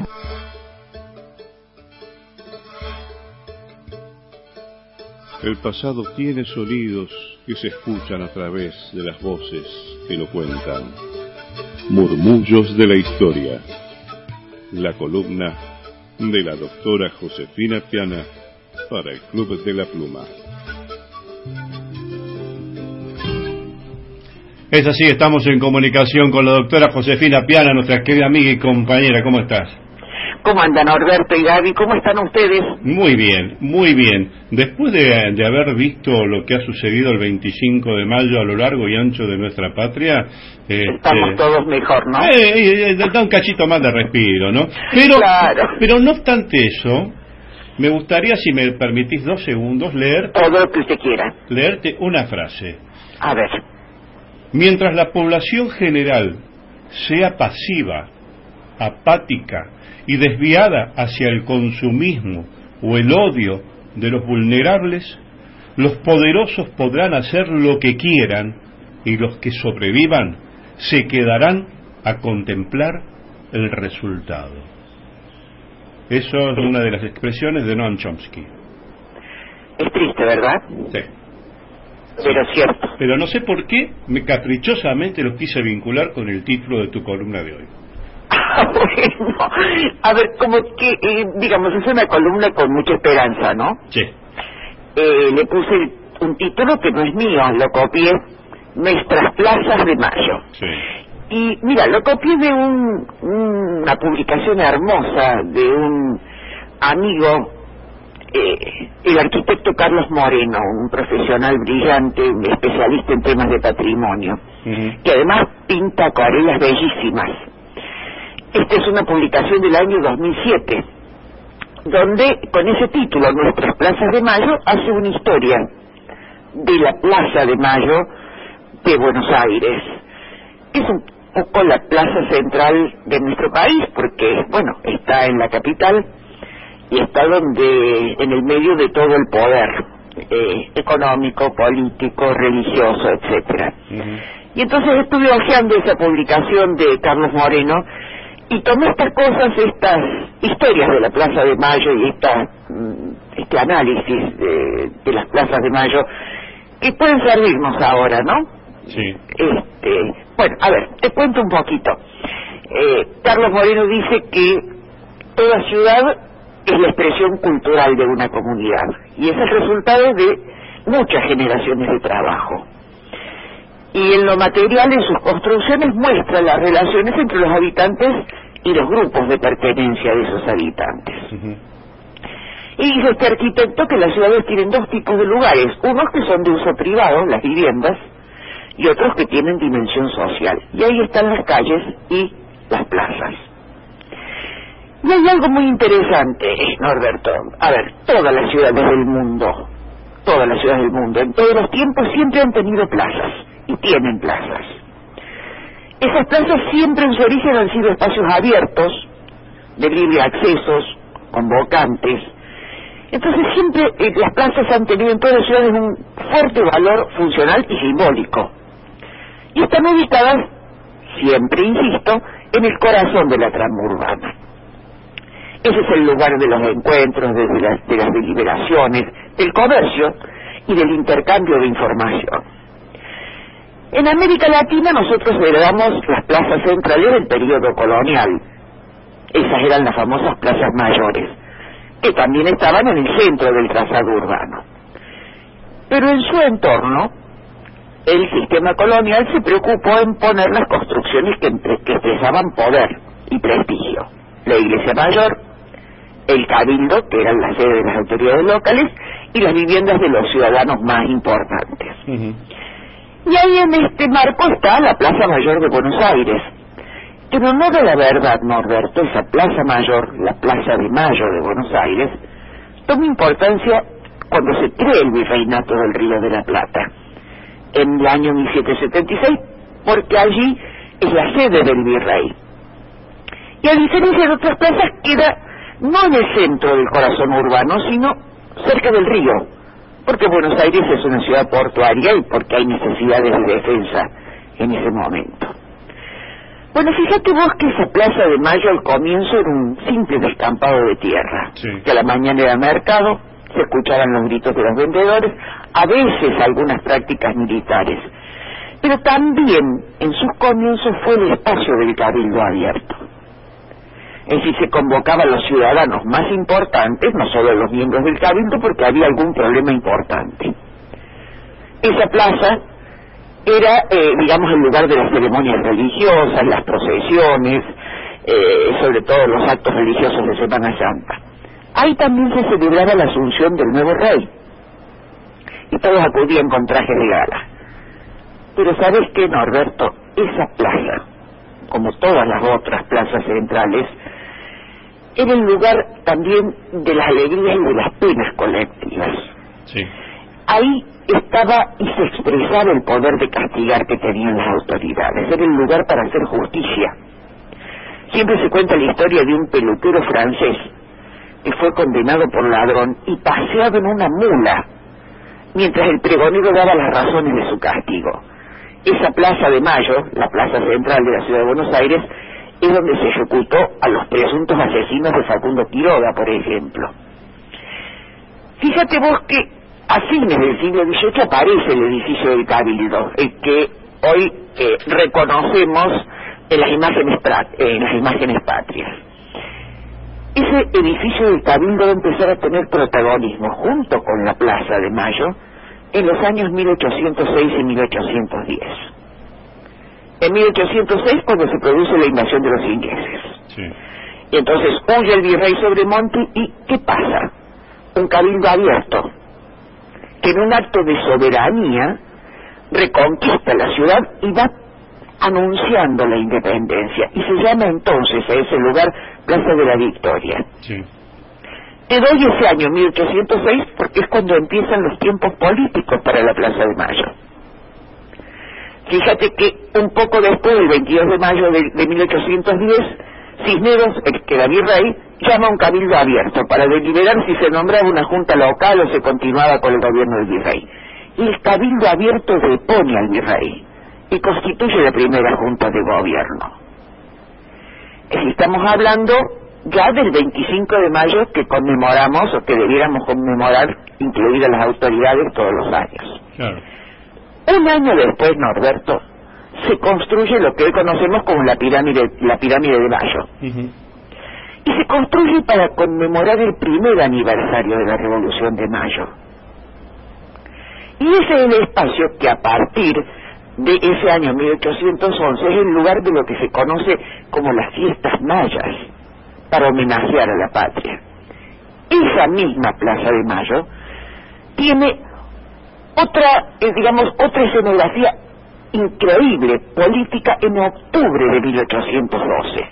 El pasado tiene sonidos que se escuchan a través de las voces que lo cuentan. Murmullos de la historia. La columna de la doctora Josefina Piana para el Club de la Pluma. Es así, estamos en comunicación con la doctora Josefina Piana, nuestra querida amiga y compañera. ¿Cómo estás? ¿Cómo andan, Norberto y Gaby? ¿Cómo están ustedes? Muy bien, muy bien. Después de, de haber visto lo que ha sucedido el veinticinco de mayo a lo largo y ancho de nuestra patria... Estamos este, todos mejor, ¿no? Eh, eh, da un cachito más de respiro, ¿no? Pero, claro. pero no obstante eso, me gustaría, si me permitís dos segundos, leer... Todo lo que usted quiera. Leerte una frase. A ver. Mientras la población general sea pasiva, apática y desviada hacia el consumismo o el odio de los vulnerables, los poderosos podrán hacer lo que quieran y los que sobrevivan se quedarán a contemplar el resultado. Eso es una de las expresiones de Noam Chomsky. Es triste, ¿verdad? Sí. Pero es cierto. Pero no sé por qué, me caprichosamente lo quise vincular con el título de tu columna de hoy. Bueno, a ver, como que, eh, digamos, es una columna con mucha esperanza, ¿no? Sí. Eh, le puse un título que no es mío, lo copié, Nuestras Plazas de Mayo. Sí. Y mira, lo copié de un, una publicación hermosa de un amigo, eh, el arquitecto Carlos Moreno, un profesional brillante, un especialista en temas de patrimonio, uh-huh. que además pinta acuarelas bellísimas. Esta es una publicación del año dos mil siete, donde con ese título, Nuestras Plazas de Mayo, hace una historia de la Plaza de Mayo de Buenos Aires. Es un poco la plaza central de nuestro país, porque, bueno, está en la capital y está donde, en el medio de todo el poder eh, económico, político, religioso, etcétera. Uh-huh. Y entonces estuve hojeando esa publicación de Carlos Moreno y tomé estas cosas, estas historias de la Plaza de Mayo y esta, este análisis de, de las plazas de Mayo que pueden servirnos ahora, ¿no? Sí. Este, bueno, a ver, te cuento un poquito. Eh, Carlos Moreno dice que toda ciudad es la expresión cultural de una comunidad y es el resultado de muchas generaciones de trabajo. Y en lo material, en sus construcciones, muestra las relaciones entre los habitantes y los grupos de pertenencia de esos habitantes. Uh-huh. Y dice este arquitecto que las ciudades tienen dos tipos de lugares, unos que son de uso privado, las viviendas, y otros que tienen dimensión social. Y ahí están las calles y las plazas. Y hay algo muy interesante, Norberto. A ver, todas las ciudades del mundo, todas las ciudades del mundo, en todos los tiempos siempre han tenido plazas. Y tienen plazas. Esas plazas siempre en su origen han sido espacios abiertos, de libre accesos, convocantes. Entonces siempre eh, las plazas han tenido en todas las ciudades un fuerte valor funcional y simbólico. Y están ubicadas, siempre insisto, en el corazón de la trama urbana. Ese es el lugar de los encuentros, de, de, las, de las deliberaciones, del comercio y del intercambio de información. En América Latina nosotros heredamos las plazas centrales del periodo colonial. Esas eran las famosas plazas mayores, que también estaban en el centro del trazado urbano. Pero en su entorno, el sistema colonial se preocupó en poner las construcciones que, que expresaban poder y prestigio. La iglesia mayor, el cabildo, que eran las sedes de las autoridades locales, y las viviendas de los ciudadanos más importantes. Uh-huh. Y ahí en este marco está la Plaza Mayor de Buenos Aires. Pero no de la verdad, Norberto, esa Plaza Mayor, la Plaza de Mayo de Buenos Aires, toma importancia cuando se crea el virreinato del Río de la Plata. en el año mil setecientos setenta y seis, porque allí es la sede del virrey. Y a diferencia de otras plazas, queda no en el centro del corazón urbano, sino cerca del río, porque Buenos Aires es una ciudad portuaria y porque hay necesidades de defensa en ese momento. Bueno, fíjate vos que esa Plaza de Mayo al comienzo era un simple descampado de tierra, sí. Que a la mañana era mercado, se escuchaban los gritos de los vendedores, a veces algunas prácticas militares, pero también en sus comienzos fue el espacio del cabildo abierto. Es decir, se convocaban a los ciudadanos más importantes, no solo a los miembros del cabildo, porque había algún problema importante. Esa plaza era, eh, digamos, el lugar de las ceremonias religiosas, las procesiones, eh, sobre todo los actos religiosos de Semana Santa. Ahí también se celebraba la asunción del nuevo rey, y todos acudían con trajes de gala. Pero ¿sabes qué, Norberto? Esa plaza, como todas las otras plazas centrales, era el lugar también de las alegrías y de las penas colectivas. Sí. Ahí estaba y se expresaba el poder de castigar que tenían las autoridades. Era el lugar para hacer justicia. Siempre se cuenta la historia de un peluquero francés que fue condenado por ladrón y paseado en una mula mientras el pregonero daba las razones de su castigo. Esa Plaza de Mayo, la plaza central de la ciudad de Buenos Aires, es donde se ejecutó a los presuntos asesinos de Facundo Quiroga, por ejemplo. Fíjate vos que a fines del siglo dieciocho aparece el edificio del Cabildo, el que hoy eh, reconocemos en las imágenes, en las imágenes patrias. Ese edificio del Cabildo va a empezar a tener protagonismo junto con la Plaza de Mayo en los años mil ochocientos seis y mil ochocientos diez. En mil ochocientos seis, cuando se produce la invasión de los ingleses. Sí. Y entonces huye el virrey Sobremonte y ¿qué pasa? Un cabildo abierto, que en un acto de soberanía reconquista la ciudad y va anunciando la independencia. Y se llama entonces a ese lugar Plaza de la Victoria. Sí. Te doy ese año, mil ochocientos seis, porque es cuando empiezan los tiempos políticos para la Plaza de Mayo. Fíjate que un poco después, el veintidós de mayo de, de mil ochocientos diez, Cisneros, el que era virrey, llama a un cabildo abierto para deliberar si se nombraba una junta local o se continuaba con el gobierno del virrey. Y el cabildo abierto depone al virrey y constituye la primera junta de gobierno. Estamos hablando ya del veinticinco de mayo que conmemoramos o que debiéramos conmemorar, incluidas las autoridades, todos los años. Claro. Un año después, Norberto, se construye lo que hoy conocemos como la pirámide, la pirámide de Mayo. Uh-huh. Y se construye para conmemorar el primer aniversario de la Revolución de Mayo. Y ese es el espacio que a partir de ese año mil ochocientos once es el lugar de lo que se conoce como las fiestas mayas, para homenajear a la patria. Esa misma Plaza de Mayo tiene otra, eh, digamos, otra escenografía increíble, política, en octubre de mil ochocientos doce.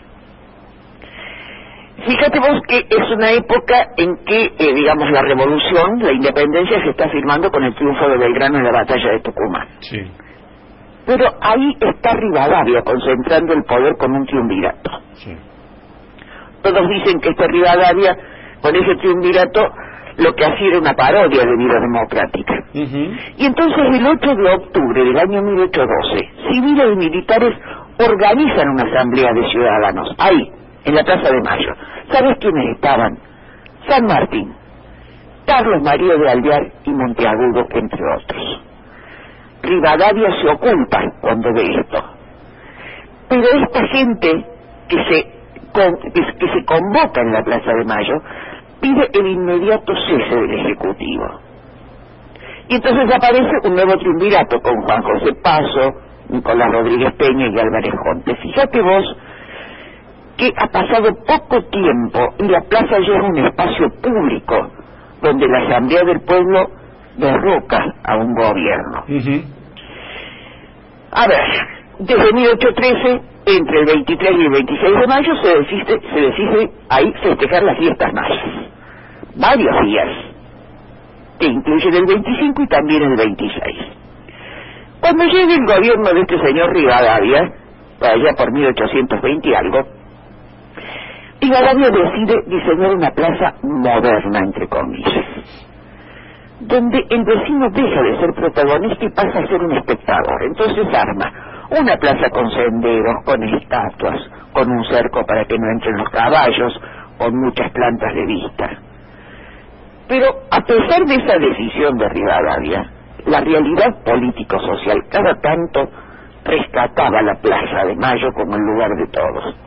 Fíjate vos que es una época en que, eh, digamos, la revolución, la independencia se está firmando con el triunfo de Belgrano en la batalla de Tucumán. Sí. Pero ahí está Rivadavia concentrando el poder con un triunvirato. Sí. Todos dicen que esta Rivadavia, con ese triunvirato, lo que hacía era una parodia de vida democrática. Uh-huh. Y entonces el ocho de octubre del año mil ochocientos doce, civiles y militares organizan una asamblea de ciudadanos, ahí, en la Plaza de Mayo. ¿Sabes quiénes estaban? San Martín, Carlos María de Alvear y Monteagudo, entre otros. Rivadavia se oculta cuando ve esto. Pero esta gente que se, con, que, que se convoca en la Plaza de Mayo pide el inmediato cese del Ejecutivo. Y entonces aparece un nuevo triunvirato con Juan José Paso, Nicolás Rodríguez Peña y Álvarez Jonte. Fíjate vos que ha pasado poco tiempo y la plaza ya es un espacio público donde la Asamblea del Pueblo derroca a un gobierno. Uh-huh. A ver, desde mil ochocientos trece, entre el veintitrés y el veintiséis de mayo, se decide, se decide ahí festejar las fiestas mayas. Varios días, que incluyen el veinticinco y también el veintiséis. Cuando llega el gobierno de este señor Rivadavia, para allá por mil ochocientos veinte y algo, Rivadavia decide diseñar una plaza moderna, entre comillas, donde el vecino deja de ser protagonista y pasa a ser un espectador. Entonces arma una plaza con senderos, con estatuas, con un cerco para que no entren los caballos, con muchas plantas de vista. Pero a pesar de esa decisión de Rivadavia, la realidad político-social cada tanto rescataba la Plaza de Mayo como el lugar de todos.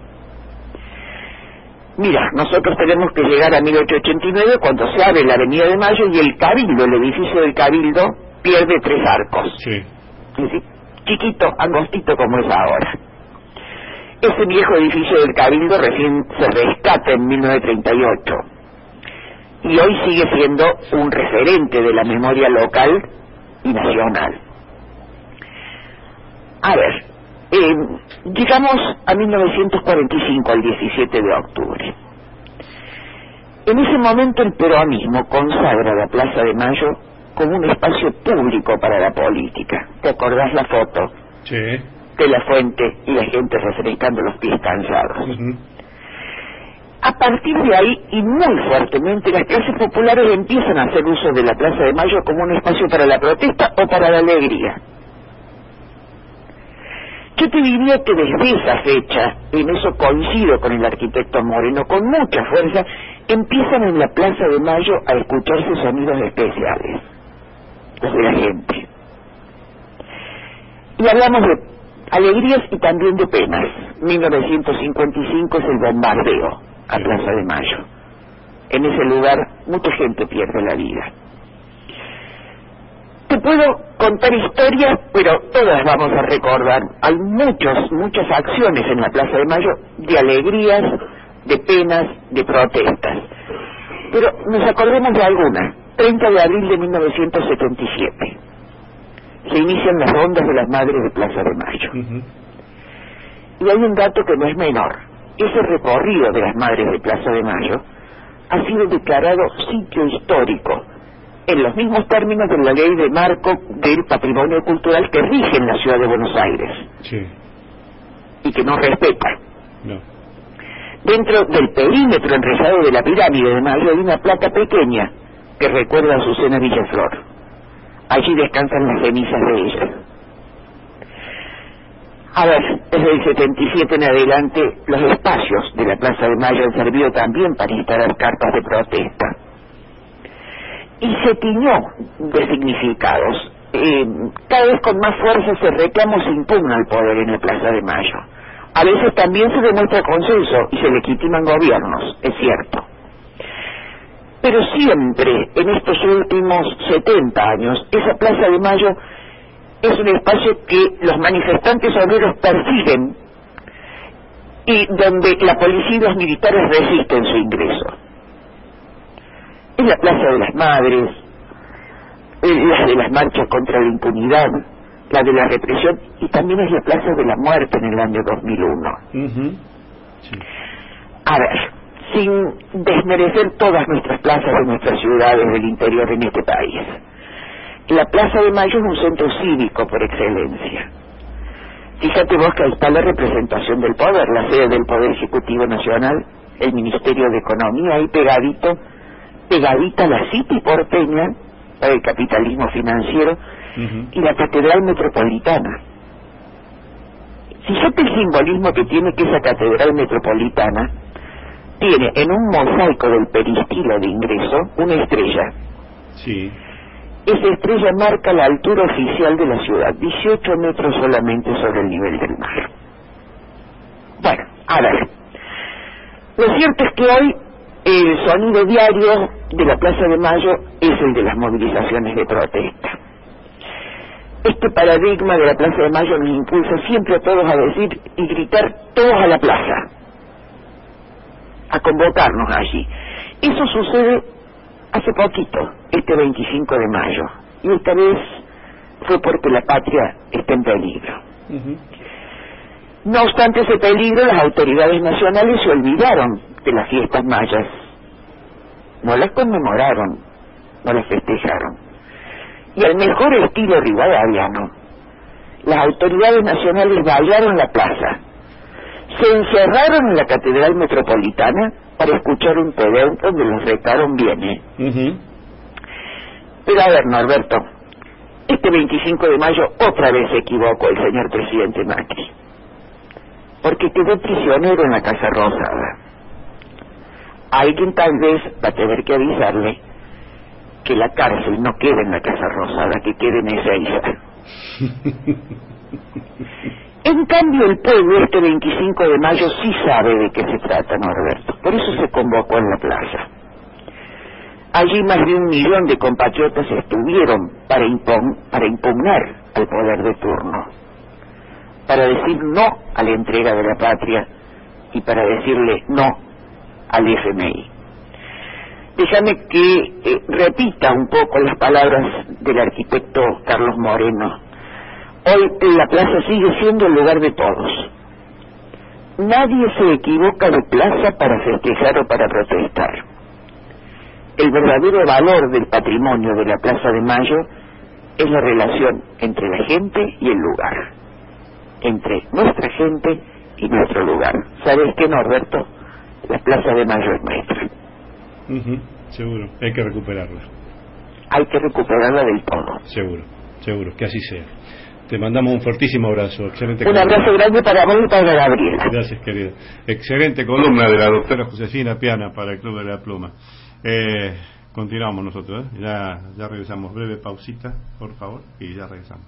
Mira, nosotros tenemos que llegar a mil ochocientos ochenta y nueve cuando se abre la Avenida de Mayo y el Cabildo, el edificio del Cabildo, pierde tres arcos. Sí. ¿Sí? Chiquito, angostito como es ahora. Ese viejo edificio del Cabildo recién se rescata en mil novecientos treinta y ocho. Y hoy sigue siendo un referente de la memoria local y nacional. A ver, eh, llegamos a mil novecientos cuarenta y cinco, al diecisiete de octubre. En ese momento el peronismo consagra la Plaza de Mayo como un espacio público para la política. ¿Te acordás la foto? Sí. De la fuente y la gente refrescando los pies cansados. Uh-huh. A partir de ahí, y muy fuertemente, las clases populares empiezan a hacer uso de la Plaza de Mayo como un espacio para la protesta o para la alegría. Yo te diría que desde esa fecha, en eso coincido con el arquitecto Moreno, con mucha fuerza, empiezan en la Plaza de Mayo a escucharse sonidos especiales, los de la gente. Y hablamos de alegrías y también de penas. mil novecientos cincuenta y cinco es el bombardeo a Plaza de Mayo. En ese lugar mucha gente pierde la vida. Te puedo contar historias, pero todas vamos a recordar. Hay muchos, muchas acciones en la Plaza de Mayo de alegrías, de penas, de protestas. Pero nos acordemos de algunas. treinta de abril de mil novecientos setenta y siete. Se inician las rondas de las madres de Plaza de Mayo. Uh-huh. Y hay un dato que no es menor. Ese recorrido de las madres de Plaza de Mayo ha sido declarado sitio histórico en los mismos términos de la ley de marco del patrimonio cultural que rige en la ciudad de Buenos Aires. Sí. Y que no respeta. No. Dentro del perímetro enrejado de la pirámide de Mayo hay una placa pequeña que recuerda a Azucena Villaflor. Allí descansan las cenizas de ella. A ver, desde el setenta y siete en adelante, los espacios de la Plaza de Mayo han servido también para instalar carpas de protesta. Y se tiñó de significados. Eh, cada vez con más fuerza ese reclamo se impugna al poder en la Plaza de Mayo. A veces también se demuestra consenso y se legitiman gobiernos, es cierto. Pero siempre, en estos últimos setenta años, esa Plaza de Mayo es un espacio que los manifestantes obreros persiguen y donde la policía y los militares resisten su ingreso. Es la Plaza de las Madres, la de las marchas contra la impunidad, la de la represión, y también es la Plaza de la Muerte en el año dos mil uno. Uh-huh. Sí. A ver, sin desmerecer todas nuestras plazas de nuestras ciudades del interior en este país, la Plaza de Mayo es un centro cívico por excelencia. Fíjate vos que ahí está la representación del poder, la sede del Poder Ejecutivo Nacional, el Ministerio de Economía, ahí pegadito, pegadita la City porteña, el capitalismo financiero, uh-huh, y la Catedral Metropolitana. Fíjate el simbolismo que tiene que esa Catedral Metropolitana tiene en un mosaico del peristilo de ingreso una estrella. Sí. Esa estrella marca la altura oficial de la ciudad, dieciocho metros solamente sobre el nivel del mar. Bueno, a ver, lo cierto es que hoy el sonido diario de la Plaza de Mayo es el de las movilizaciones de protesta. Este paradigma de la Plaza de Mayo nos impulsa siempre a todos a decir y gritar todos a la plaza, a convocarnos allí. Eso sucede hace poquito, este veinticinco de mayo, y esta vez fue porque la patria está en peligro. Uh-huh. No obstante ese peligro, las autoridades nacionales se olvidaron de las fiestas mayas, no las conmemoraron, no las festejaron, y al mejor estilo rivadaviano las autoridades nacionales vallaron la plaza, se encerraron en la Catedral Metropolitana para escuchar un Te Deum donde los retaron bien, ¿eh? Uh-huh. Pero a ver, Norberto, este veinticinco de mayo otra vez se equivocó el señor presidente Macri, porque quedó prisionero en la Casa Rosada. Alguien tal vez va a tener que avisarle que la cárcel no quede en la Casa Rosada, que quede en Ezeiza. En cambio, el pueblo este veinticinco de mayo sí sabe de qué se trata, Norberto. Por eso se convocó en la plaza. Allí más de un millón de compatriotas estuvieron para, impon para impugnar al poder de turno, para decir no a la entrega de la patria y para decirle no al F M I. Déjame que eh, repita un poco las palabras del arquitecto Carlos Moreno. Hoy la plaza sigue siendo el lugar de todos. Nadie se equivoca de plaza para festejar o para protestar. El verdadero valor del patrimonio de la Plaza de Mayo es la relación entre la gente y el lugar, entre nuestra gente y nuestro lugar. ¿Sabes qué, Norberto? La Plaza de Mayo es nuestra. Uh-huh, seguro, hay que recuperarla. Hay que recuperarla del todo. Seguro, seguro, que así sea. Te mandamos un fortísimo abrazo. Excelente un columna. abrazo grande para vos y para Gabriela. Gracias, querido. Excelente columna de la doctora Josefina Piana para el Club de la Pluma. Eh, continuamos nosotros, ¿eh? ya, ya regresamos. Breve pausita, por favor, y ya regresamos.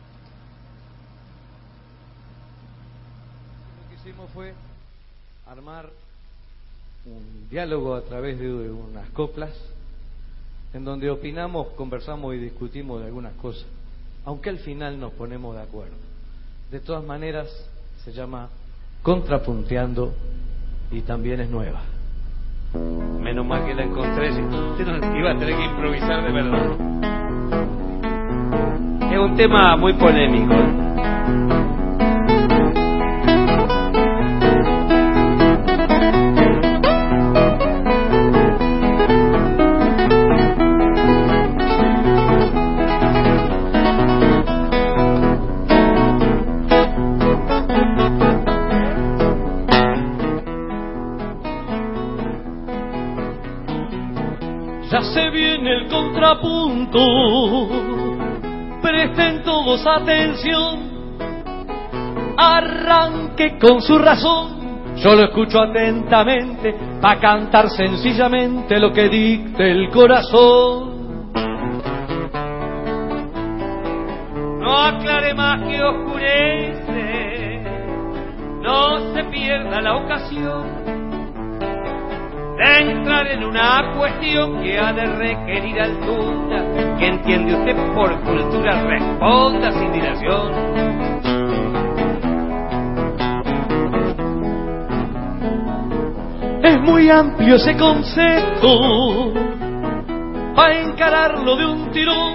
Lo que hicimos fue armar un diálogo a través de unas coplas en donde opinamos, conversamos y discutimos de algunas cosas, aunque al final nos ponemos de acuerdo. De todas maneras, se llama Contrapunteando y también es nueva. Menos mal que la encontré, si no, iba a tener que improvisar de verdad. Es un tema muy polémico. Ya se viene el contrapunto, presten todos atención, arranque con su razón, yo lo escucho atentamente, pa' cantar sencillamente lo que dicte el corazón. No aclare más que oscurece, no se pierda la ocasión de entrar en una cuestión que ha de requerir altura, que entiende usted por cultura, responda sin dilación. Es muy amplio ese concepto, para encararlo de un tirón,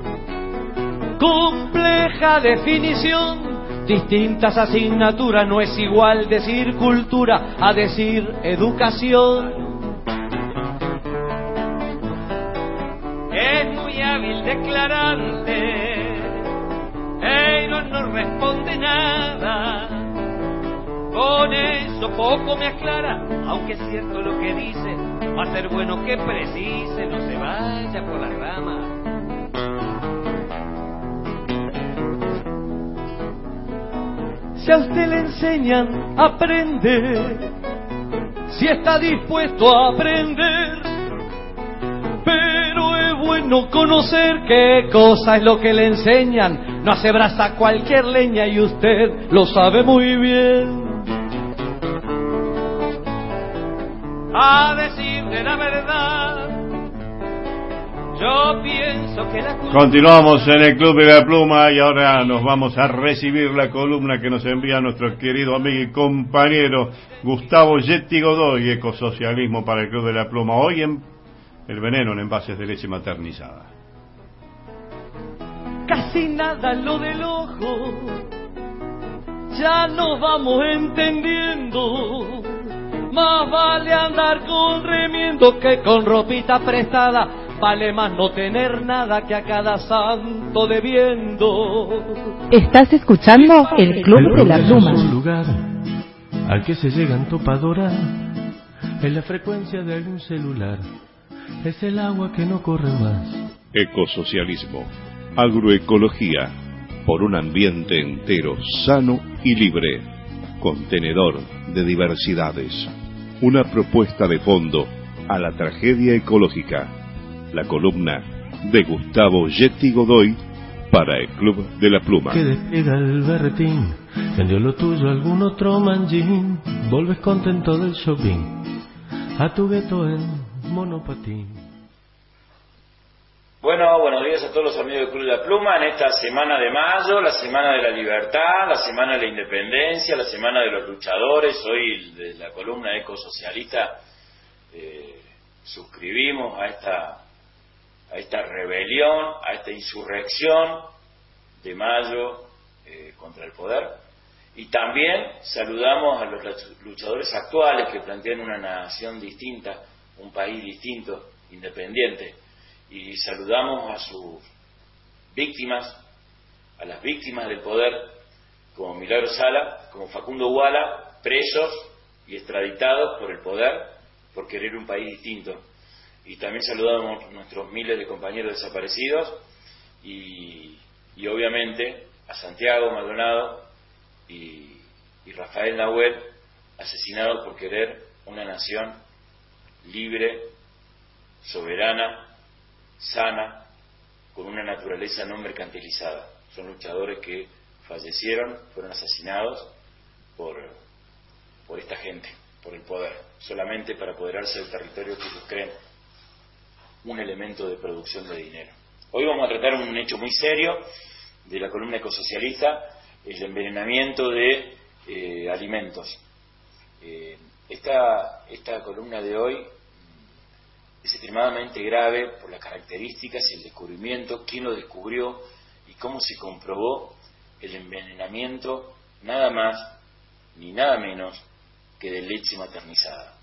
compleja definición, distintas asignaturas, no es igual decir cultura a decir educación. Es muy hábil declarante, ey, no nos responde nada, con eso poco me aclara, aunque es cierto lo que dice, va a ser bueno que precise, no se vaya por la rama. Si a usted le enseñan, aprende, si está dispuesto a aprender, pero es bueno conocer qué cosa es lo que le enseñan, no hace brasa cualquier leña y usted lo sabe muy bien. A decir de la verdad, yo pienso que la cultura... Continuamos en el Club de la Pluma y ahora nos vamos a recibir la columna que nos envía nuestro querido amigo y compañero Gustavo Yetti Godoy, Ecosocialismo para el Club de la Pluma. Hoy en El veneno en envases de leche maternizada. Casi nada en lo del ojo, ya nos vamos entendiendo. Más vale andar con remiendo que con ropita prestada, vale más no tener nada que a cada santo debiendo. Estás escuchando el Club el de la Pluma. Es un lugar al que se llegan topadoras en la frecuencia de algún celular. Es el agua que no corre más. Ecosocialismo, agroecología, por un ambiente entero, sano y libre, contenedor de diversidades. Una propuesta de fondo a la tragedia ecológica. La columna de Gustavo Yeti Godoy para el Club de la Pluma. Que despega el berretín, vendió lo tuyo algún otro manjín, volves contento del shopping, a tu gueto en monopatín. Bueno, buenos días a todos los amigos del Club de la Pluma en esta semana de mayo, la semana de la libertad, la semana de la independencia, la semana de los luchadores. Hoy de la columna ecosocialista eh, suscribimos a esta a esta rebelión, a esta insurrección de mayo eh, contra el poder, y también saludamos a los luchadores actuales que plantean una nación distinta, un país distinto, independiente, y saludamos a sus víctimas, a las víctimas del poder, como Milagro Sala, como Facundo Guala, presos y extraditados por el poder por querer un país distinto. Y también saludamos a nuestros miles de compañeros desaparecidos y, y obviamente a Santiago Maldonado y, y Rafael Nahuel, asesinados por querer una nación libre, soberana, sana, con una naturaleza no mercantilizada. Son luchadores que fallecieron, fueron asesinados por, por esta gente, por el poder, solamente para apoderarse del territorio que ellos creen un elemento de producción de dinero. Hoy vamos a tratar un hecho muy serio de la columna ecosocialista, el envenenamiento de eh, alimentos. Eh, esta, esta columna de hoy es extremadamente grave por las características y el descubrimiento, quién lo descubrió y cómo se comprobó el envenenamiento nada más ni nada menos que de leche maternizada.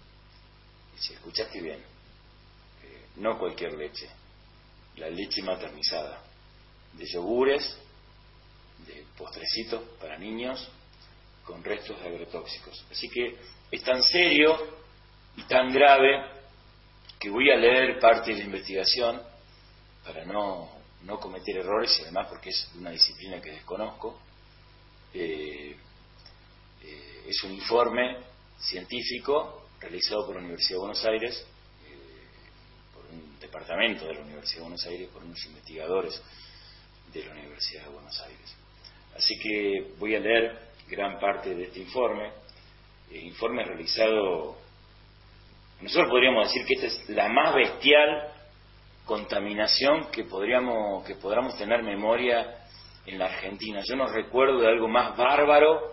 Y si escuchaste bien, eh, no cualquier leche, la leche maternizada, de yogures, de postrecitos para niños con restos de agrotóxicos. Así que es tan serio y tan grave que voy a leer parte de la investigación para no, no cometer errores y además porque es una disciplina que desconozco. Eh, eh, es un informe científico realizado por la Universidad de Buenos Aires, eh, por un departamento de la Universidad de Buenos Aires, por unos investigadores de la Universidad de Buenos Aires. Así que voy a leer gran parte de este informe, eh, informe realizado. Nosotros podríamos decir que esta es la más bestial contaminación que podríamos que podamos tener memoria en la Argentina. Yo no recuerdo de algo más bárbaro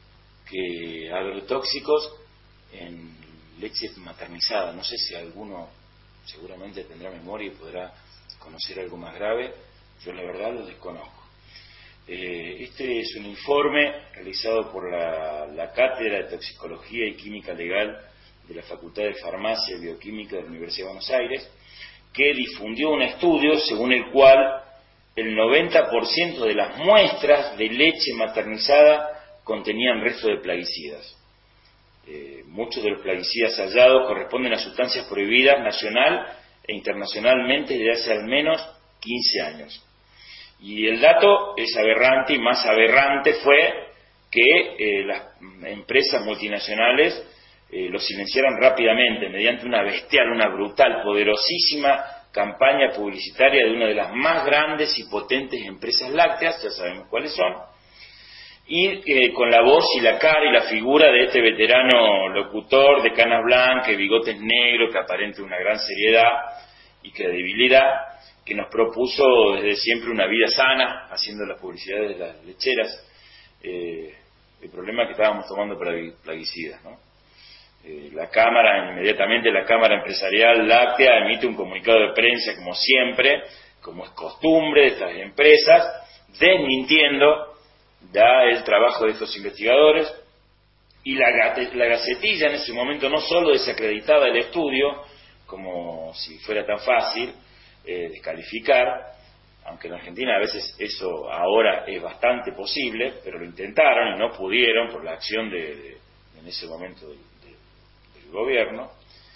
que agrotóxicos en leche maternizada. No sé si alguno seguramente tendrá memoria y podrá conocer algo más grave. Yo la verdad lo desconozco. Eh, este es un informe realizado por la, la Cátedra de Toxicología y Química Legal de la Facultad de Farmacia y Bioquímica de la Universidad de Buenos Aires, que difundió un estudio según el cual el noventa por ciento de las muestras de leche maternizada contenían restos de plaguicidas. Eh, muchos de los plaguicidas hallados corresponden a sustancias prohibidas nacional e internacionalmente desde hace al menos quince años. Y el dato es aberrante, y más aberrante fue que eh, las empresas multinacionales Eh, lo silenciaron rápidamente mediante una bestial, una brutal, poderosísima campaña publicitaria de una de las más grandes y potentes empresas lácteas, ya sabemos cuáles son, y eh, con la voz y la cara y la figura de este veterano locutor de canas blancas y bigotes negros que aparenta una gran seriedad y credibilidad, que nos propuso desde siempre una vida sana, haciendo las publicidades de las lecheras. Eh, el problema es que estábamos tomando plaguicidas, ¿no? Eh, la Cámara, inmediatamente la Cámara Empresarial Láctea emite un comunicado de prensa, como siempre, como es costumbre de estas empresas, desmintiendo ya el trabajo de estos investigadores, y la, la Gacetilla en ese momento no solo desacreditaba el estudio, como si fuera tan fácil eh, descalificar, aunque en Argentina a veces eso ahora es bastante posible, pero lo intentaron y no pudieron por la acción de, de en ese momento del, de, del gobierno,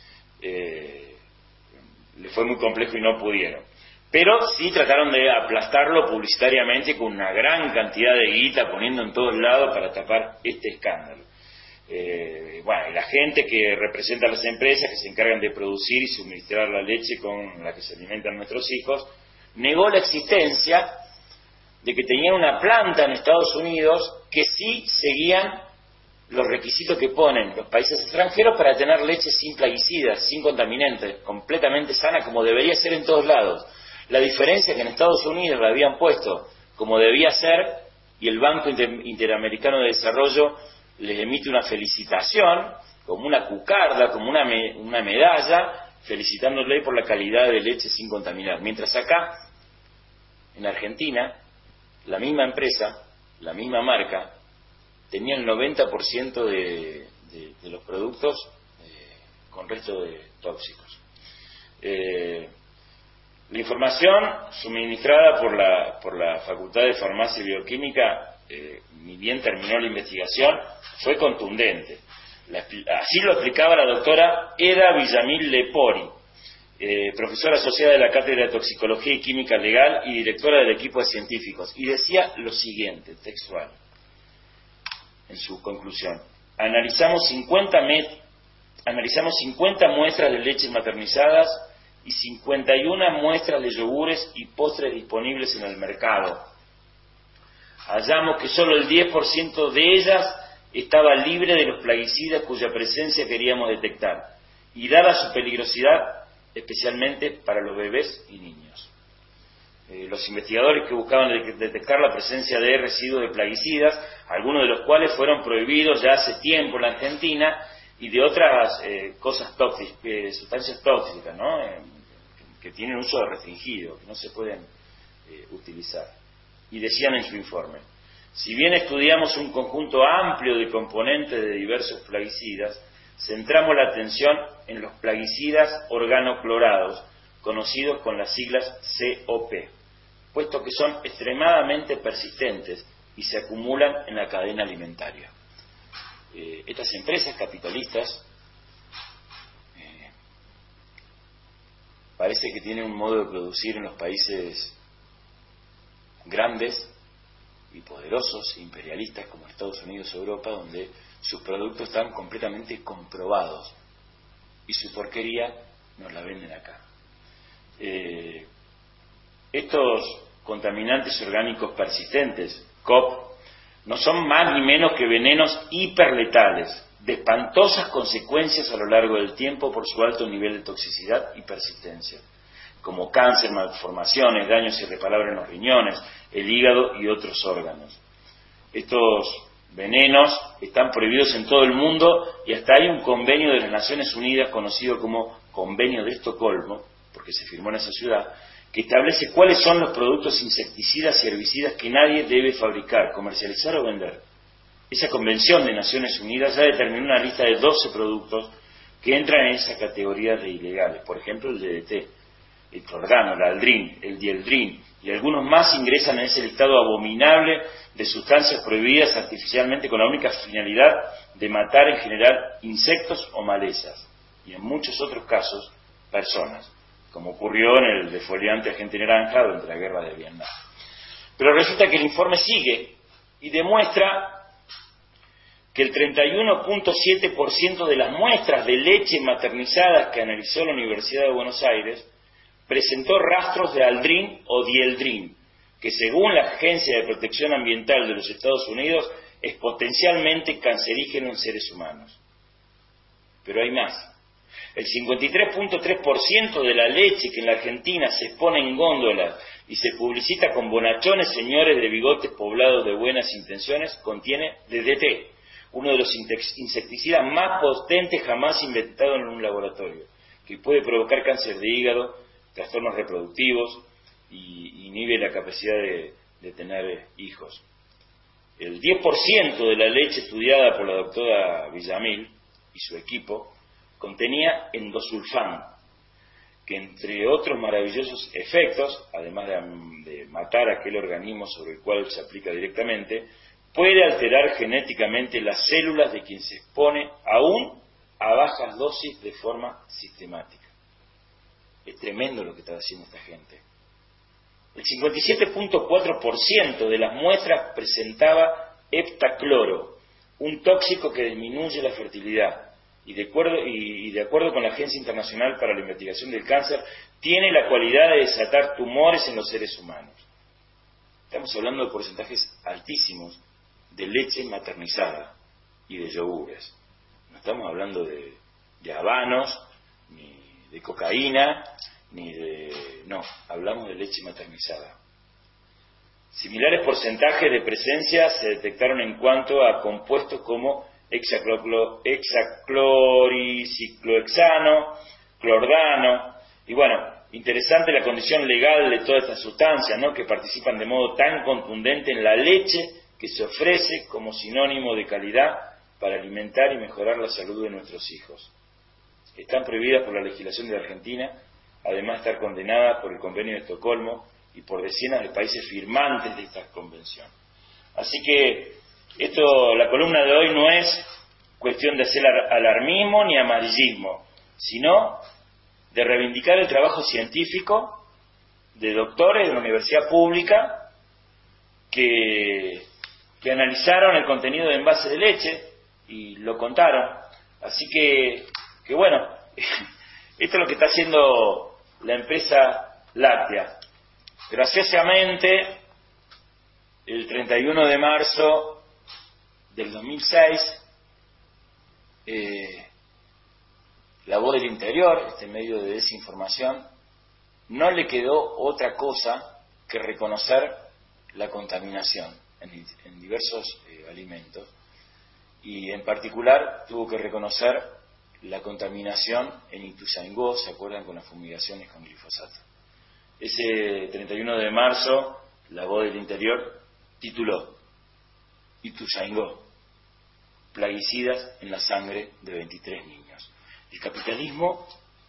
eh, le fue muy complejo y no pudieron. Pero sí trataron de aplastarlo publicitariamente con una gran cantidad de guita, poniendo en todos lados para tapar este escándalo. Eh, bueno, y la gente que representa a las empresas que se encargan de producir y suministrar la leche con la que se alimentan nuestros hijos, negó la existencia de que tenían una planta en Estados Unidos que sí seguían los requisitos que ponen los países extranjeros para tener leche sin plaguicidas, sin contaminantes, completamente sana, como debería ser en todos lados. La diferencia es que en Estados Unidos la habían puesto como debía ser, y el Banco Inter- Interamericano de Desarrollo les emite una felicitación, como una cucarda, como una, me- una medalla, felicitándole por la calidad de leche sin contaminar. Mientras acá, en Argentina, la misma empresa, la misma marca, tenía el noventa por ciento de, de, de los productos eh, con resto de tóxicos. Eh, la información suministrada por la, por la Facultad de Farmacia y Bioquímica, eh, ni bien terminó la investigación, fue contundente. La, así lo explicaba la doctora Eda Villamil Lepori, eh, profesora asociada de la Cátedra de Toxicología y Química Legal y directora del equipo de científicos, y decía lo siguiente, textual, en su conclusión: analizamos cincuenta, met, analizamos cincuenta muestras de leches maternizadas y cincuenta y una muestras de yogures y postres disponibles en el mercado. Hallamos que solo el diez por ciento de ellas estaba libre de los plaguicidas cuya presencia queríamos detectar, y dada su peligrosidad, especialmente para los bebés y niños. Eh, los investigadores que buscaban de- detectar la presencia de residuos de plaguicidas, algunos de los cuales fueron prohibidos ya hace tiempo en la Argentina, y de otras eh, cosas tóxicas, eh, sustancias tóxicas, ¿no? Eh, que, que tienen uso restringido, que no se pueden eh, utilizar. Y decían en su informe: si bien estudiamos un conjunto amplio de componentes de diversos plaguicidas, centramos la atención en los plaguicidas organoclorados, conocidos con las siglas C O P, puesto que son extremadamente persistentes y se acumulan en la cadena alimentaria. Eh, estas empresas capitalistas eh, parece que tienen un modo de producir en los países grandes y poderosos, imperialistas como Estados Unidos o Europa, donde sus productos están completamente comprobados y su porquería nos la venden acá. Eh, estos contaminantes orgánicos persistentes, C O P, no son más ni menos que venenos hiperletales, de espantosas consecuencias a lo largo del tiempo por su alto nivel de toxicidad y persistencia, como cáncer, malformaciones, daños irreparables en los riñones, el hígado y otros órganos. Estos venenos están prohibidos en todo el mundo, y hasta hay un convenio de las Naciones Unidas conocido como Convenio de Estocolmo, porque se firmó en esa ciudad, que establece cuáles son los productos insecticidas y herbicidas que nadie debe fabricar, comercializar o vender. Esa Convención de Naciones Unidas ya determinó una lista de doce productos que entran en esa categoría de ilegales, por ejemplo el D D T, el clorgano, el aldrin, el dieldrin, y algunos más ingresan en ese listado abominable de sustancias prohibidas artificialmente con la única finalidad de matar en general insectos o malezas, y en muchos otros casos personas, como ocurrió en el defoliante Agente Naranja durante la guerra de Vietnam. Pero resulta que el informe sigue y demuestra que el treinta y uno punto siete por ciento de las muestras de leche maternizadas que analizó la Universidad de Buenos Aires presentó rastros de aldrin o dieldrin, que según la Agencia de Protección Ambiental de los Estados Unidos es potencialmente cancerígeno en seres humanos. Pero hay más. El cincuenta y tres punto tres por ciento de la leche que en la Argentina se expone en góndolas y se publicita con bonachones señores de bigotes poblados de buenas intenciones contiene D D T, uno de los insecticidas más potentes jamás inventados en un laboratorio, que puede provocar cáncer de hígado, trastornos reproductivos y inhibe la capacidad de, de tener hijos. El diez por ciento de la leche estudiada por la doctora Villamil y su equipo contenía endosulfán, que entre otros maravillosos efectos, además de, de matar aquel organismo sobre el cual se aplica directamente, puede alterar genéticamente las células de quien se expone aún a bajas dosis de forma sistemática. Es tremendo lo que está haciendo esta gente. El cincuenta y siete punto cuatro por ciento de las muestras presentaba heptacloro, un tóxico que disminuye la fertilidad. Y de, acuerdo, y, y de acuerdo con la Agencia Internacional para la Investigación del Cáncer, tiene la cualidad de desatar tumores en los seres humanos. Estamos hablando de porcentajes altísimos de leche maternizada y de yogures. No estamos hablando de, de habanos, ni de cocaína, ni de... no, hablamos de leche maternizada. Similares porcentajes de presencia se detectaron en cuanto a compuestos como hexacloriciclohexano, clordano, y bueno, interesante la condición legal de todas estas sustancias, ¿no?, que participan de modo tan contundente en la leche que se ofrece como sinónimo de calidad para alimentar y mejorar la salud de nuestros hijos. Están prohibidas por la legislación de Argentina, además de estar condenadas por el Convenio de Estocolmo y por decenas de países firmantes de esta convención. Así que esto, la columna de hoy no es cuestión de hacer alarmismo ni amarillismo, sino de reivindicar el trabajo científico de doctores de la universidad pública que, que analizaron el contenido de envases de leche y lo contaron. Así que, que bueno, esto es lo que está haciendo la empresa láctea. Graciosamente, el treinta y uno de marzo del dos mil seis, eh, La Voz del Interior, este medio de desinformación, no le quedó otra cosa que reconocer la contaminación en, en diversos eh, alimentos, y en particular tuvo que reconocer la contaminación en Ituzaingó, ¿se acuerdan?, con las fumigaciones con glifosato. Ese treinta y uno de marzo, La Voz del Interior tituló Ituzaingó, plaguicidas en la sangre de veintitrés niños. El capitalismo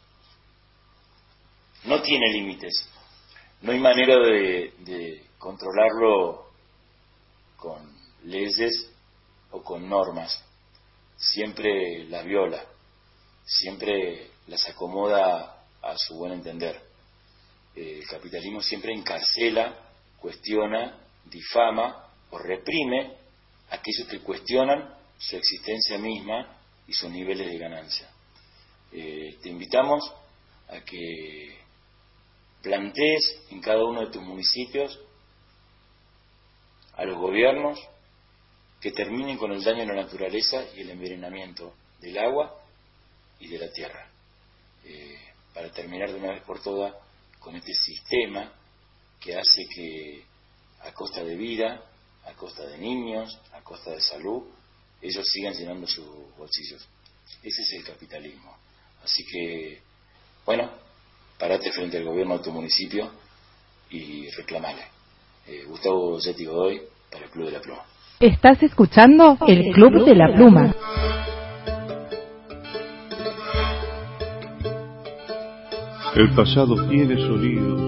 no tiene límites, no hay manera de, de controlarlo con leyes o con normas, siempre las viola, siempre las acomoda a su buen entender. El capitalismo siempre encarcela, cuestiona, difama o reprime a aquellos que cuestionan su existencia misma y sus niveles de ganancia. Eh, te invitamos a que plantees en cada uno de tus municipios a los gobiernos que terminen con el daño a la naturaleza y el envenenamiento del agua y de la tierra, eh, para terminar de una vez por todas con este sistema que hace que a costa de vida, a costa de niños, a costa de salud, ellos sigan llenando sus bolsillos. Ese es el capitalismo. Así que, bueno, parate frente al gobierno de tu municipio y reclamale. Eh, Gustavo Yeti Godoy, para el Club de la Pluma. Estás escuchando el Club de la Pluma. El pasado tiene sonidos.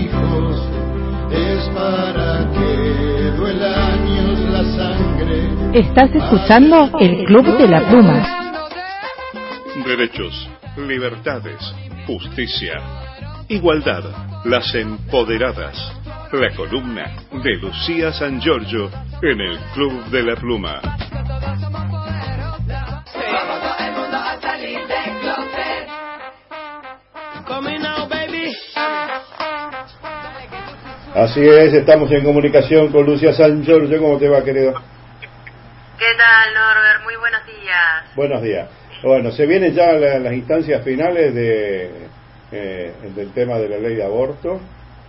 Para que duela años la sangre Estás escuchando el Club de la Pluma. Derechos, libertades, justicia, igualdad, las empoderadas. La columna de Lucía San Giorgio en el Club de la Pluma. Así es, estamos en comunicación con Lucía San Giorgio. ¿Cómo te va, querido? ¿Qué tal, Norbert? Muy buenos días. Buenos días. Bueno, se vienen ya la, las instancias finales de eh, del tema de la ley de aborto.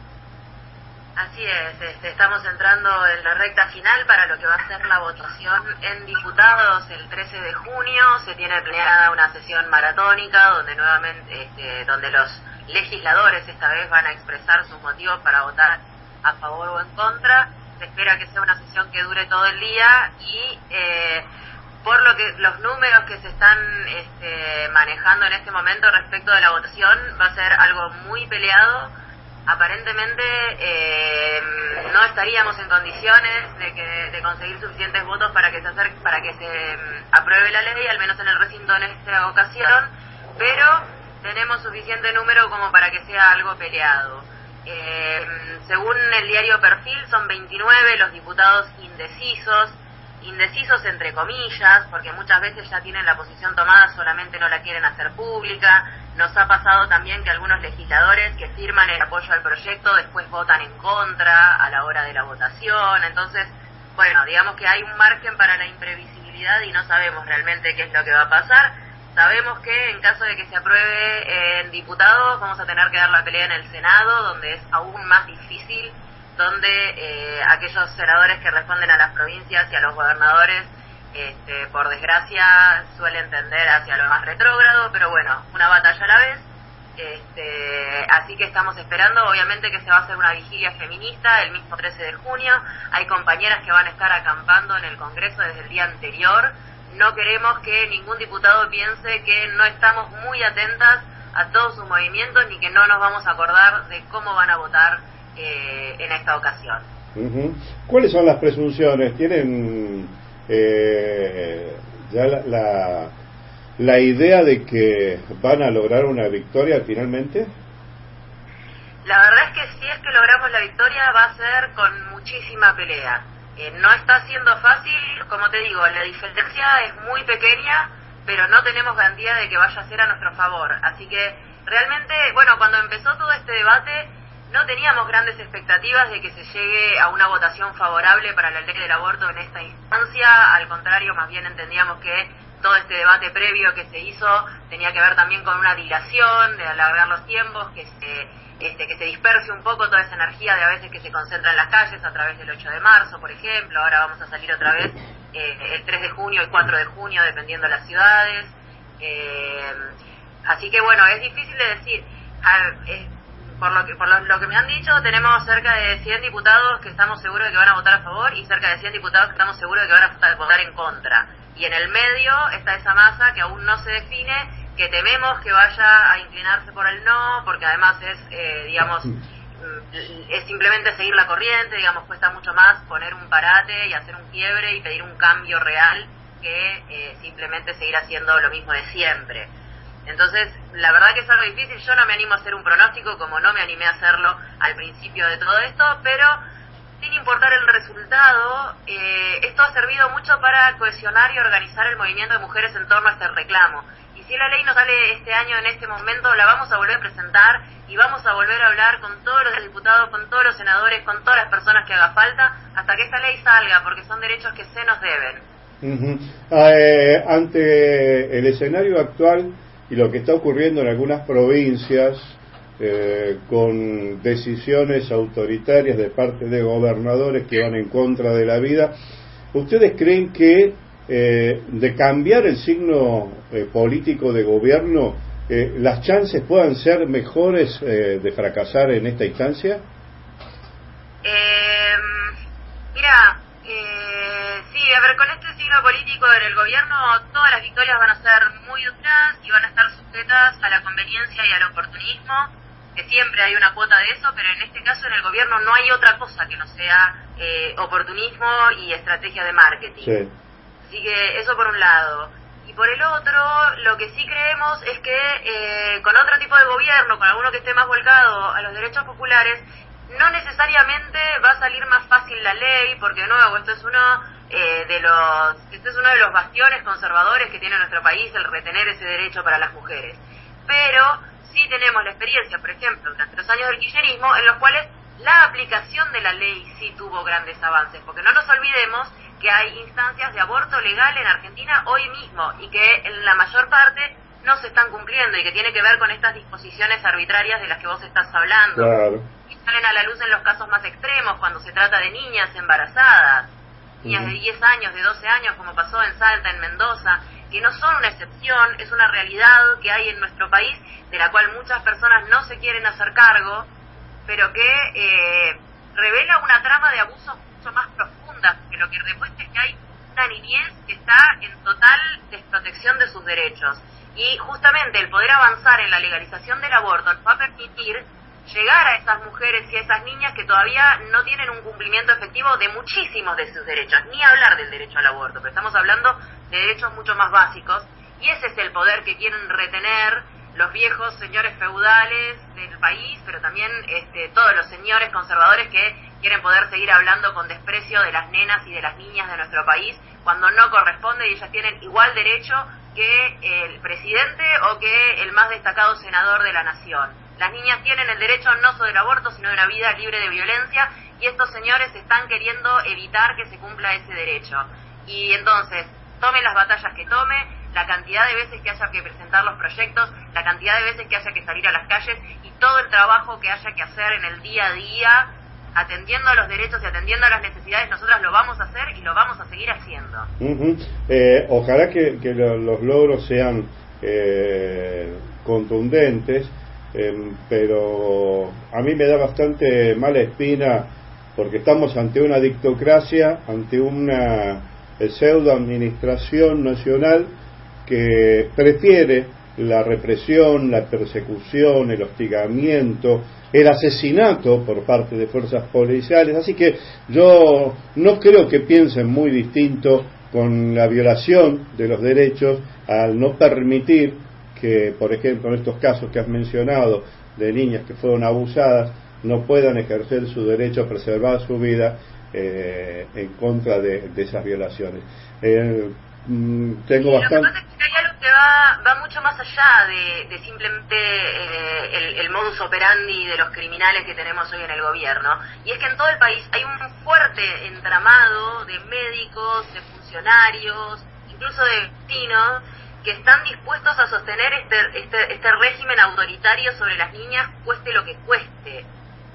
Así es, este, estamos entrando en la recta final para lo que va a ser la votación en diputados el trece de junio. Se tiene planeada una sesión maratónica donde nuevamente, este, donde los legisladores esta vez van a expresar sus motivos para votar a favor o en contra. Se espera que sea una sesión que dure todo el día y eh, por lo que los números que se están este, manejando en este momento respecto de la votación va a ser algo muy peleado. Aparentemente eh, no estaríamos en condiciones de, que, de conseguir suficientes votos para que se acerque, para que se um, apruebe la ley, al menos en el recinto en esta ocasión, pero tenemos suficiente número como para que sea algo peleado. Eh, según el diario Perfil, son veintinueve los diputados indecisos, indecisos entre comillas, porque muchas veces ya tienen la posición tomada, solamente no la quieren hacer pública. Nos ha pasado también que algunos legisladores que firman el apoyo al proyecto después votan en contra a la hora de la votación. Entonces, bueno, digamos que hay un margen para la imprevisibilidad y no sabemos realmente qué es lo que va a pasar. Sabemos que en caso de que se apruebe en diputados vamos a tener que dar la pelea en el Senado, donde es aún más difícil, donde eh, aquellos senadores que responden a las provincias y a los gobernadores, este, por desgracia, suelen tender hacia lo más retrógrado, pero bueno, una batalla a la vez. Este, así que estamos esperando, obviamente que se va a hacer una vigilia feminista el mismo trece de junio. Hay compañeras que van a estar acampando en el Congreso desde el día anterior. No queremos que ningún diputado piense que no estamos muy atentas a todos sus movimientos ni que no nos vamos a acordar de cómo van a votar eh, en esta ocasión. Uh-huh. ¿Cuáles son las presunciones? ¿Tienen eh, ya la, la, la idea de que van a lograr una victoria finalmente? La verdad es que si es que logramos la victoria va a ser con muchísima pelea. Eh, no está siendo fácil, como te digo, la diferencia es muy pequeña, pero no tenemos garantía de que vaya a ser a nuestro favor. Así que realmente, bueno, cuando empezó todo este debate no teníamos grandes expectativas de que se llegue a una votación favorable para la ley del aborto en esta instancia. Al contrario, más bien entendíamos que todo este debate previo que se hizo tenía que ver también con una dilación, de alargar los tiempos, que se Este, que se disperse un poco toda esa energía de a veces que se concentra en las calles a través del ocho de marzo, por ejemplo. Ahora vamos a salir otra vez eh, el tres de junio y cuatro de junio, dependiendo de las ciudades. Eh, así que bueno, es difícil de decir. Ah, eh, por lo que por lo, lo que me han dicho, tenemos cerca de cien diputados que estamos seguros de que van a votar a favor y cerca de cien diputados que estamos seguros de que van a votar en contra. Y en el medio está esa masa que aún no se define, que tememos que vaya a inclinarse por el no, porque además es, eh, digamos, es simplemente seguir la corriente, digamos, cuesta mucho más poner un parate y hacer un quiebre y pedir un cambio real que eh, simplemente seguir haciendo lo mismo de siempre. Entonces, la verdad que es algo difícil. Yo no me animo a hacer un pronóstico, como no me animé a hacerlo al principio de todo esto, pero sin importar el resultado, eh, esto ha servido mucho para cohesionar y organizar el movimiento de mujeres en torno a este reclamo. Y si la ley no sale este año, en este momento, la vamos a volver a presentar y vamos a volver a hablar con todos los diputados, con todos los senadores, con todas las personas que haga falta, hasta que esta ley salga, porque son derechos que se nos deben. Uh-huh. eh, ante el escenario actual y lo que está ocurriendo en algunas provincias, eh, con decisiones autoritarias de parte de gobernadores que van en contra de la vida, ¿ustedes creen que eh, de cambiar el signo eh, político de gobierno, eh, las chances puedan ser mejores eh, de fracasar en esta instancia? Eh, mira, eh, sí, a ver, con este signo político en el gobierno, todas las victorias van a ser muy duras y van a estar sujetas a la conveniencia y al oportunismo, que siempre hay una cuota de eso, pero en este caso en el gobierno no hay otra cosa que no sea eh, oportunismo y estrategia de marketing. Sí. Así que eso por un lado. Y por el otro, lo que sí creemos es que eh, con otro tipo de gobierno, con alguno que esté más volcado a los derechos populares, no necesariamente va a salir más fácil la ley, porque de nuevo, esto es uno eh, de los este es uno de los bastiones conservadores que tiene nuestro país, el retener ese derecho para las mujeres. Pero sí tenemos la experiencia, por ejemplo, durante los años del kirchnerismo, en los cuales la aplicación de la ley sí tuvo grandes avances, porque no nos olvidemos que hay instancias de aborto legal en Argentina hoy mismo y que en la mayor parte no se están cumpliendo y que tiene que ver con estas disposiciones arbitrarias de las que vos estás hablando. Claro. Y salen a la luz en los casos más extremos, cuando se trata de niñas embarazadas, niñas de diez años, de doce años, como pasó en Salta, en Mendoza, que no son una excepción, es una realidad que hay en nuestro país, de la cual muchas personas no se quieren hacer cargo, pero que eh, revela una trama de abusos mucho más profunda, que lo que demuestra es que hay una niñez que está en total desprotección de sus derechos. Y justamente el poder avanzar en la legalización del aborto nos va a permitir llegar a esas mujeres y a esas niñas que todavía no tienen un cumplimiento efectivo de muchísimos de sus derechos, ni hablar del derecho al aborto, pero estamos hablando de derechos mucho más básicos, y ese es el poder que quieren retener los viejos señores feudales del país, pero también este, todos los señores conservadores que quieren poder seguir hablando con desprecio de las nenas y de las niñas de nuestro país, cuando no corresponde y ellas tienen igual derecho que el presidente o que el más destacado senador de la nación. Las niñas tienen el derecho no solo del aborto, sino de una vida libre de violencia, y estos señores están queriendo evitar que se cumpla ese derecho. Y entonces, tome las batallas que tome, la cantidad de veces que haya que presentar los proyectos, la cantidad de veces que haya que salir a las calles y todo el trabajo que haya que hacer en el día a día, atendiendo a los derechos y atendiendo a las necesidades, nosotras lo vamos a hacer y lo vamos a seguir haciendo. Uh-huh. eh, ojalá que, que lo, los logros sean eh, contundentes, eh, pero a mí me da bastante mala espina porque estamos ante una dictocracia, ante una pseudo administración nacional que prefiere la represión, la persecución, el hostigamiento, el asesinato por parte de fuerzas policiales. Así que yo no creo que piensen muy distinto con la violación de los derechos al no permitir que, por ejemplo, en estos casos que has mencionado de niñas que fueron abusadas, no puedan ejercer su derecho a preservar su vida eh, en contra de, de esas violaciones. Eh, mm, tengo bastante... Lo que pasa es que hay algo que va, va mucho más allá de, de simplemente eh, el, el modus operandi de los criminales que tenemos hoy en el gobierno, y es que en todo el país hay un fuerte entramado de médicos, de funcionarios, incluso de vecinos, que están dispuestos a sostener este, este, este régimen autoritario sobre las niñas, cueste lo que cueste.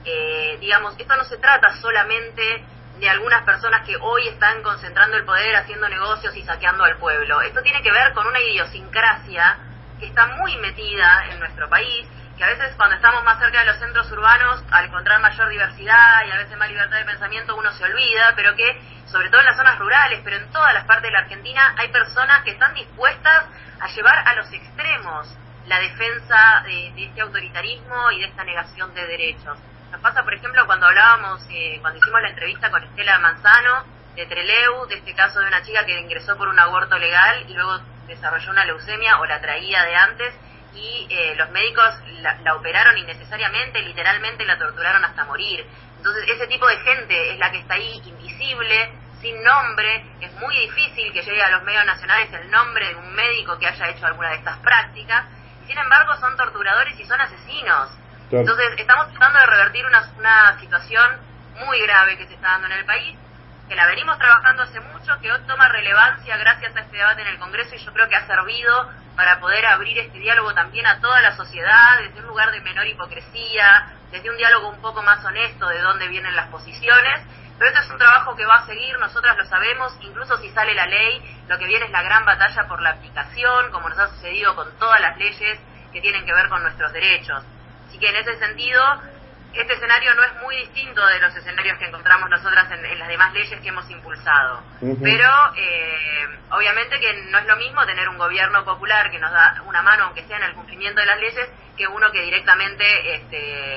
Eh, digamos, esto no se trata solamente de algunas personas que hoy están concentrando el poder, haciendo negocios y saqueando al pueblo. Esto tiene que ver con una idiosincrasia que está muy metida en nuestro país, que a veces cuando estamos más cerca de los centros urbanos, al encontrar mayor diversidad y a veces más libertad de pensamiento, uno se olvida, pero que, sobre todo en las zonas rurales, pero en todas las partes de la Argentina, hay personas que están dispuestas a llevar a los extremos la defensa de, de este autoritarismo y de esta negación de derechos. Nos pasa, por ejemplo, cuando hablábamos, eh, cuando hicimos la entrevista con Estela Manzano, de Trelew, de este caso de una chica que ingresó por un aborto legal y luego desarrolló una leucemia o la traía de antes, y eh, los médicos la, la operaron innecesariamente, literalmente la torturaron hasta morir. Entonces ese tipo de gente es la que está ahí invisible, sin nombre. Es muy difícil que llegue a los medios nacionales el nombre de un médico que haya hecho alguna de estas prácticas, y sin embargo son torturadores y son asesinos. Claro. Entonces estamos tratando de revertir una, una situación muy grave que se está dando en el país, que la venimos trabajando hace mucho, que hoy toma relevancia gracias a este debate en el Congreso, y yo creo que ha servido para poder abrir este diálogo también a toda la sociedad, desde un lugar de menor hipocresía, desde un diálogo un poco más honesto de dónde vienen las posiciones. Pero este es un trabajo que va a seguir, nosotras lo sabemos, incluso si sale la ley, lo que viene es la gran batalla por la aplicación, como nos ha sucedido con todas las leyes que tienen que ver con nuestros derechos. Así que en ese sentido, este escenario no es muy distinto de los escenarios que encontramos nosotras en, en las demás leyes que hemos impulsado. Uh-huh. Pero eh, obviamente que no es lo mismo tener un gobierno popular que nos da una mano, aunque sea en el cumplimiento de las leyes, que uno que directamente este,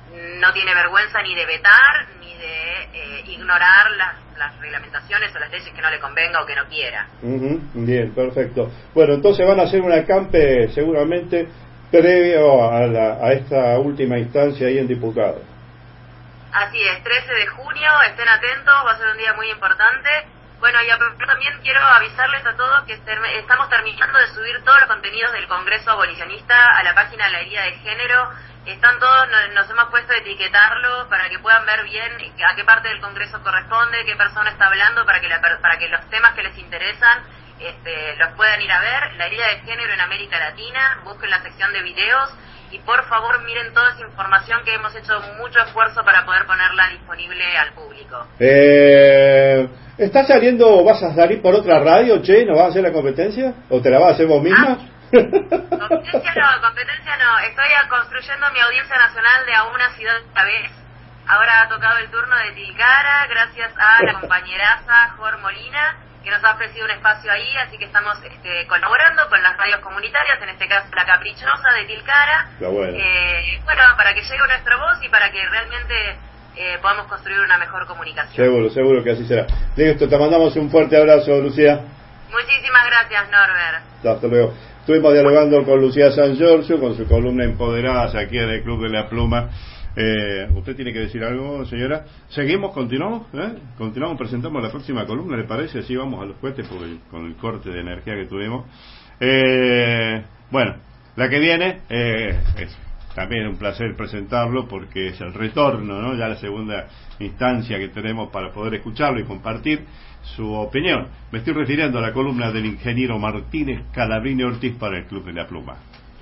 no tiene vergüenza ni de vetar ni de eh, ignorar las, las reglamentaciones o las leyes que no le convenga o que no quiera. Uh-huh. Bien, perfecto. Bueno, entonces van a hacer un acampe seguramente previo a, la, a esta última instancia ahí en diputados. Así es, trece de junio, estén atentos, va a ser un día muy importante. Bueno, y también quiero avisarles a todos que estamos terminando de subir todos los contenidos del Congreso Abolicionista a la página de la Herida de Género. Están todos, nos hemos puesto a etiquetarlo para que puedan ver bien a qué parte del Congreso corresponde, qué persona está hablando, para que, la, para que los temas que les interesan este, los puedan ir a ver. La Herida de Género en América Latina, busquen la sección de videos y por favor miren toda esa información que hemos hecho mucho esfuerzo para poder ponerla disponible al público. Eh, ¿Estás saliendo, vas a salir por otra radio, che? ¿No vas a hacer la competencia? ¿O te la vas a hacer vos misma? Ah. Competencia no, competencia no. Estoy construyendo mi audiencia nacional de a una ciudad a la vez. Ahora ha tocado el turno de Tilcara, gracias a la compañeraza Jor Molina, que nos ha ofrecido un espacio ahí, así que estamos este, colaborando con las radios comunitarias, en este caso la Caprichosa de Tilcara. Bueno. Eh, bueno, para que llegue nuestra voz y para que realmente eh, podamos construir una mejor comunicación. Seguro, seguro que así será. Listo, te mandamos un fuerte abrazo, Lucía. Muchísimas gracias, Norbert. Hasta luego. Estuvimos dialogando con Lucía San Giorgio, con su columna Empoderadas aquí en el Club de la Pluma. Eh, ¿Usted tiene que decir algo, señora? ¿Seguimos? ¿Continuamos? ¿Eh? ¿Continuamos? ¿Presentamos la próxima columna? ¿Le parece? Así vamos a los cohetes por el, con el corte de energía que tuvimos. Eh, bueno, la que viene eh, es también un placer presentarlo porque es el retorno, ¿no? Ya la segunda instancia que tenemos para poder escucharlo y compartir su opinión. Me estoy refiriendo a la columna del ingeniero Martínez Calabrini Ortiz para el Club de la Pluma.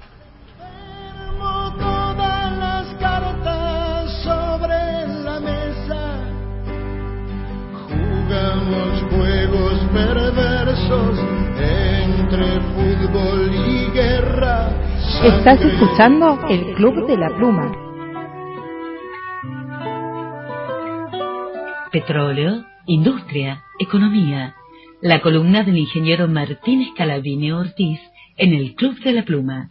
Todas las cartas sobre la mesa, jugamos juegos perversos entre fútbol y guerra. Estás escuchando el Club de la Pluma. Petróleo, industria, economía. La columna del ingeniero Martínez Calabrini Ortiz en el Club de la Pluma.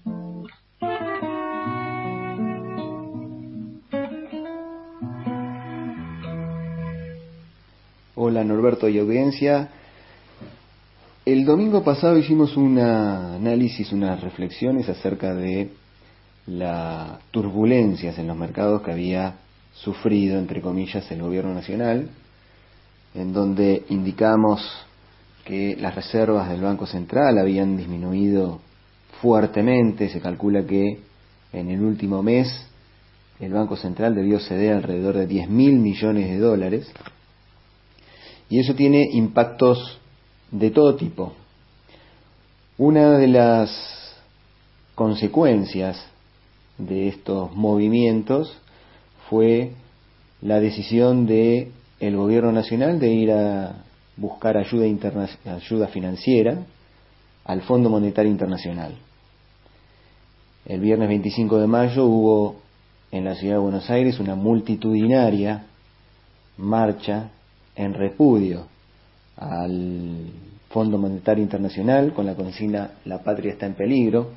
Hola Norberto y audiencia. El domingo pasado hicimos un análisis, unas reflexiones acerca de las turbulencias en los mercados que había sufrido, entre comillas, el gobierno nacional, en donde indicamos que las reservas del Banco Central habían disminuido fuertemente. Se calcula que en el último mes el Banco Central debió ceder alrededor de diez mil millones de dólares, y eso tiene impactos de todo tipo. Una de las consecuencias de estos movimientos fue la decisión de el gobierno nacional de ir a buscar ayuda interna- ayuda financiera al Fondo Monetario Internacional. El viernes veinticinco de mayo hubo en la ciudad de Buenos Aires una multitudinaria marcha en repudio al Fondo Monetario Internacional con la consigna "La patria está en peligro",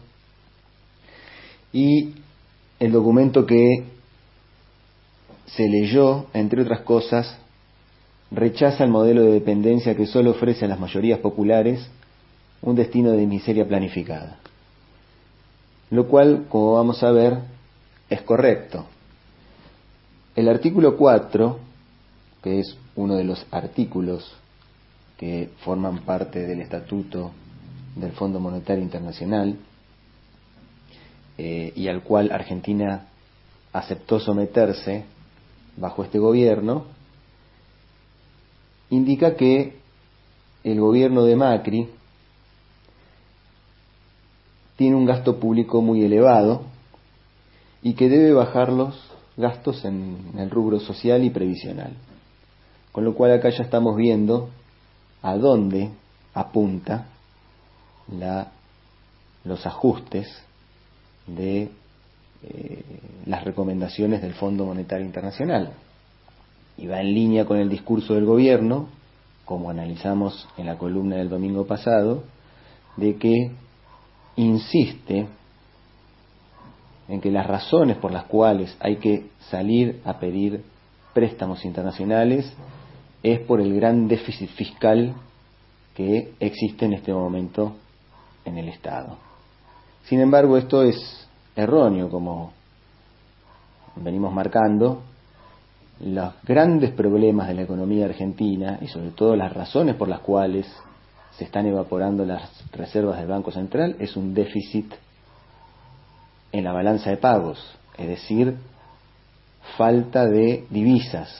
y el documento que se leyó, entre otras cosas, rechaza el modelo de dependencia que solo ofrece a las mayorías populares un destino de miseria planificada, lo cual, como vamos a ver, es correcto. El artículo cuatro, que es uno de los artículos que forman parte del estatuto del Fondo Monetario Internacional, eh, y al cual Argentina aceptó someterse bajo este gobierno, indica que el gobierno de Macri tiene un gasto público muy elevado y que debe bajar los gastos en el rubro social y previsional. Con lo cual acá ya estamos viendo a dónde apunta la, los ajustes de eh, las recomendaciones del Fondo Monetario Internacional. Y va en línea con el discurso del gobierno, como analizamos en la columna del domingo pasado, de que insiste en que las razones por las cuales hay que salir a pedir préstamos internacionales es por el gran déficit fiscal que existe en este momento en el Estado. Sin embargo, esto es erróneo, como venimos marcando. Los grandes problemas de la economía argentina y sobre todo las razones por las cuales se están evaporando las reservas del Banco Central es un déficit en la balanza de pagos, es decir, falta de divisas.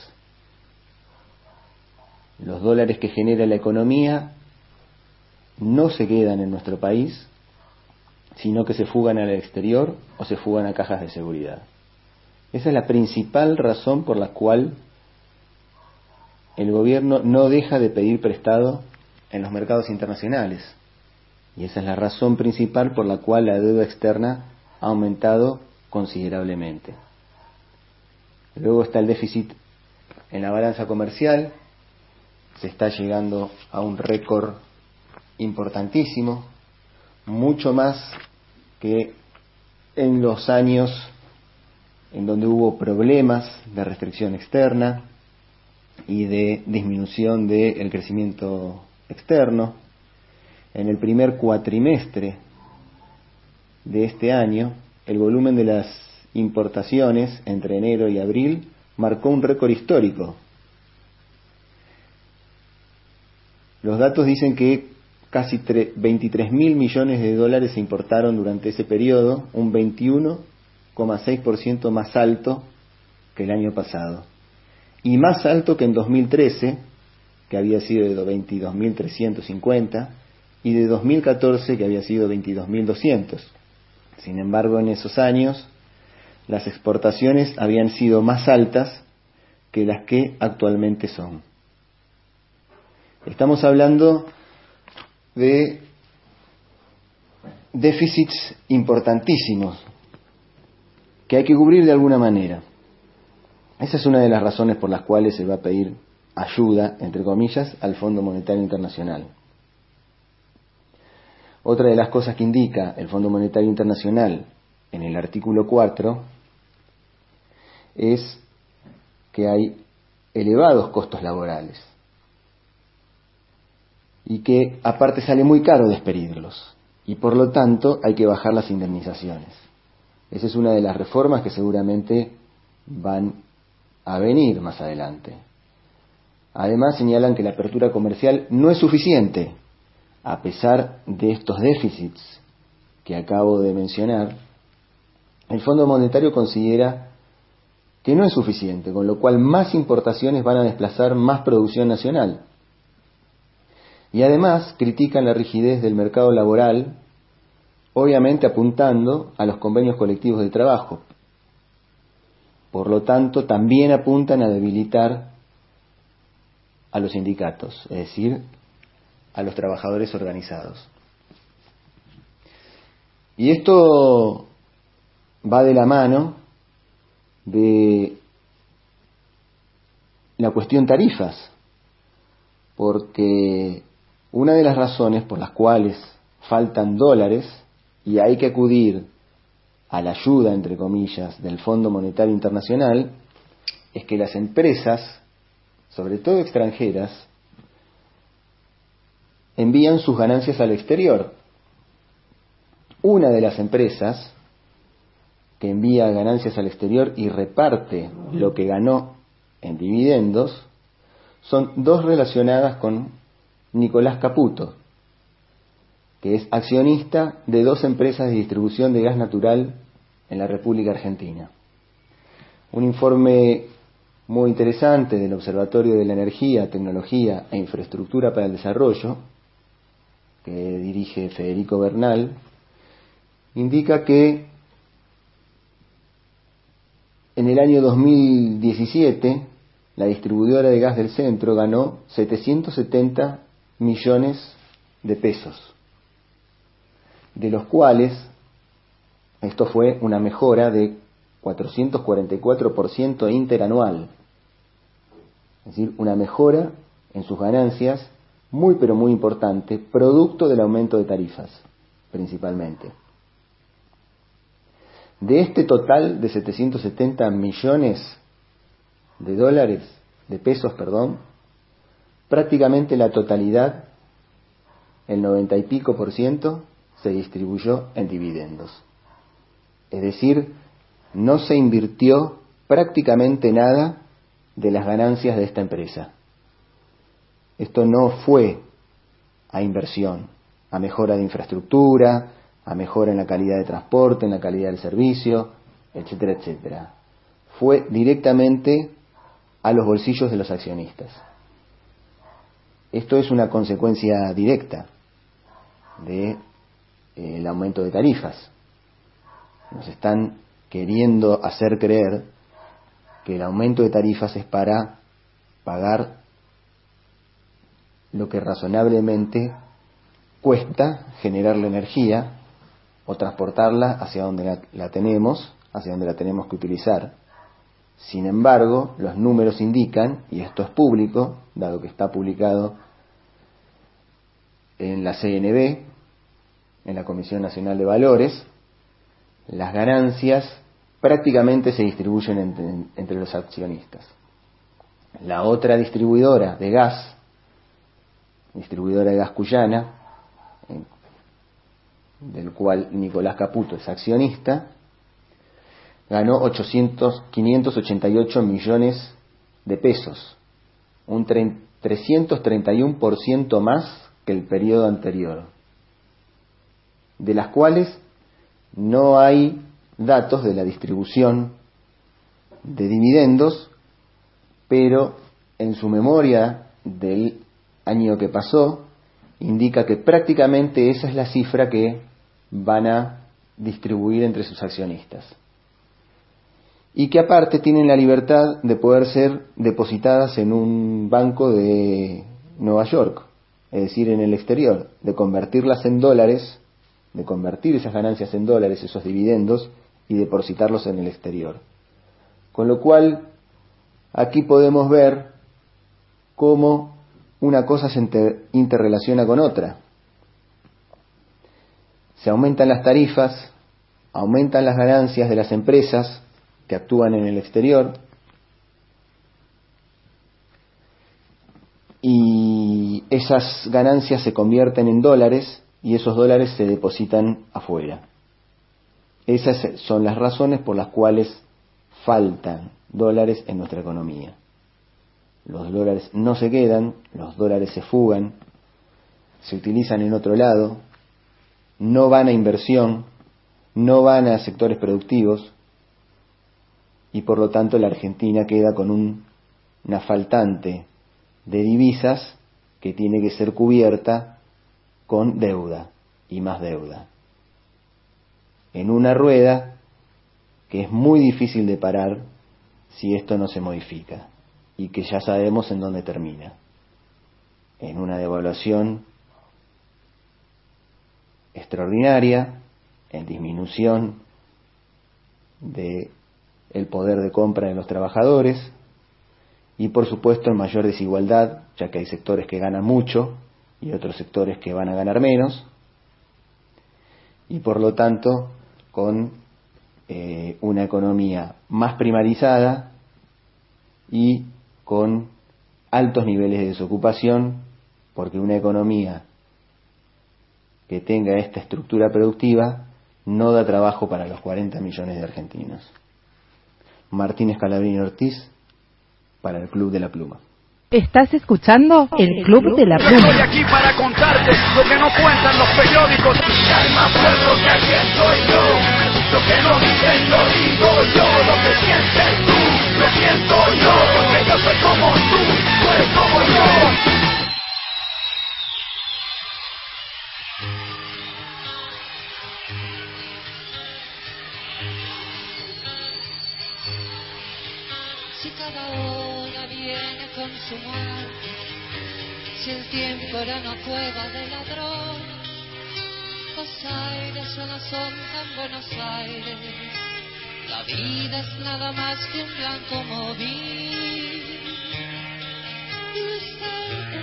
Los dólares que genera la economía no se quedan en nuestro país, sino que se fugan al exterior o se fugan a cajas de seguridad. Esa es la principal razón por la cual el gobierno no deja de pedir prestado en los mercados internacionales. Y esa es la razón principal por la cual la deuda externa ha aumentado considerablemente. Luego está el déficit en la balanza comercial. Se está llegando a un récord importantísimo, mucho más que en los años en donde hubo problemas de restricción externa y de disminución del crecimiento externo. En el primer cuatrimestre de este año, el volumen de las importaciones entre enero y abril marcó un récord histórico. Los datos dicen que casi veintitrés mil millones de dólares se importaron durante ese periodo, un veintiuno coma seis por ciento más alto que el año pasado, y más alto que en dos mil trece, que había sido de veintidós mil trescientos cincuenta, y de dos mil catorce, que había sido veintidós mil doscientos. Sin embargo, en esos años las exportaciones habían sido más altas que las que actualmente son. Estamos hablando de déficits importantísimos que hay que cubrir de alguna manera. Esa es una de las razones por las cuales se va a pedir ayuda, entre comillas, al Fondo Monetario Internacional. Otra de las cosas que indica el Fondo Monetario Internacional en el artículo cuatro es que hay elevados costos laborales y que aparte sale muy caro despedirlos y por lo tanto hay que bajar las indemnizaciones. Esa es una de las reformas que seguramente van a venir más adelante. Además señalan que la apertura comercial no es suficiente. A pesar de estos déficits que acabo de mencionar, el Fondo Monetario considera que no es suficiente, con lo cual más importaciones van a desplazar más producción nacional. Y además critican la rigidez del mercado laboral, obviamente apuntando a los convenios colectivos de trabajo. Por lo tanto, también apuntan a debilitar a los sindicatos, es decir, a los trabajadores organizados. Y esto va de la mano de la cuestión tarifas, porque una de las razones por las cuales faltan dólares y hay que acudir a la ayuda, entre comillas, del Fondo Monetario Internacional, es que las empresas, sobre todo extranjeras, envían sus ganancias al exterior. Una de las empresas que envía ganancias al exterior y reparte lo que ganó en dividendos son dos relacionadas con Nicolás Caputo, que es accionista de dos empresas de distribución de gas natural en la República Argentina. Un informe muy interesante del Observatorio de la Energía, Tecnología e Infraestructura para el Desarrollo, que dirige Federico Bernal, indica que en el año dos mil diecisiete la distribuidora de gas del centro ganó setecientos setenta millones de pesos, de los cuales esto fue una mejora de cuatrocientos cuarenta y cuatro por ciento interanual, es decir, una mejora en sus ganancias muy pero muy importante, producto del aumento de tarifas, principalmente. De este total de setecientos setenta millones de dólares, de pesos, perdón, prácticamente la totalidad, el noventa y pico por ciento, se distribuyó en dividendos. Es decir, no se invirtió prácticamente nada de las ganancias de esta empresa. Esto no fue a inversión, a mejora de infraestructura, a mejora en la calidad de transporte, en la calidad del servicio, etcétera, etcétera. Fue directamente a los bolsillos de los accionistas. Esto es una consecuencia directa de eh, el aumento de tarifas. Nos están queriendo hacer creer que el aumento de tarifas es para pagar lo que razonablemente cuesta generar la energía o transportarla hacia donde la, la tenemos, hacia donde la tenemos que utilizar. Sin embargo, los números indican, y esto es público, dado que está publicado en la C N B, en la Comisión Nacional de Valores, las ganancias prácticamente se distribuyen entre, entre los accionistas. La otra distribuidora de gas, distribuidora de gas cuyana, del cual Nicolás Caputo es accionista, ganó ochocientos, quinientos ochenta y ocho millones de pesos, un trescientos treinta y uno por ciento más que el periodo anterior, de las cuales no hay datos de la distribución de dividendos, pero en su memoria del año que pasó indica que prácticamente esa es la cifra que van a distribuir entre sus accionistas, y que aparte tienen la libertad de poder ser depositadas en un banco de Nueva York, es decir, en el exterior, de convertirlas en dólares, de convertir esas ganancias en dólares, esos dividendos, y depositarlos en el exterior. Con lo cual, aquí podemos ver cómo una cosa se inter- interrelaciona con otra. Se aumentan las tarifas, aumentan las ganancias de las empresas que actúan en el exterior, y esas ganancias se convierten en dólares y esos dólares se depositan afuera. Esas son las razones por las cuales faltan dólares en nuestra economía. Los dólares no se quedan, los dólares se fugan, se utilizan en otro lado, no van a inversión, no van a sectores productivos, y por lo tanto la Argentina queda con un, una faltante de divisas que tiene que ser cubierta con deuda y más deuda, en una rueda que es muy difícil de parar si esto no se modifica, y que ya sabemos en dónde termina, en una devaluación extraordinaria, en disminución de el poder de compra de los trabajadores, y por supuesto en mayor desigualdad, ya que hay sectores que ganan mucho y otros sectores que van a ganar menos, y por lo tanto con eh, una economía más primarizada y con altos niveles de desocupación, porque una economía que tenga esta estructura productiva no da trabajo para los cuarenta millones de argentinos. Martín Scalabrini Ortiz, para el Club de la Pluma. Estás escuchando el Club de la Pluma. Estoy aquí para contarte lo que no cuentan los periódicos. Hay más pueblo que aquí estoy yo. Lo que no dicen lo digo yo. Lo que sientes tú, lo siento yo. Porque yo soy como tú, tú eres como yo. Si cada hora viene con su mal, si el tiempo era una cueva de ladrón, los aires solo son tan Buenos Aires, la vida es nada más que un blanco móvil. Y usted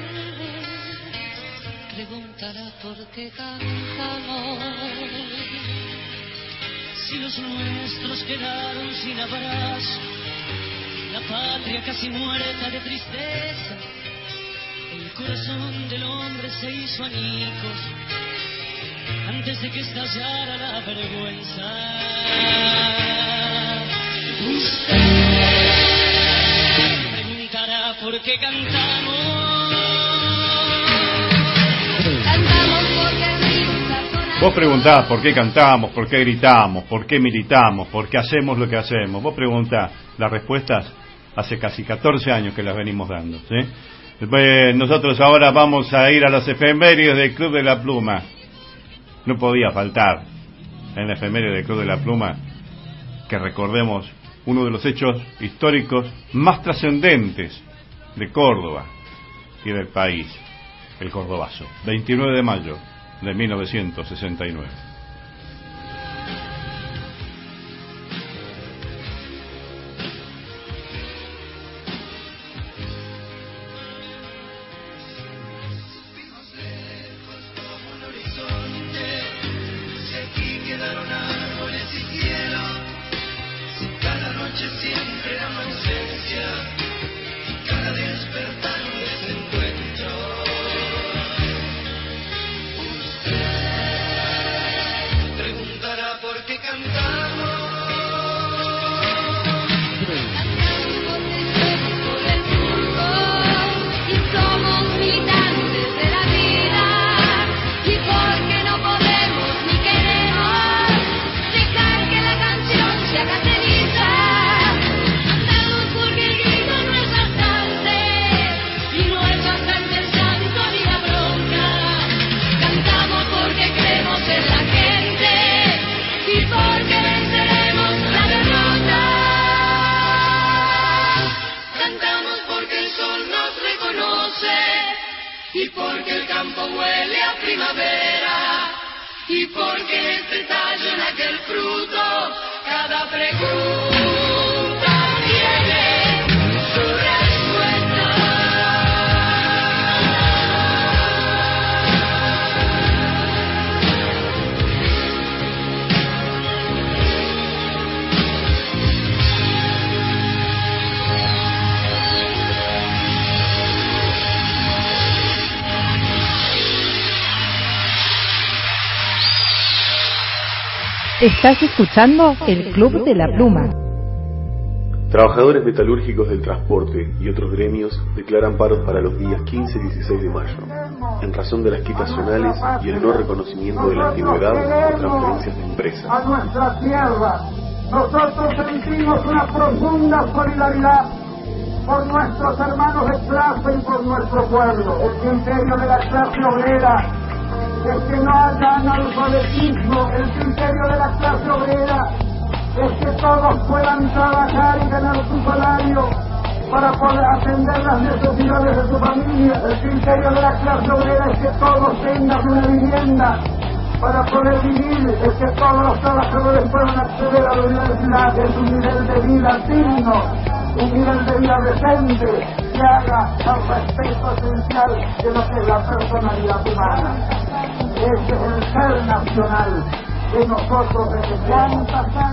preguntará por qué cantamos, Si los nuestros quedaron sin abrazo, la patria casi muerta de tristeza, el corazón del hombre se hizo añicos antes de que estallara la vergüenza. Usted preguntará por qué cantamos. Cantamos porque el río está sonando. Vos preguntás por qué cantamos, por qué gritamos, por qué militamos, por qué hacemos lo que hacemos. Vos preguntás, las respuestas hace casi catorce años que las venimos dando, ¿sí? Después, nosotros ahora vamos a ir a las efemérides del Club de la Pluma. No podía faltar en la efeméride del Club de la Pluma que recordemos uno de los hechos históricos más trascendentes de Córdoba y del país, el Cordobazo, veintinueve de mayo de mil novecientos sesenta y nueve. Estás escuchando el Club de la Pluma. Trabajadores metalúrgicos del transporte y otros gremios declaran paros para los días quince y dieciséis de mayo, en razón de las quitas zonales y el no reconocimiento de la antigüedad por transferencias de empresas. A nuestra tierra, nosotros sentimos una profunda solidaridad por nuestros hermanos de clase y por nuestro pueblo. El criterio de la clase obrera es que no haya analfabetismo. El criterio de la clase obrera es que todos puedan trabajar y ganar su salario para poder atender las necesidades de su familia. El criterio de la clase obrera es que todos tengan una vivienda para poder vivir, es que todos los trabajadores puedan acceder a la universidad. Es un nivel de vida digno, un nivel de vida decente que haga al respeto esencial de lo que es la personalidad humana. Ese es el ser nacional que nosotros representamos.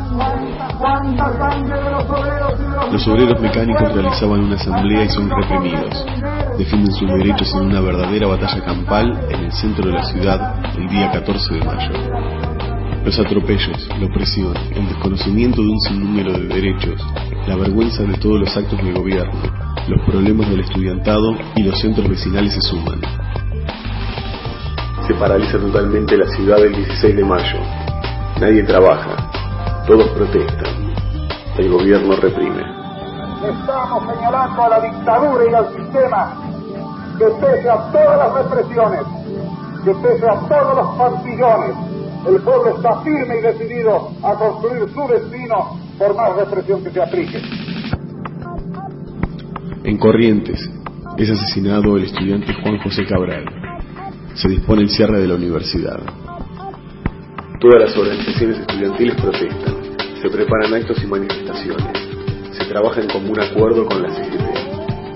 ¿Cuánta sangre de los obreros y de los... Los obreros mecánicos realizaban una asamblea y son reprimidos. Defienden sus derechos en una verdadera batalla campal en el centro de la ciudad el día catorce de mayo. Los atropellos, la opresión, el desconocimiento de un sinnúmero de derechos, la vergüenza de todos los actos de gobierno, los problemas del estudiantado y los centros vecinales se suman. Se paraliza totalmente la ciudad el dieciséis de mayo. Nadie trabaja, todos protestan. El gobierno reprime. Estamos señalando a la dictadura y al sistema que pese a todas las represiones, que pese a todos los partillones, el pueblo está firme y decidido a construir su destino por más represión que se aplique. En Corrientes es asesinado el estudiante Juan José Cabral. Se dispone el cierre de la universidad. Todas las organizaciones estudiantiles protestan. Se preparan actos y manifestaciones. Se trabaja en común acuerdo con la C G T.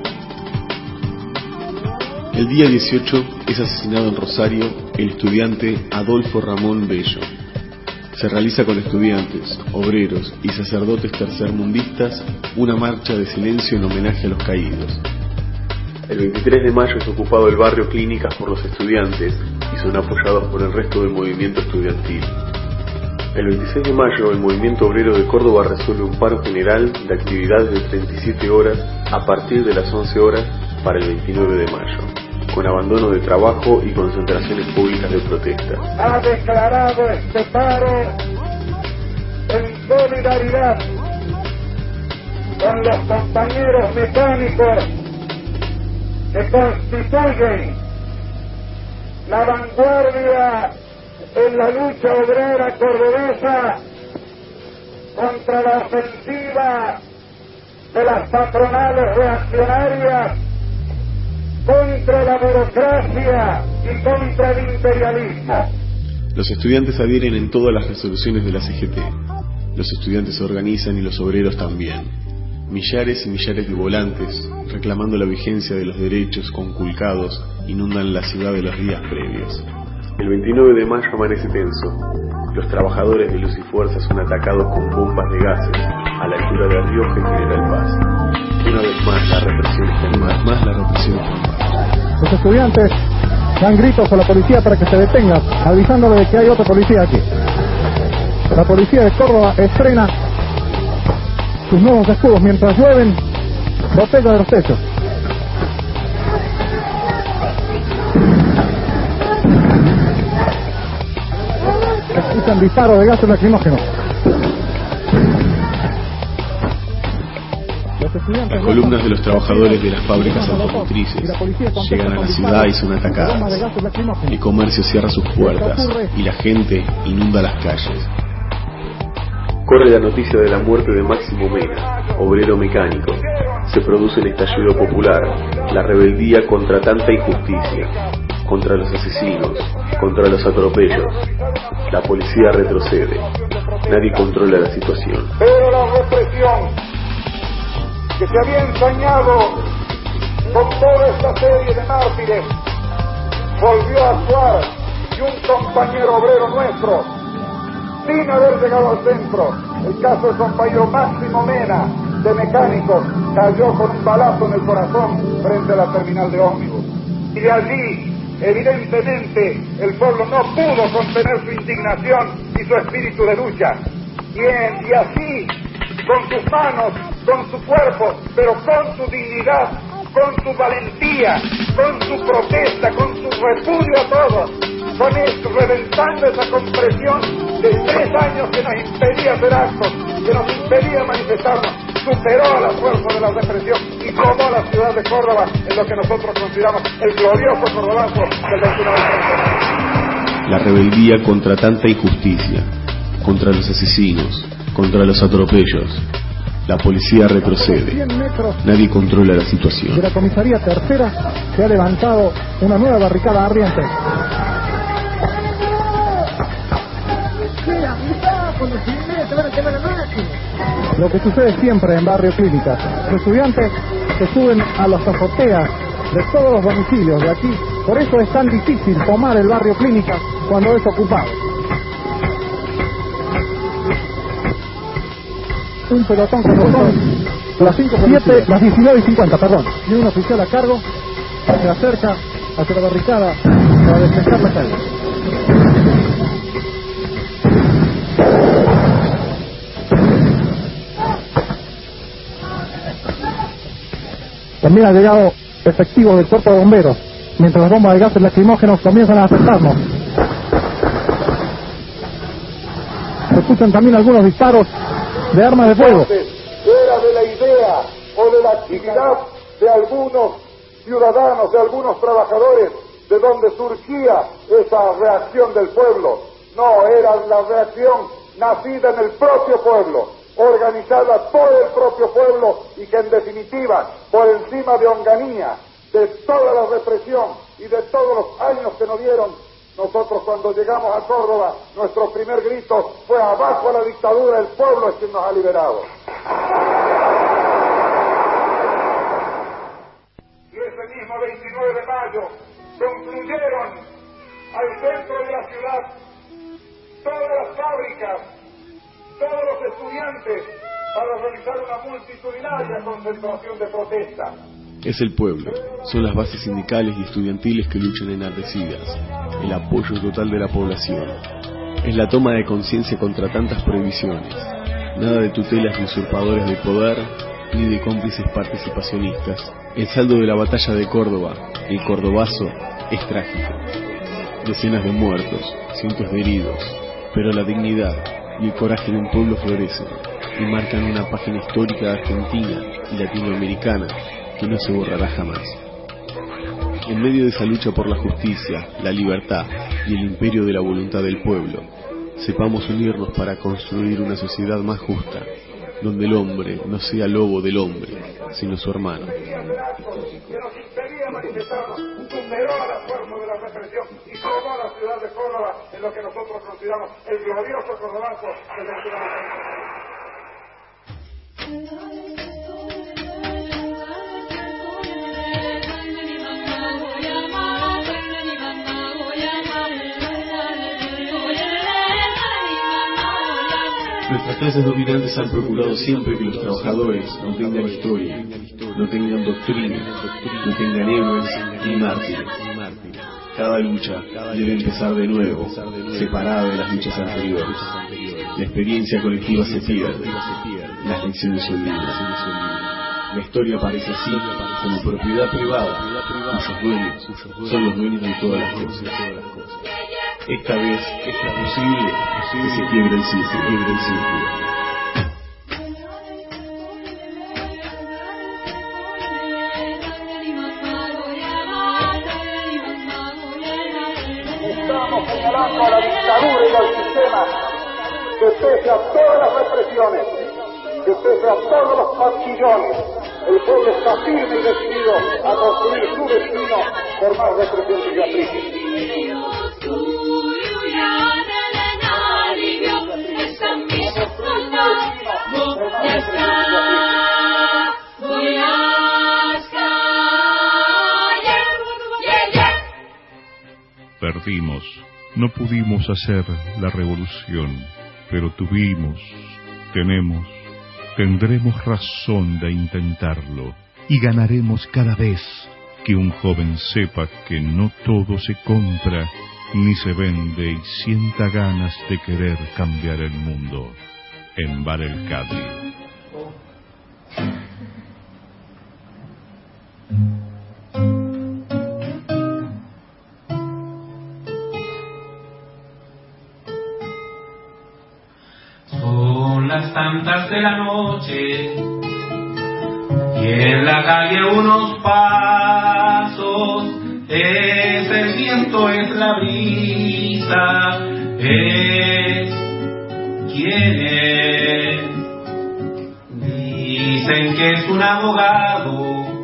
El día dieciocho es asesinado en Rosario el estudiante Adolfo Ramón Bello. se realiza con estudiantes, obreros y sacerdotes tercermundistas una marcha de silencio en homenaje a los caídos. El veintitrés de mayo es ocupado el barrio Clínicas por los estudiantes y son apoyados por el resto del movimiento estudiantil. El veintiséis de mayo el movimiento obrero de Córdoba resuelve un paro general de actividades de treinta y siete horas a partir de las once horas para el veintinueve de mayo, con abandono de trabajo y concentraciones públicas de protesta. Ha declarado este paro en solidaridad con los compañeros mecánicos que constituyen la vanguardia en la lucha obrera cordobesa contra la ofensiva de las patronales reaccionarias, contra la burocracia y contra el imperialismo. Los estudiantes adhieren en todas las resoluciones de la C G T. Los estudiantes se organizan y los obreros también. Millares y millares de volantes, reclamando la vigencia de los derechos conculcados, inundan la ciudad de los días previos. El veintinueve de mayo amanece tenso. Los trabajadores de Luz y Fuerza son atacados con bombas de gases a la altura de Rioja y General Paz. Una vez más la represión está en marcha. Más la represión está en marcha. Los estudiantes dan gritos a la policía para que se detenga, avisándole de que hay otro policía aquí. La policía de Córdoba estrena sus nuevos escudos mientras llueven botellas de los techos. Escuchan disparos de gases lacrimógenos. Las columnas de los trabajadores de las fábricas automotrices llegan a la ciudad y son atacadas. El comercio cierra sus puertas y la gente inunda las calles. Corre la noticia de la muerte de Máximo Mena, obrero mecánico. Se produce un estallido popular, la rebeldía contra tanta injusticia, contra los asesinos, contra los atropellos. La policía retrocede. Nadie controla la situación. Pero la represión que se había ensañado con toda esta serie de mártires volvió a actuar y un compañero obrero nuestro, sin haber llegado al centro, el caso del compañero Máximo Mena, de mecánico, cayó con un balazo en el corazón frente a la terminal de ómnibus. Y de allí, evidentemente, el pueblo no pudo contener su indignación y su espíritu de lucha. Y, en, y así, con sus manos, con su cuerpo, pero con su dignidad, con su valentía, con su protesta, con su repudio a todos, con esto, reventando esa compresión de tres años que nos impedía hacer actos, que nos impedía manifestarnos, superó a la fuerza de la represión y tomó la ciudad de Córdoba en lo que nosotros consideramos el glorioso cordobazo del veintinueve de mayo. La rebeldía contra tanta injusticia, contra los asesinos, contra los atropellos. La policía retrocede. Nadie controla la situación. De la comisaría tercera se ha levantado una nueva barricada ardiente. Lo que sucede siempre en Barrio Clínicas. Los estudiantes se suben a las azoteas de todos los domicilios de aquí. Por eso es tan difícil tomar el Barrio Clínicas cuando es ocupado. Un pelotón con nosotros, las cinco siete, las diecinueve y cincuenta, perdón, y un oficial a cargo se acerca hacia la barricada para despejar la calle. También ha llegado efectivos del cuerpo de bomberos, mientras las bombas de gases lacrimógenos comienzan a acercarnos. Se escuchan también algunos disparos de armas de fuego. Era de la idea o de la actividad de algunos ciudadanos, de algunos trabajadores, de donde surgía esa reacción del pueblo. No, era la reacción nacida en el propio pueblo, organizada por el propio pueblo y que en definitiva, por encima de Onganía, de toda la represión y de todos los años que nos dieron, nosotros cuando llegamos a Córdoba, nuestro primer grito fue abajo a la dictadura, el pueblo es quien nos ha liberado. Y ese mismo veintinueve de mayo concluyeron al centro de la ciudad todas las fábricas, todos los estudiantes, para realizar una multitudinaria concentración de protesta. Es el pueblo, son las bases sindicales y estudiantiles que luchan enardecidas, el apoyo total de la población. Es la toma de conciencia contra tantas prohibiciones, nada de tutelas de usurpadores de poder, ni de cómplices participacionistas. El saldo de la batalla de Córdoba, el cordobazo, es trágico. Decenas de muertos, cientos de heridos, pero la dignidad y el coraje de un pueblo florecen y marcan una página histórica argentina y latinoamericana que no se borrará jamás. En medio de esa lucha por la justicia, la libertad y el imperio de la voluntad del pueblo, sepamos unirnos para construir una sociedad más justa, donde el hombre no sea lobo del hombre, sino su hermano. Que nos impedía manifestarnos, superó a la fuerza de la represión y tomó la ciudad de Córdoba en lo que nosotros consideramos el glorioso cordobazo desde el ciudad Nuestras clases dominantes han procurado siempre que los trabajadores no tengan historia, no tengan doctrina, no tengan héroes ni mártires. Cada lucha debe empezar de nuevo, separada de las luchas anteriores. La experiencia colectiva se pierde, las lecciones se olvidan. La historia aparece así como propiedad privada, cuyos dueños son los dueños de todas las cosas. Esta vez es posible que se quiebre el círculo, quiebre el círculo. Estamos señalando a la dictadura y al sistema que pese a todas las represiones, que pese a todos los marchillones, el pueblo está firme y decidido a construir su destino por más represión que se aplique. Perdimos, no pudimos hacer la revolución, pero tuvimos, tenemos, tendremos razón de intentarlo y ganaremos cada vez que un joven sepa que no todo se compra ni se vende y sienta ganas de querer cambiar el mundo. En Bar El Cadí. Son las tantas de la noche y en la calle unos pasos, es el viento, es la brisa, es quien es. Dicen que es un abogado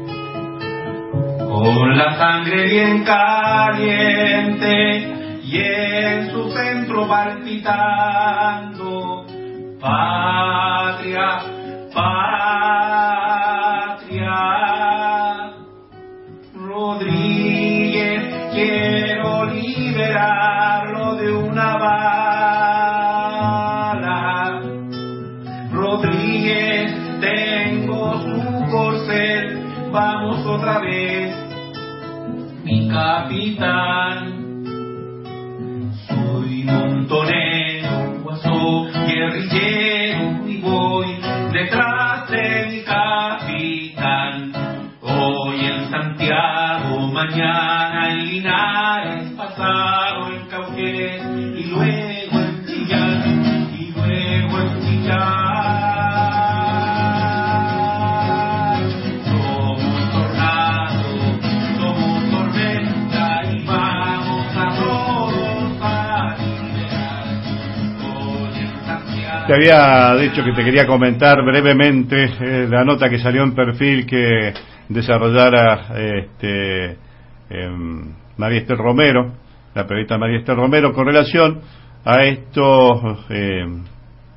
con la sangre bien caliente y en su centro palpitando patria, patria. Rodríguez, quiero liberarlo de una bala. Rodríguez, tengo su corcel, vamos otra vez, mi capitán. Soy montonero, guaso, guerrillero y voy detrás de mi capitán. Hoy en Santiago, mañana en Linares, pasado en Cauqués y luego en Chillán, y luego en Chillán. Somos tornado, somos tormenta y vamos a todos a liberar. Hoy en Santiago. Te había dicho que te quería comentar brevemente eh, la nota que salió en Perfil que desarrollara este, eh, María Esther Romero, la periodista María Esther Romero, con relación a estos eh,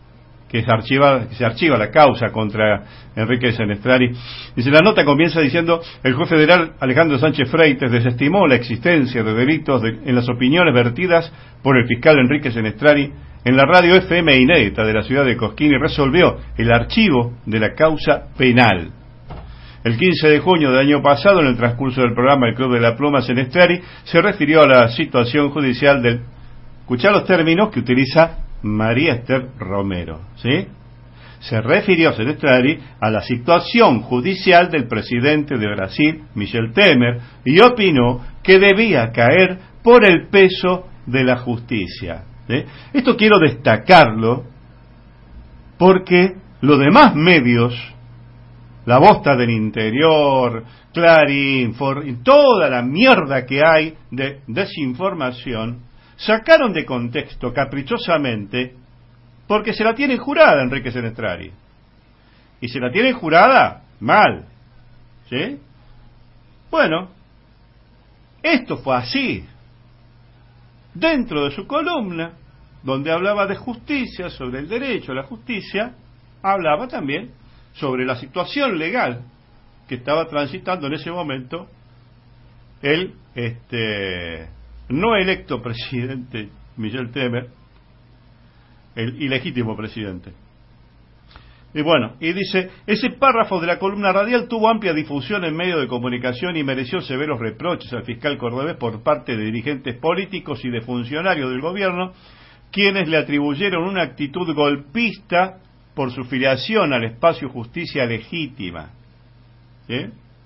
que se archiva, que se archiva la causa contra Enrique Senestrari. Dice, la nota comienza diciendo: el juez federal Alejandro Sánchez Freites desestimó la existencia de delitos de, en las opiniones vertidas por el fiscal Enrique Senestrari en la radio F M inédita de la ciudad de Cosquín y resolvió el archivo de la causa penal. El quince de junio del año pasado, en el transcurso del programa El Club de la Pluma, Senestrari se refirió a la situación judicial del... Escuchá los términos que utiliza María Esther Romero, ¿sí? Se refirió Senestrari a la situación judicial del presidente de Brasil, Michel Temer, y opinó que debía caer por el peso de la justicia. ¿Sí? Esto quiero destacarlo porque los demás medios, La Bosta del Interior, Clarín, For, toda la mierda que hay de desinformación, sacaron de contexto caprichosamente porque se la tienen jurada Enrique Senestrari. Y se la tienen jurada mal. ¿Sí? Bueno, esto fue así. Dentro de su columna, donde hablaba de justicia, sobre el derecho a la justicia, hablaba también sobre la situación legal que estaba transitando en ese momento el este no electo presidente Michel Temer, el ilegítimo presidente. Y bueno, y dice, ese párrafo de la columna radial tuvo amplia difusión en medios de comunicación y mereció severos reproches al fiscal cordobés por parte de dirigentes políticos y de funcionarios del gobierno, quienes le atribuyeron una actitud golpista por su filiación al espacio justicia legítima. ¿Sí?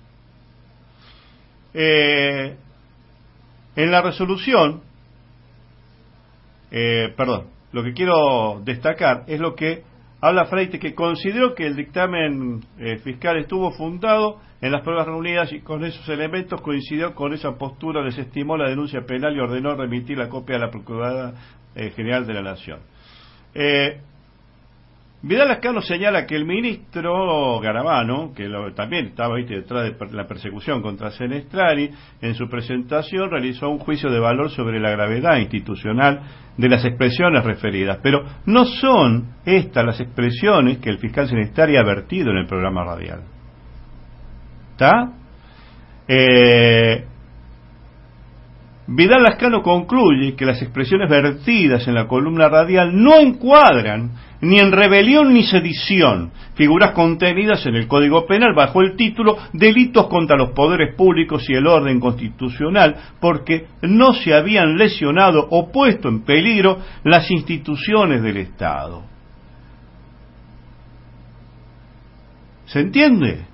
Eh, en la resolución, eh, perdón, lo que quiero destacar es lo que habla Freites, que consideró que el dictamen eh, fiscal estuvo fundado en las pruebas reunidas y con esos elementos coincidió con esa postura, desestimó la denuncia penal y ordenó remitir la copia a la Procuradora eh, General de la Nación. Eh, Vidal Lascano señala que el ministro Garabano, que lo, también estaba ¿viste? detrás de per, la persecución contra Senestrari, en su presentación realizó un juicio de valor sobre la gravedad institucional de las expresiones referidas, pero no son estas las expresiones que el fiscal Senestrari ha vertido en el programa radial. ¿Está? Eh, Vidal Lascano concluye que las expresiones vertidas en la columna radial no encuadran ni en rebelión ni sedición, figuras contenidas en el Código Penal bajo el título Delitos contra los poderes públicos y el orden constitucional, porque no se habían lesionado o puesto en peligro las instituciones del Estado. ¿Se entiende?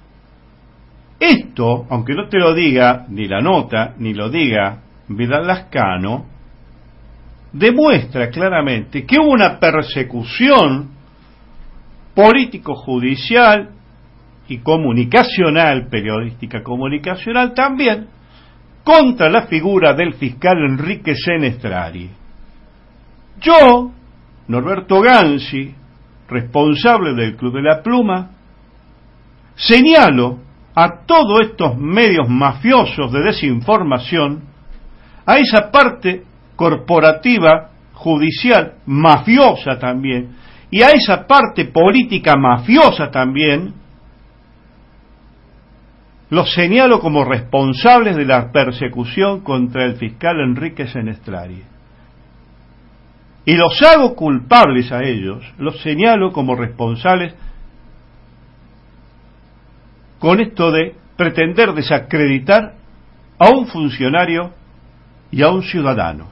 Esto, aunque no te lo diga ni la nota, ni lo diga Vidal Lascano, demuestra claramente que hubo una persecución político-judicial y comunicacional, periodística comunicacional también, contra la figura del fiscal Enrique Senestrari. Yo, Norberto Gansi, responsable del Club de la Pluma, señalo a todos estos medios mafiosos de desinformación, a esa parte corporativa, judicial, mafiosa también, y a esa parte política mafiosa también, los señalo como responsables de la persecución contra el fiscal Enrique Senestrari. Y los hago culpables a ellos, los señalo como responsables con esto de pretender desacreditar a un funcionario y a un ciudadano.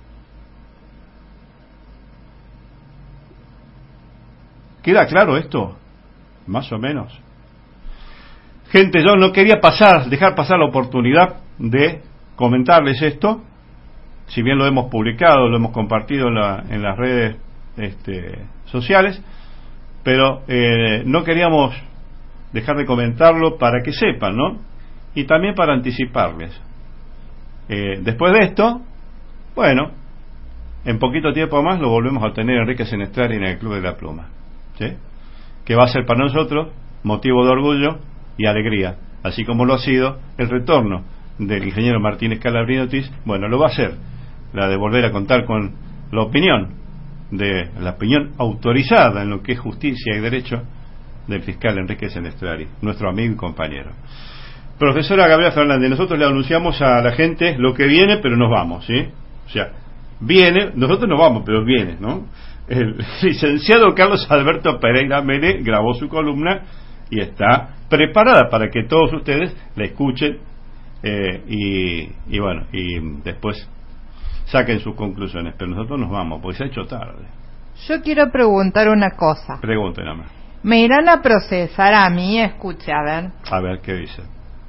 ¿Queda claro esto? Más o menos. Gente, yo no quería pasar, dejar pasar la oportunidad de comentarles esto, si bien lo hemos publicado, lo hemos compartido en, la, en las redes este, sociales, pero eh, no queríamos dejar de comentarlo para que sepan, ¿no? Y también para anticiparles. Eh, después de esto, bueno, en poquito tiempo más lo volvemos a tener Enrique Senestrari en el Club de la Pluma, ¿sí? Que va a ser para nosotros motivo de orgullo y alegría, así como lo ha sido el retorno del ingeniero Martínez Scalabrino Ortiz. Bueno, lo va a ser, la de volver a contar con la opinión de la opinión autorizada en lo que es justicia y derecho del fiscal Enrique Senestrari, nuestro amigo y compañero. Profesora Gabriela Fernández, nosotros le anunciamos a la gente lo que viene, pero nos vamos, ¿sí? O sea, viene, nosotros nos vamos, pero viene, ¿no? El licenciado Carlos Alberto Pereira Mele grabó su columna y está preparada para que todos ustedes la escuchen eh, y, y bueno, y después saquen sus conclusiones, pero nosotros nos vamos, porque se ha hecho tarde. Yo quiero preguntar una cosa. Pregunten nada más. Me irán a procesar a mí, escuche, a ver. A ver, ¿qué dice?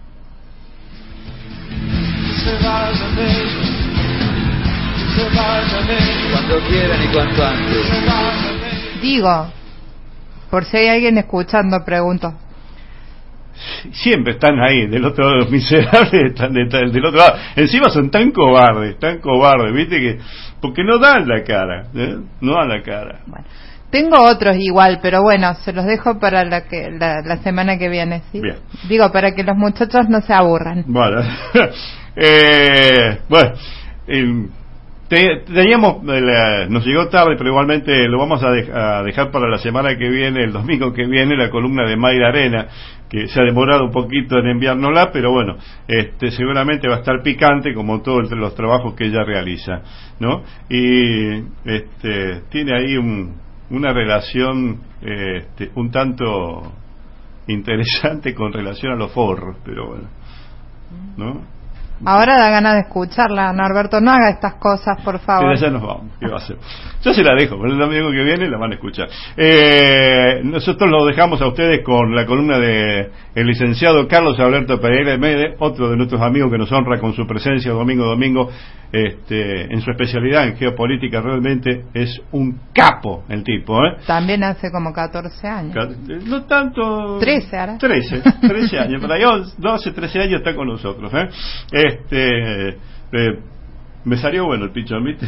Cuando quieran y cuanto antes. Digo, por si hay alguien escuchando, pregunto. Siempre están ahí, del otro lado, los miserables están de, del otro lado. Encima son tan cobardes, tan cobardes, viste que, porque no dan la cara, ¿eh? No dan la cara. Bueno, tengo otros igual, pero bueno, se los dejo para la que la, la semana que viene, ¿sí? Bien. Digo, para que los muchachos no se aburran. Bueno, eh, bueno, eh, te, teníamos, eh, nos llegó tarde, pero igualmente lo vamos a, de, a dejar para la semana que viene, el domingo que viene, la columna de Mayra Arena, que se ha demorado un poquito en enviárnosla, pero bueno, este, seguramente va a estar picante como todos los trabajos que ella realiza, ¿no? Y este, tiene ahí un, una relación este, un tanto interesante con relación a los forros, pero bueno, ¿no? Ahora da ganas de escucharla, Norberto, no haga estas cosas, por favor. Pero ya nos vamos, ¿qué va a hacer? Yo se la dejo, pero el domingo que viene la van a escuchar. Eh, nosotros lo dejamos a ustedes con la columna de el licenciado Carlos Alberto Pereira Mele, otro de nuestros amigos que nos honra con su presencia domingo a domingo, este, en su especialidad en geopolítica. Realmente es un capo el tipo, ¿eh? También hace como catorce años. No tanto. trece ahora. trece, trece años, por ahí doce, trece años está con nosotros, ¿eh? Este, eh, me salió bueno el pichón, ¿viste?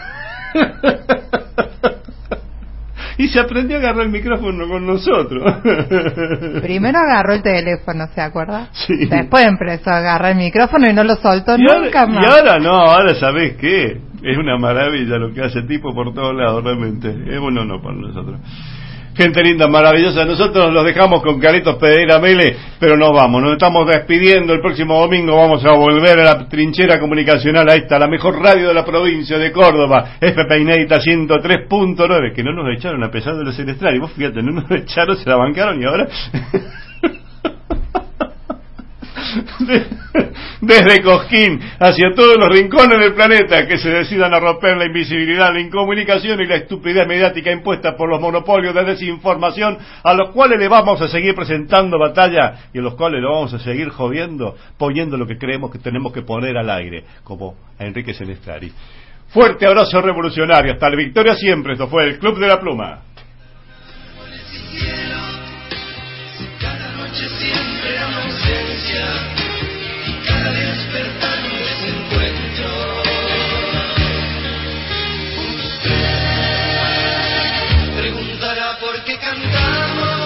Y se aprendió a agarrar el micrófono con nosotros. Primero agarró el teléfono, ¿se acuerda? Sí. Después empezó a agarrar el micrófono y no lo soltó y nunca ahora, más. Y ahora no, ahora ¿sabés qué? Es una maravilla lo que hace el tipo por todos lados, realmente. Es un honor para nosotros. Gente linda, maravillosa. Nosotros los dejamos con Carlitos Pereira Mele, pero nos vamos, nos estamos despidiendo. El próximo domingo vamos a volver a la trinchera comunicacional, a esta, la mejor radio de la provincia de Córdoba, F P Inédita ciento tres punto nueve, que no nos echaron a pesar de los Senestrari. Vos fíjate, no nos echaron, se la bancaron y ahora... Desde Cosquín hacia todos los rincones del planeta que se decidan a romper la invisibilidad, la incomunicación y la estupidez mediática impuesta por los monopolios de desinformación, a los cuales le vamos a seguir presentando batalla y a los cuales le vamos a seguir jodiendo, poniendo lo que creemos que tenemos que poner al aire, como a Enrique Senestrari. Fuerte abrazo revolucionario, hasta la victoria siempre. Esto fue el Club de la Pluma. Cada noche siempre ausencia y cada despertar un desencuentro. Usted preguntará por qué cantamos.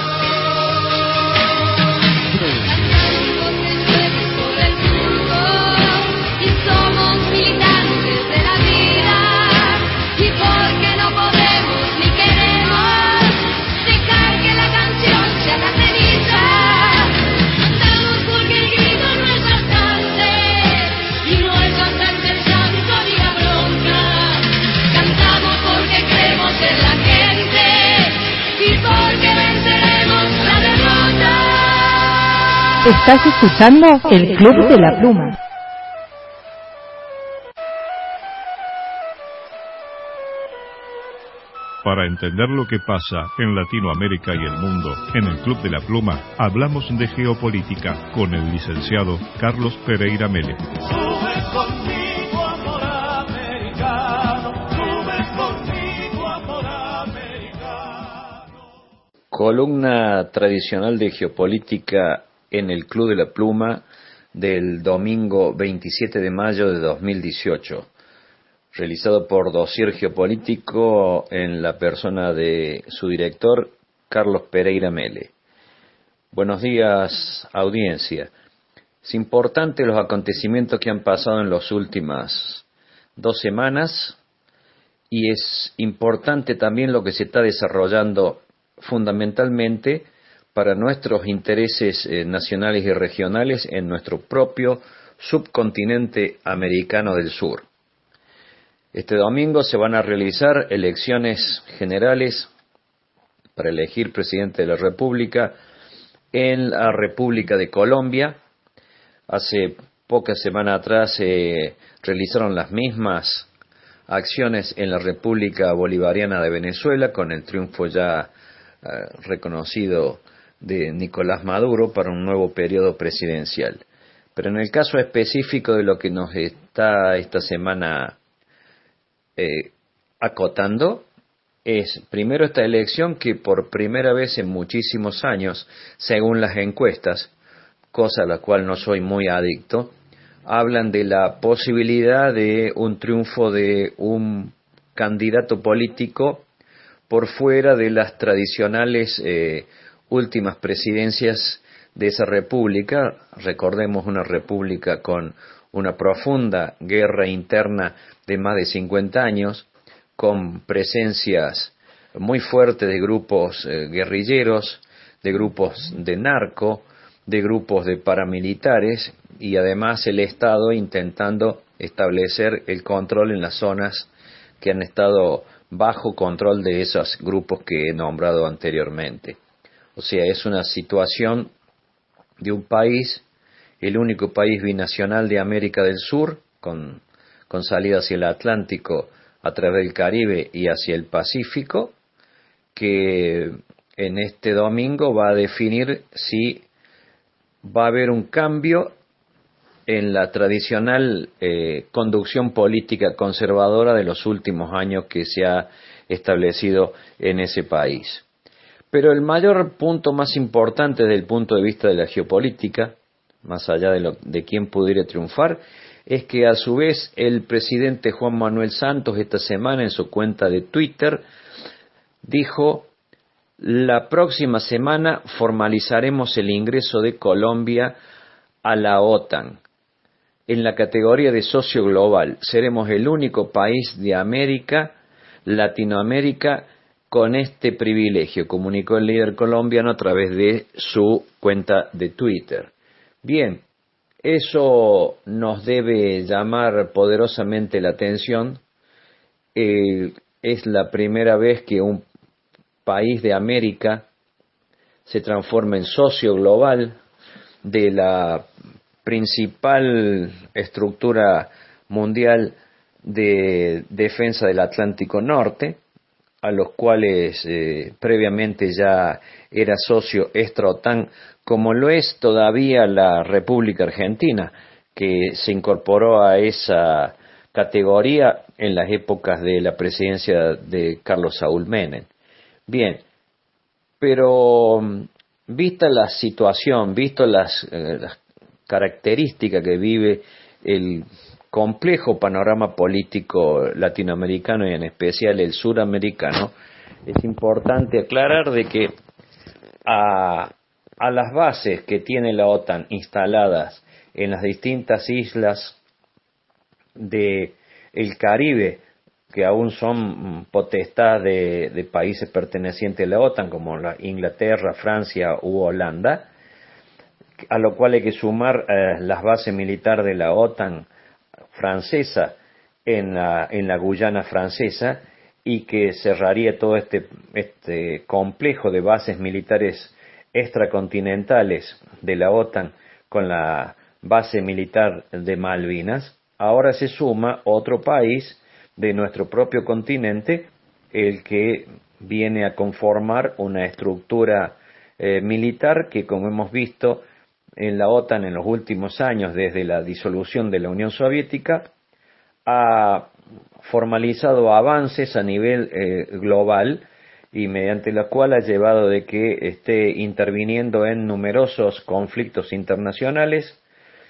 Estás escuchando el Club de la Pluma. Para entender lo que pasa en Latinoamérica y el mundo, en el Club de la Pluma hablamos de geopolítica con el licenciado Carlos Pereira Mele. Sube conmigo, amor americano, sube conmigo, amor americano. Columna tradicional de geopolítica en el Club de la Pluma del domingo veintisiete de mayo de dos mil dieciocho, realizado por Dossier Geopolítico en la persona de su director, Carlos Pereira Mele. Buenos días, audiencia. Es importante los acontecimientos que han pasado en las últimas dos semanas y es importante también lo que se está desarrollando fundamentalmente para nuestros intereses eh, nacionales y regionales en nuestro propio subcontinente americano del sur. Este domingo se van a realizar elecciones generales para elegir presidente de la República en la República de Colombia. Hace pocas semanas atrás se eh, realizaron las mismas acciones en la República Bolivariana de Venezuela, con el triunfo ya eh, reconocido de Nicolás Maduro para un nuevo periodo presidencial. Pero en el caso específico de lo que nos está esta semana eh, acotando, es primero esta elección que por primera vez en muchísimos años, según las encuestas, cosa a la cual no soy muy adicto, hablan de la posibilidad de un triunfo de un candidato político por fuera de las tradicionales eh, últimas presidencias de esa república. Recordemos, una república con una profunda guerra interna de más de cincuenta años, con presencias muy fuertes de grupos eh, guerrilleros, de grupos de narco, de grupos de paramilitares, y además el Estado intentando establecer el control en las zonas que han estado bajo control de esos grupos que he nombrado anteriormente. O sea, es una situación de un país, el único país binacional de América del Sur, con, con salida hacia el Atlántico a través del Caribe y hacia el Pacífico, que en este domingo va a definir si va a haber un cambio en la tradicional eh, conducción política conservadora de los últimos años que se ha establecido en ese país. Pero el mayor punto más importante desde el punto de vista de la geopolítica, más allá de, lo, de quién pudiera triunfar, es que a su vez el presidente Juan Manuel Santos esta semana en su cuenta de Twitter dijo: la próxima semana formalizaremos el ingreso de Colombia a la OTAN. En la categoría de socio global, seremos el único país de América, Latinoamérica, con este privilegio, comunicó el líder colombiano a través de su cuenta de Twitter. Bien, eso nos debe llamar poderosamente la atención. Eh, es la primera vez que un país de América se transforma en socio global de la principal estructura mundial de defensa del Atlántico Norte, a los cuales eh, previamente ya era socio extra-OTAN, como lo es todavía la República Argentina, que se incorporó a esa categoría en las épocas de la presidencia de Carlos Saúl Menem. Bien, pero vista la situación, visto las, eh, las características que vive el complejo panorama político latinoamericano y en especial el suramericano, es importante aclarar de que a, a las bases que tiene la OTAN instaladas en las distintas islas de el Caribe, que aún son potestad de, de países pertenecientes a la OTAN, como la Inglaterra, Francia u Holanda, a lo cual hay que sumar eh, las bases militares de la OTAN francesa en la, en la Guyana francesa, y que cerraría todo este, este complejo de bases militares extracontinentales de la OTAN con la base militar de Malvinas. Ahora se suma otro país de nuestro propio continente, el que viene a conformar una estructura eh, militar que, como hemos visto en la OTAN en los últimos años, desde la disolución de la Unión Soviética, ha formalizado avances a nivel eh, global, y mediante la cual ha llevado de que esté interviniendo en numerosos conflictos internacionales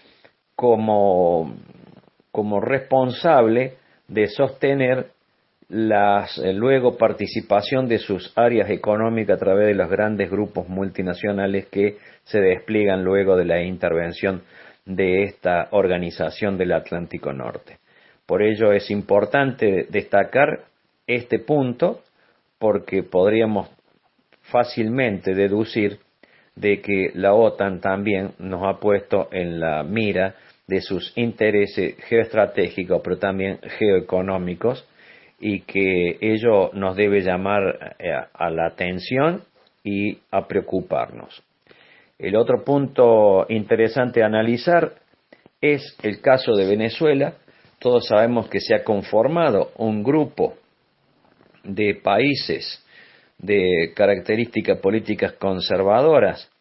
como, como responsable de sostener la eh, luego participación de sus áreas económicas a través de los grandes grupos multinacionales que se despliegan luego de la intervención de esta organización del Atlántico Norte. Por ello es importante destacar este punto porque podríamos fácilmente deducir de que la OTAN también nos ha puesto en la mira de sus intereses geoestratégicos, pero también geoeconómicos, y que ello nos debe llamar a la atención y a preocuparnos. El otro punto interesante a analizar es el caso de Venezuela. Todos sabemos que se ha conformado un grupo de países de características políticas conservadoras,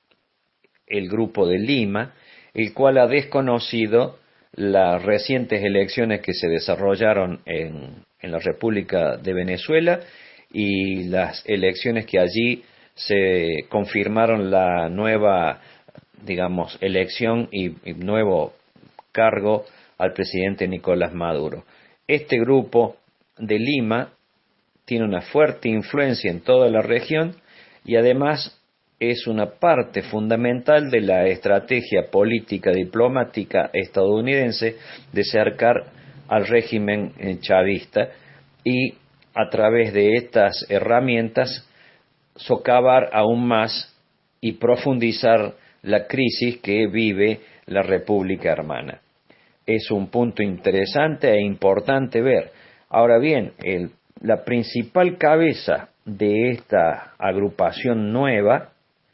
el Grupo de Lima, el cual ha desconocido las recientes elecciones que se desarrollaron en, en la República de Venezuela y las elecciones que allí se confirmaron la nueva, digamos, elección y, y nuevo cargo al presidente Nicolás Maduro. Este Grupo de Lima tiene una fuerte influencia en toda la región y además es una parte fundamental de la estrategia política diplomática estadounidense de cercar al régimen chavista y a través de estas herramientas socavar aún más y profundizar la crisis que vive la República Hermana. Es un punto interesante e importante ver. Ahora bien, el la principal cabeza de esta agrupación nueva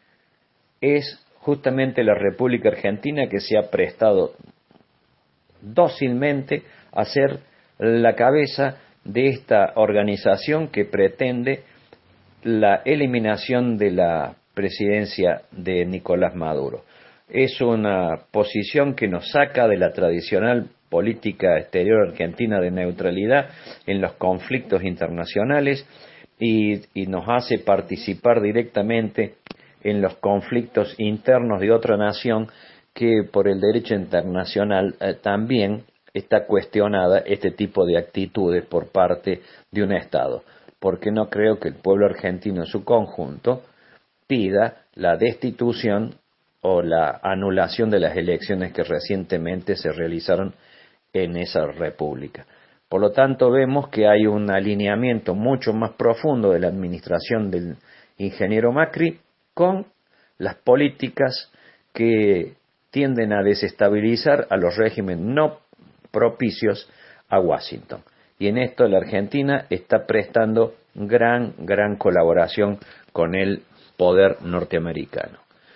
es justamente la República Argentina, que se ha prestado dócilmente a ser la cabeza de esta organización que pretende la eliminación de la presidencia de Nicolás Maduro. Es una posición que nos saca de la tradicional política exterior argentina de neutralidad en los conflictos internacionales y, y nos hace participar directamente en los conflictos internos de otra nación que por el derecho internacional eh, también está cuestionada este tipo de actitudes por parte de un Estado, porque no creo que el pueblo argentino en su conjunto pida la destitución o la anulación de las elecciones que recientemente se realizaron en esa república. Por lo tanto, vemos que hay un alineamiento mucho más profundo de la administración del ingeniero Macri con las políticas que tienden a desestabilizar a los regímenes no propicios a Washington. Y en esto la Argentina está prestando gran, gran colaboración con el poder norteamericano.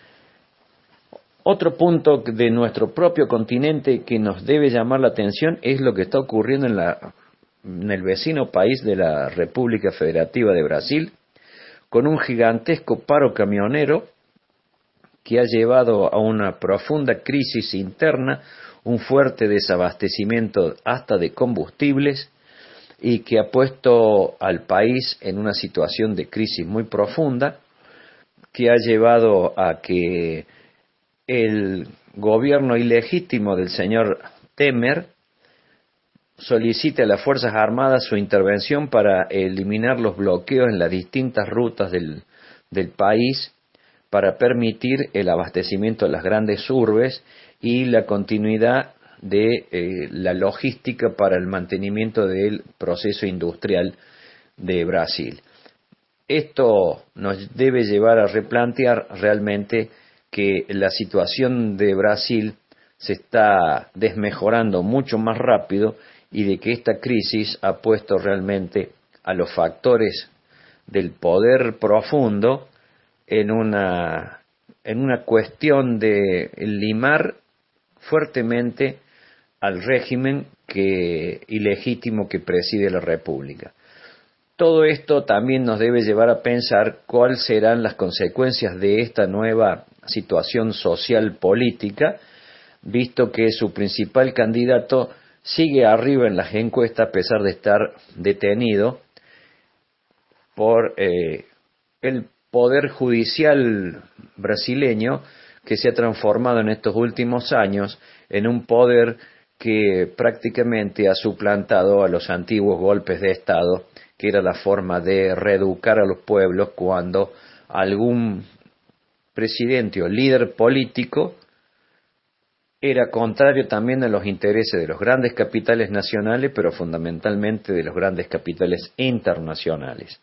Otro punto de nuestro propio continente que nos debe llamar la atención es lo que está ocurriendo en, la, en el vecino país de la República Federativa de Brasil, con un gigantesco paro camionero que ha llevado a una profunda crisis interna, un fuerte desabastecimiento hasta de combustibles y que ha puesto al país en una situación de crisis muy profunda, que ha llevado a que el gobierno ilegítimo del señor Temer solicite a las Fuerzas Armadas su intervención para eliminar los bloqueos en las distintas rutas del, del país para permitir el abastecimiento de las grandes urbes y la continuidad de eh, la logística para el mantenimiento del proceso industrial de Brasil. Esto nos debe llevar a replantear realmente que la situación de Brasil se está desmejorando mucho más rápido y de que esta crisis ha puesto realmente a los factores del poder profundo en una, en una cuestión de limar fuertemente al régimen que, ilegítimo que preside la República. Todo esto también nos debe llevar a pensar cuáles serán las consecuencias de esta nueva situación social política, visto que su principal candidato sigue arriba en las encuestas a pesar de estar detenido por eh, el poder judicial brasileño que se ha transformado en estos últimos años en un poder que prácticamente ha suplantado a los antiguos golpes de Estado, que era la forma de reeducar a los pueblos cuando algún presidente o líder político era contrario también a los intereses de los grandes capitales nacionales, pero fundamentalmente de los grandes capitales internacionales.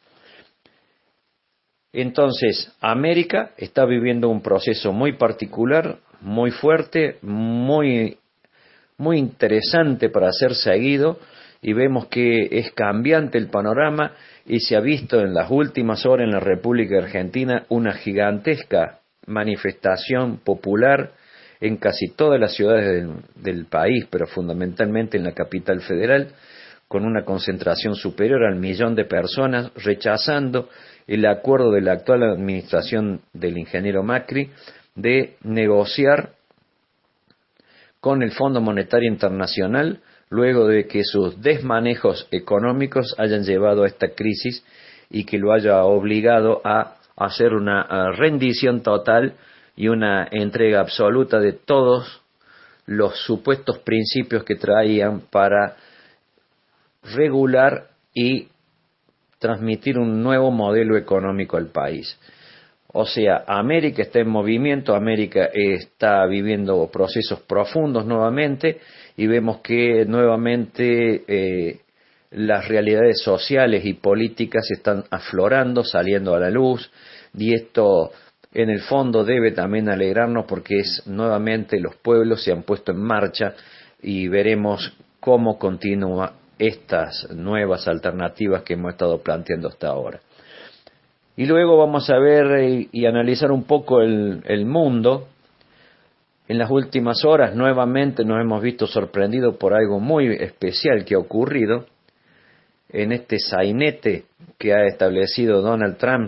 Entonces, América está viviendo un proceso muy particular, muy fuerte, muy, muy interesante para ser seguido, y vemos que es cambiante el panorama, y se ha visto en las últimas horas en la República Argentina una gigantesca manifestación popular en casi todas las ciudades del, del país, pero fundamentalmente en la capital federal, con una concentración superior al millón de personas rechazando el acuerdo de la actual administración del ingeniero Macri de negociar con el Fondo Monetario Internacional luego de que sus desmanejos económicos hayan llevado a esta crisis y que lo haya obligado a hacer una rendición total y una entrega absoluta de todos los supuestos principios que traían para regular y transmitir un nuevo modelo económico al país. O sea, América está en movimiento, América está viviendo procesos profundos nuevamente, y vemos que nuevamente eh, las realidades sociales y políticas están aflorando, saliendo a la luz, y esto en el fondo debe también alegrarnos porque es nuevamente los pueblos se han puesto en marcha, y veremos cómo continúa estas nuevas alternativas que hemos estado planteando hasta ahora. Y luego vamos a ver y, y analizar un poco el, el mundo. En las últimas horas nuevamente nos hemos visto sorprendidos por algo muy especial que ha ocurrido en este sainete que ha establecido Donald Trump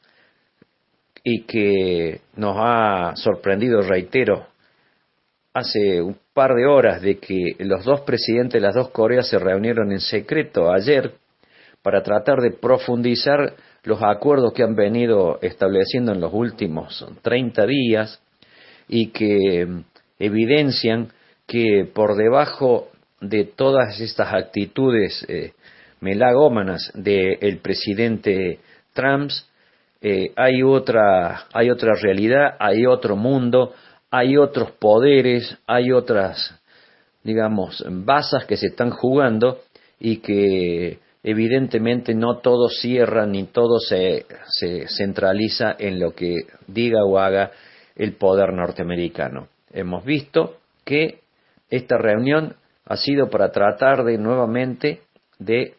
y que nos ha sorprendido, reitero, hace un par de horas de que los dos presidentes de las dos Coreas se reunieron en secreto ayer para tratar de profundizar los acuerdos que han venido estableciendo en los últimos treinta días y que evidencian que por debajo de todas estas actitudes eh, melagómanas del presidente Trump eh, hay otra, hay otra realidad, hay otro mundo, hay otros poderes, hay otras, digamos, bazas que se están jugando y que evidentemente no todo cierra ni todo se, se centraliza en lo que diga o haga el poder norteamericano. Hemos visto que esta reunión ha sido para tratar de nuevamente de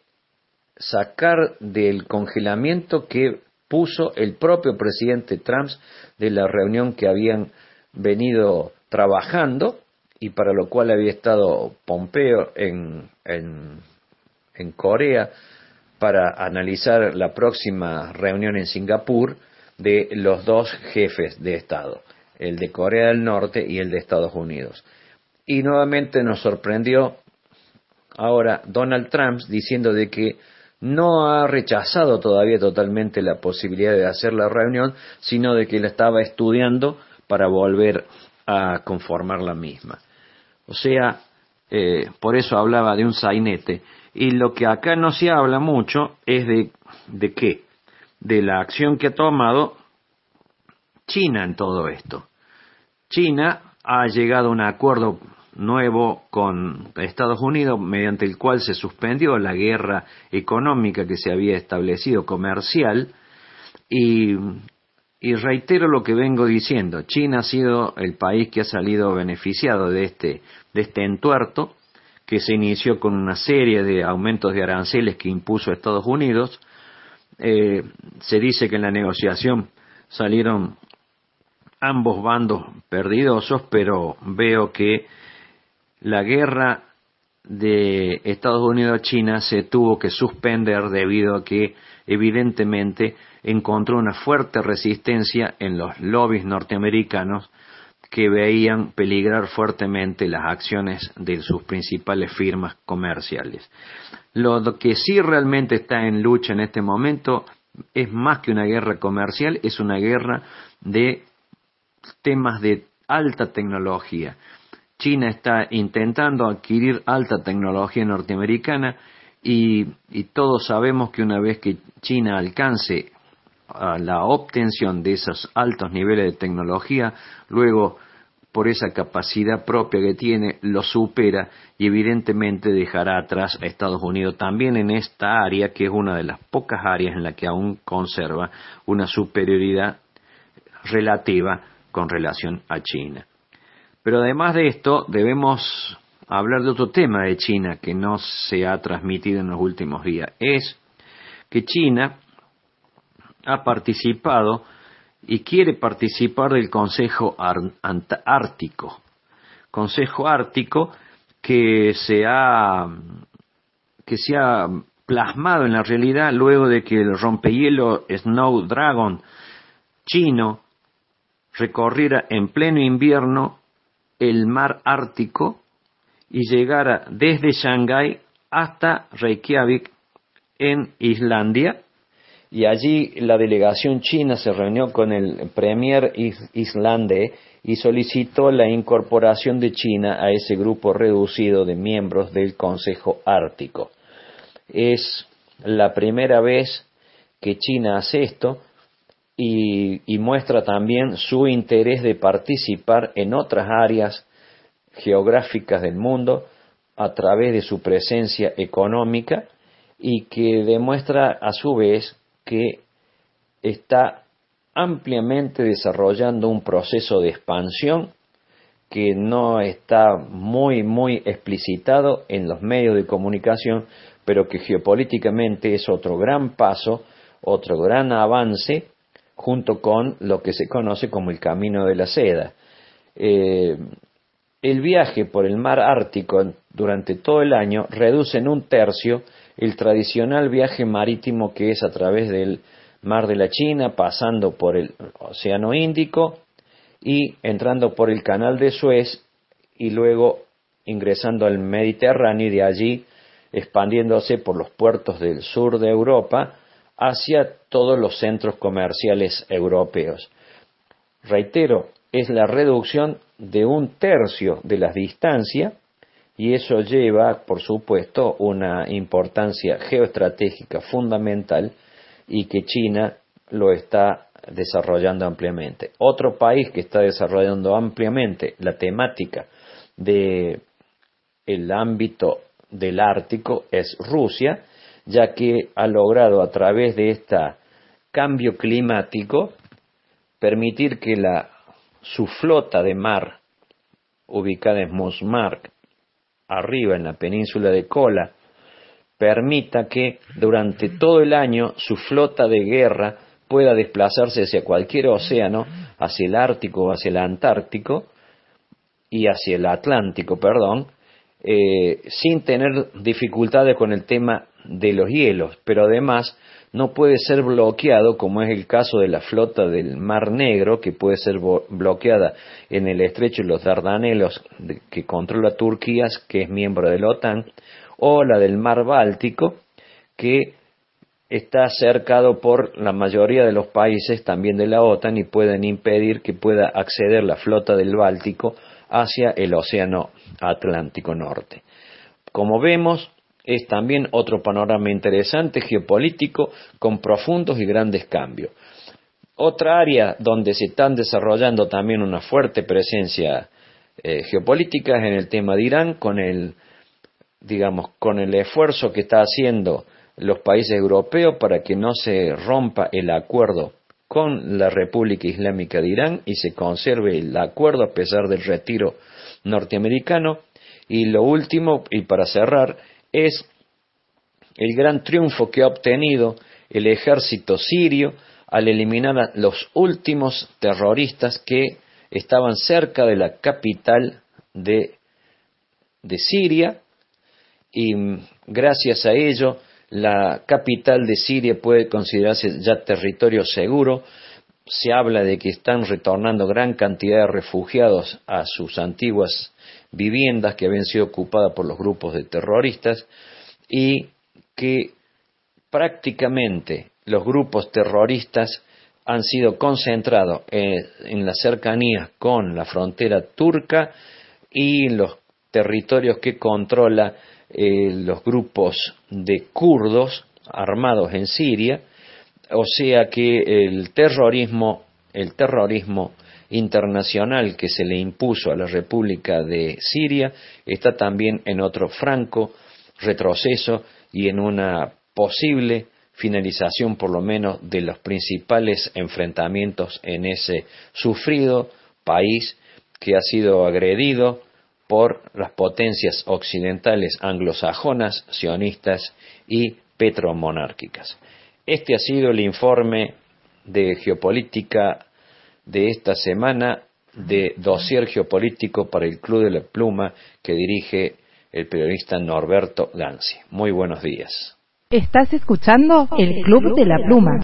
sacar del congelamiento que puso el propio presidente Trump de la reunión que habían venido trabajando y para lo cual había estado Pompeo en, en, en Corea para analizar la próxima reunión en Singapur de los dos jefes de Estado, el de Corea del Norte y el de Estados Unidos. Y nuevamente nos sorprendió ahora Donald Trump diciendo de que no ha rechazado todavía totalmente la posibilidad de hacer la reunión, sino de que la estaba estudiando para volver a conformar la misma. O sea, eh, por eso hablaba de un sainete. Y lo que acá no se habla mucho es de, ¿de qué? De la acción que ha tomado China en todo esto. China ha llegado a un acuerdo nuevo con Estados Unidos mediante el cual se suspendió la guerra económica que se había establecido, comercial, y, y reitero lo que vengo diciendo, China ha sido el país que ha salido beneficiado de este, de este entuerto que se inició con una serie de aumentos de aranceles que impuso Estados Unidos. Eh, se dice que en la negociación salieron ambos bandos perdidosos, pero veo que la guerra de Estados Unidos-China se tuvo que suspender debido a que evidentemente encontró una fuerte resistencia en los lobbies norteamericanos que veían peligrar fuertemente las acciones de sus principales firmas comerciales. Lo que sí realmente está en lucha en este momento es más que una guerra comercial, es una guerra de temas de alta tecnología. China está intentando adquirir alta tecnología norteamericana y, y todos sabemos que una vez que China alcance a la obtención de esos altos niveles de tecnología, luego por esa capacidad propia que tiene, lo supera y evidentemente dejará atrás a Estados Unidos también en esta área, que es una de las pocas áreas en la que aún conserva una superioridad relativa con relación a China. Pero además de esto, debemos hablar de otro tema de China que no se ha transmitido en los últimos días. Es que China ha participado y quiere participar del Consejo Ártico. Consejo Ártico que se ha, que se ha plasmado en la realidad luego de que el rompehielo Snowdragon chino recorriera en pleno invierno el mar Ártico y llegara desde Shanghái hasta Reykjavik en Islandia, y allí la delegación china se reunió con el premier islandés y solicitó la incorporación de China a ese grupo reducido de miembros del Consejo Ártico. Es la primera vez que China hace esto y, y muestra también su interés de participar en otras áreas geográficas del mundo a través de su presencia económica, y que demuestra a su vez que está ampliamente desarrollando un proceso de expansión que no está muy muy explicitado en los medios de comunicación, pero que geopolíticamente es otro gran paso, otro gran avance, junto con lo que se conoce como el Camino de la Seda. Eh, el viaje por el mar Ártico durante todo el año reduce en un tercio el tradicional viaje marítimo, que es a través del Mar de la China, pasando por el Océano Índico y entrando por el Canal de Suez y luego ingresando al Mediterráneo, y de allí expandiéndose por los puertos del sur de Europa hacia todos los centros comerciales europeos. Reitero, es la reducción de un tercio de las distancias, y eso lleva, por supuesto, una importancia geoestratégica fundamental, y que China lo está desarrollando ampliamente. Otro país que está desarrollando ampliamente la temática de el ámbito del Ártico es Rusia, ya que ha logrado a través de este cambio climático permitir que la, su flota de mar, ubicada en Mosmark, arriba en la península de Kola, permita que durante todo el año su flota de guerra pueda desplazarse hacia cualquier océano, hacia el Ártico o hacia el Antártico y hacia el Atlántico, perdón, eh, sin tener dificultades con el tema de los hielos, pero además no puede ser bloqueado, como es el caso de la flota del Mar Negro, que puede ser bloqueada en el estrecho de los Dardanelos, que controla Turquía, que es miembro de la OTAN, o la del Mar Báltico, que está cercado por la mayoría de los países también de la OTAN y pueden impedir que pueda acceder la flota del Báltico hacia el Océano Atlántico Norte. Como vemos, es también otro panorama interesante geopolítico con profundos y grandes cambios. Otra área donde se están desarrollando también una fuerte presencia eh, geopolítica es en el tema de Irán, con el, digamos, con el esfuerzo que está haciendo los países europeos para que no se rompa el acuerdo con la República Islámica de Irán y se conserve el acuerdo a pesar del retiro norteamericano. Y lo último, y para cerrar, es el gran triunfo que ha obtenido el ejército sirio al eliminar a los últimos terroristas que estaban cerca de la capital de, de Siria, y gracias a ello la capital de Siria puede considerarse ya territorio seguro. Se habla de que están retornando gran cantidad de refugiados a sus antiguas viviendas que habían sido ocupadas por los grupos de terroristas, y que prácticamente los grupos terroristas han sido concentrados en, en las cercanías con la frontera turca y los territorios que controla eh, los grupos de kurdos armados en Siria, o sea que el terrorismo, el terrorismo internacional que se le impuso a la República de Siria está también en otro franco retroceso y en una posible finalización por lo menos de los principales enfrentamientos en ese sufrido país que ha sido agredido por las potencias occidentales anglosajonas, sionistas y petromonárquicas. Este ha sido el informe de geopolítica de esta semana de Dossier Geopolítico para el Club de la Pluma que dirige el periodista Norberto Ganzi. Muy buenos días. Estás escuchando el Club de la Pluma.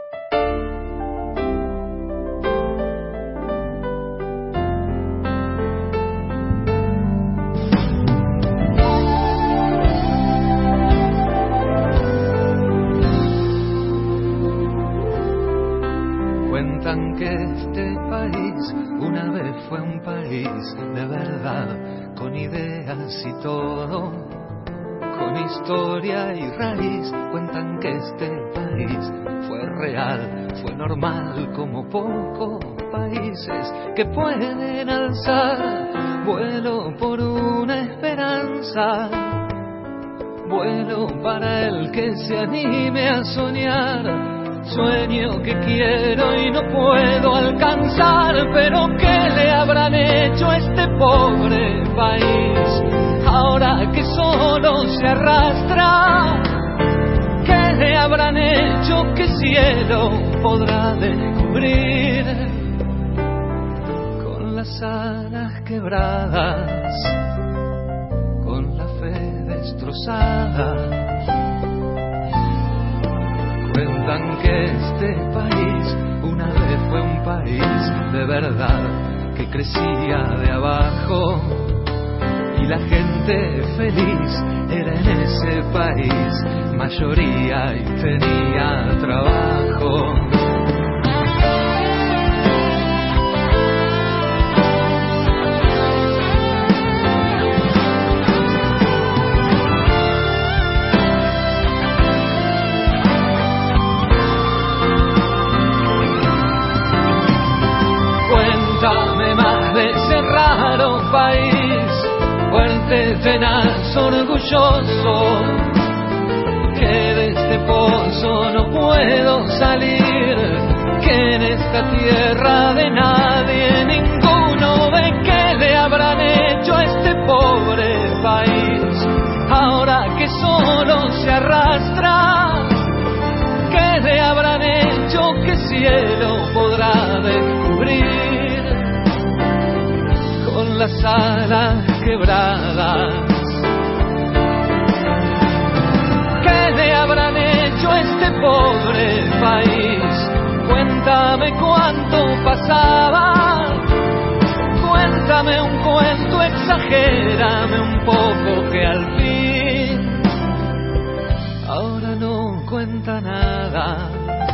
Cuentan que este país una vez fue un país de verdad, con ideas y todo, con historia y raíz. Cuentan que este país fue real, fue normal, como pocos países que pueden alzar vuelo por una esperanza, vuelo para el que se anime a soñar. Sueño que quiero y no puedo alcanzar, pero ¿qué le habrán hecho a este pobre país? Ahora que solo se arrastra, ¿qué le habrán hecho? ¿Qué cielo podrá descubrir? Con las alas quebradas, con la fe destrozada. Cuentan que este país una vez fue un país de verdad, que crecía de abajo y la gente feliz era en ese país mayoría y tenía trabajo. Cuéntame más de ese raro país, fuerte, tenaz, orgulloso, que de este pozo no puedo salir, que en esta tierra de nadie ninguno ve. ¿Qué le habrán hecho a este pobre país? Ahora que solo se arrastra, ¿qué le habrán hecho? ¿Qué cielo podrá descubrir? Con las alas quebradas, ¿qué le habrán hecho a este pobre país? Cuéntame cuánto pasaba, cuéntame un cuento, exagérame un poco que al fin ahora no cuenta nada,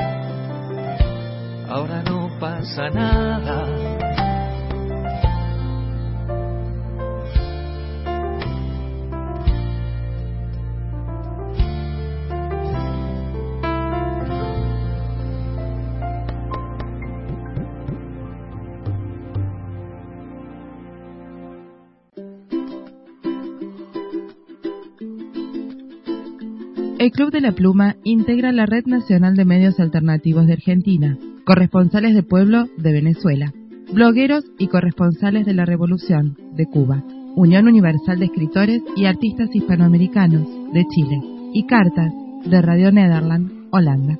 ahora no pasa nada. El Club de la Pluma integra la Red Nacional de Medios Alternativos de Argentina, corresponsales de pueblo de Venezuela, blogueros y corresponsales de la Revolución de Cuba, Unión Universal de Escritores y Artistas Hispanoamericanos de Chile y Cartas de Radio Nederland, Holanda.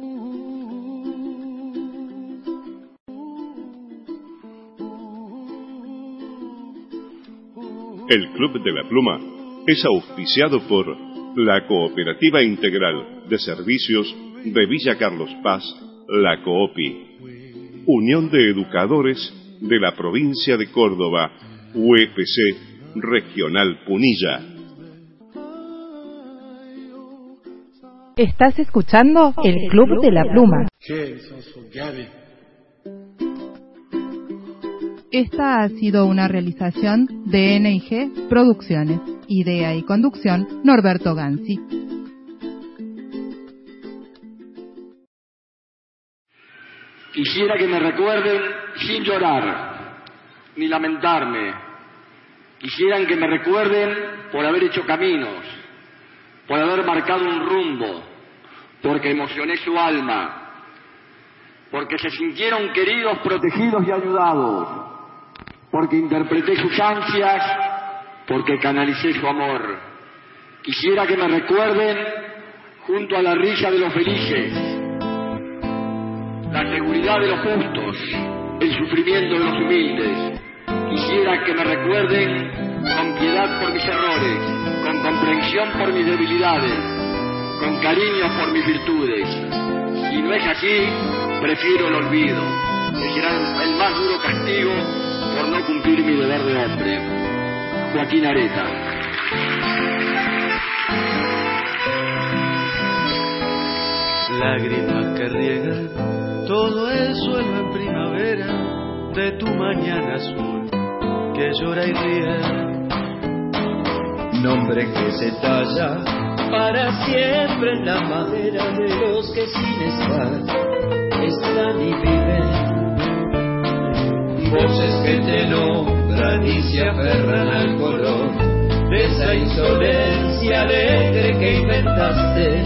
El Club de la Pluma es auspiciado por la Cooperativa Integral de Servicios de Villa Carlos Paz, la COOPI, Unión de Educadores de la Provincia de Córdoba, U E P C Regional Punilla. Estás escuchando el Club de la Pluma. Esta ha sido una realización de N I G Producciones. Idea y conducción, Norberto Ganzi. Quisiera que me recuerden sin llorar. ni lamentarme. Quisieran que me recuerden por haber hecho caminos, por haber marcado un rumbo, porque emocioné su alma, porque se sintieron queridos, protegidos y ayudados, porque interpreté sus ansias, porque canalicé su amor. Quisiera que me recuerden junto a la risa de los felices, la seguridad de los justos, el sufrimiento de los humildes. Quisiera que me recuerden con piedad por mis errores, con comprensión por mis debilidades, con cariño por mis virtudes. Si no es así, prefiero el olvido, que será el más duro castigo por no cumplir mi deber de hombre. Joaquín Areta. Lágrimas que riegan todo el suelo en primavera de tu mañana azul que llora y ríe. Nombre que se talla para siempre en la madera de los que sin estar están y viven. Voces que te nombran y se aferran al color de esa insolencia alegre que inventaste.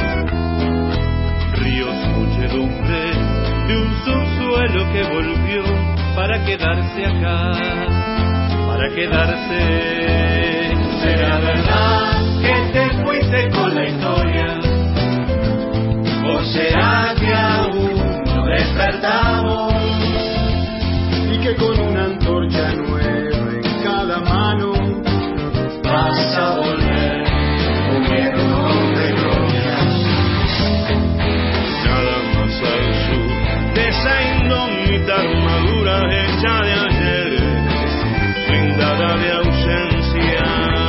Ríos, muchedumbre de un subsuelo que volvió para quedarse acá, para quedarse. ¿Será verdad que te fuiste con la historia? ¿O será que aún no despertamos? Y que con una antorcha nueva en cada mano vas a volver huyendo de glorias. Nada más al sur de esa indómita armadura hecha de ayer, blindada de ausencia,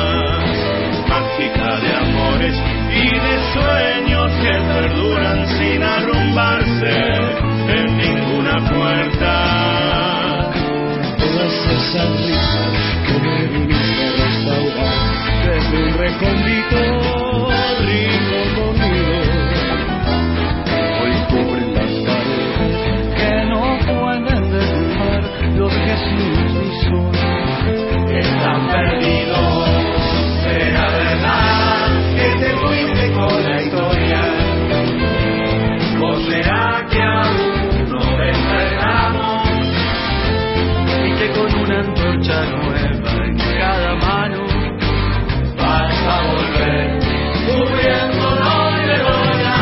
mágica de amores y de sueños que perduran sin arrumbarse en ninguna puerta. Todas esas risas que me viniste a restaurar desde un recóndito rico conmigo, hoy cubren las paredes que no pueden derrumbar los Jesús y son. Están perdidos. ¿Será verdad que te fuiste con la historia? ¿O será que aún no despertamos? Y que con una antorcha nueva en cada mano vas a volver cubriéndonos de gloria.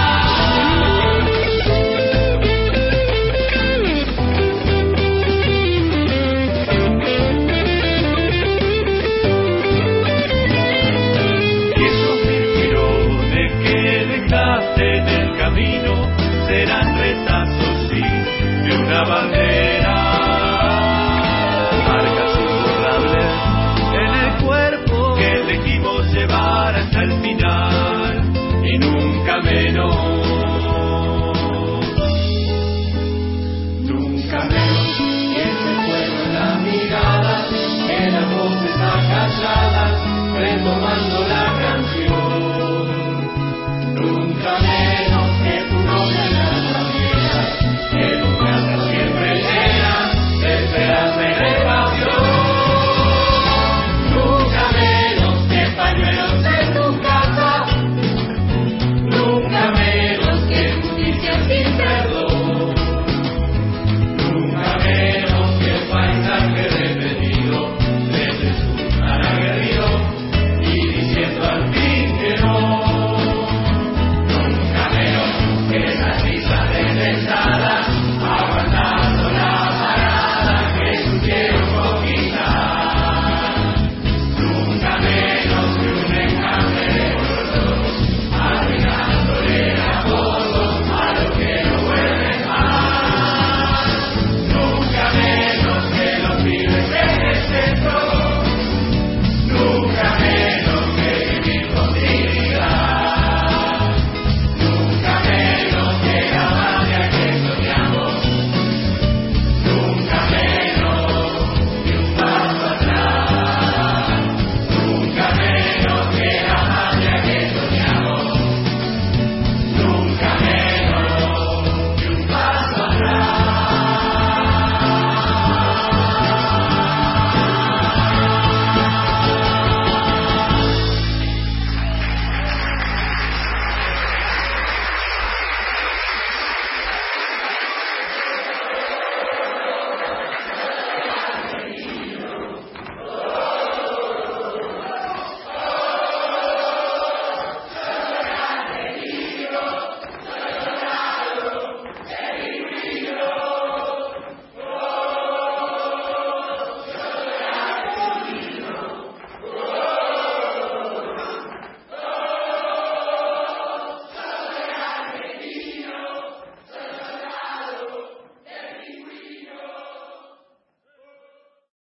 Y esos mil girones que dejaste en el camino serán retazos, sí, de una bandera. Marcas imborrables en el cuerpo que elegimos llevar hasta el final y nunca menos. Nunca menos. Y ese fuego en la mirada, que las voces acalladas, retomando la canción.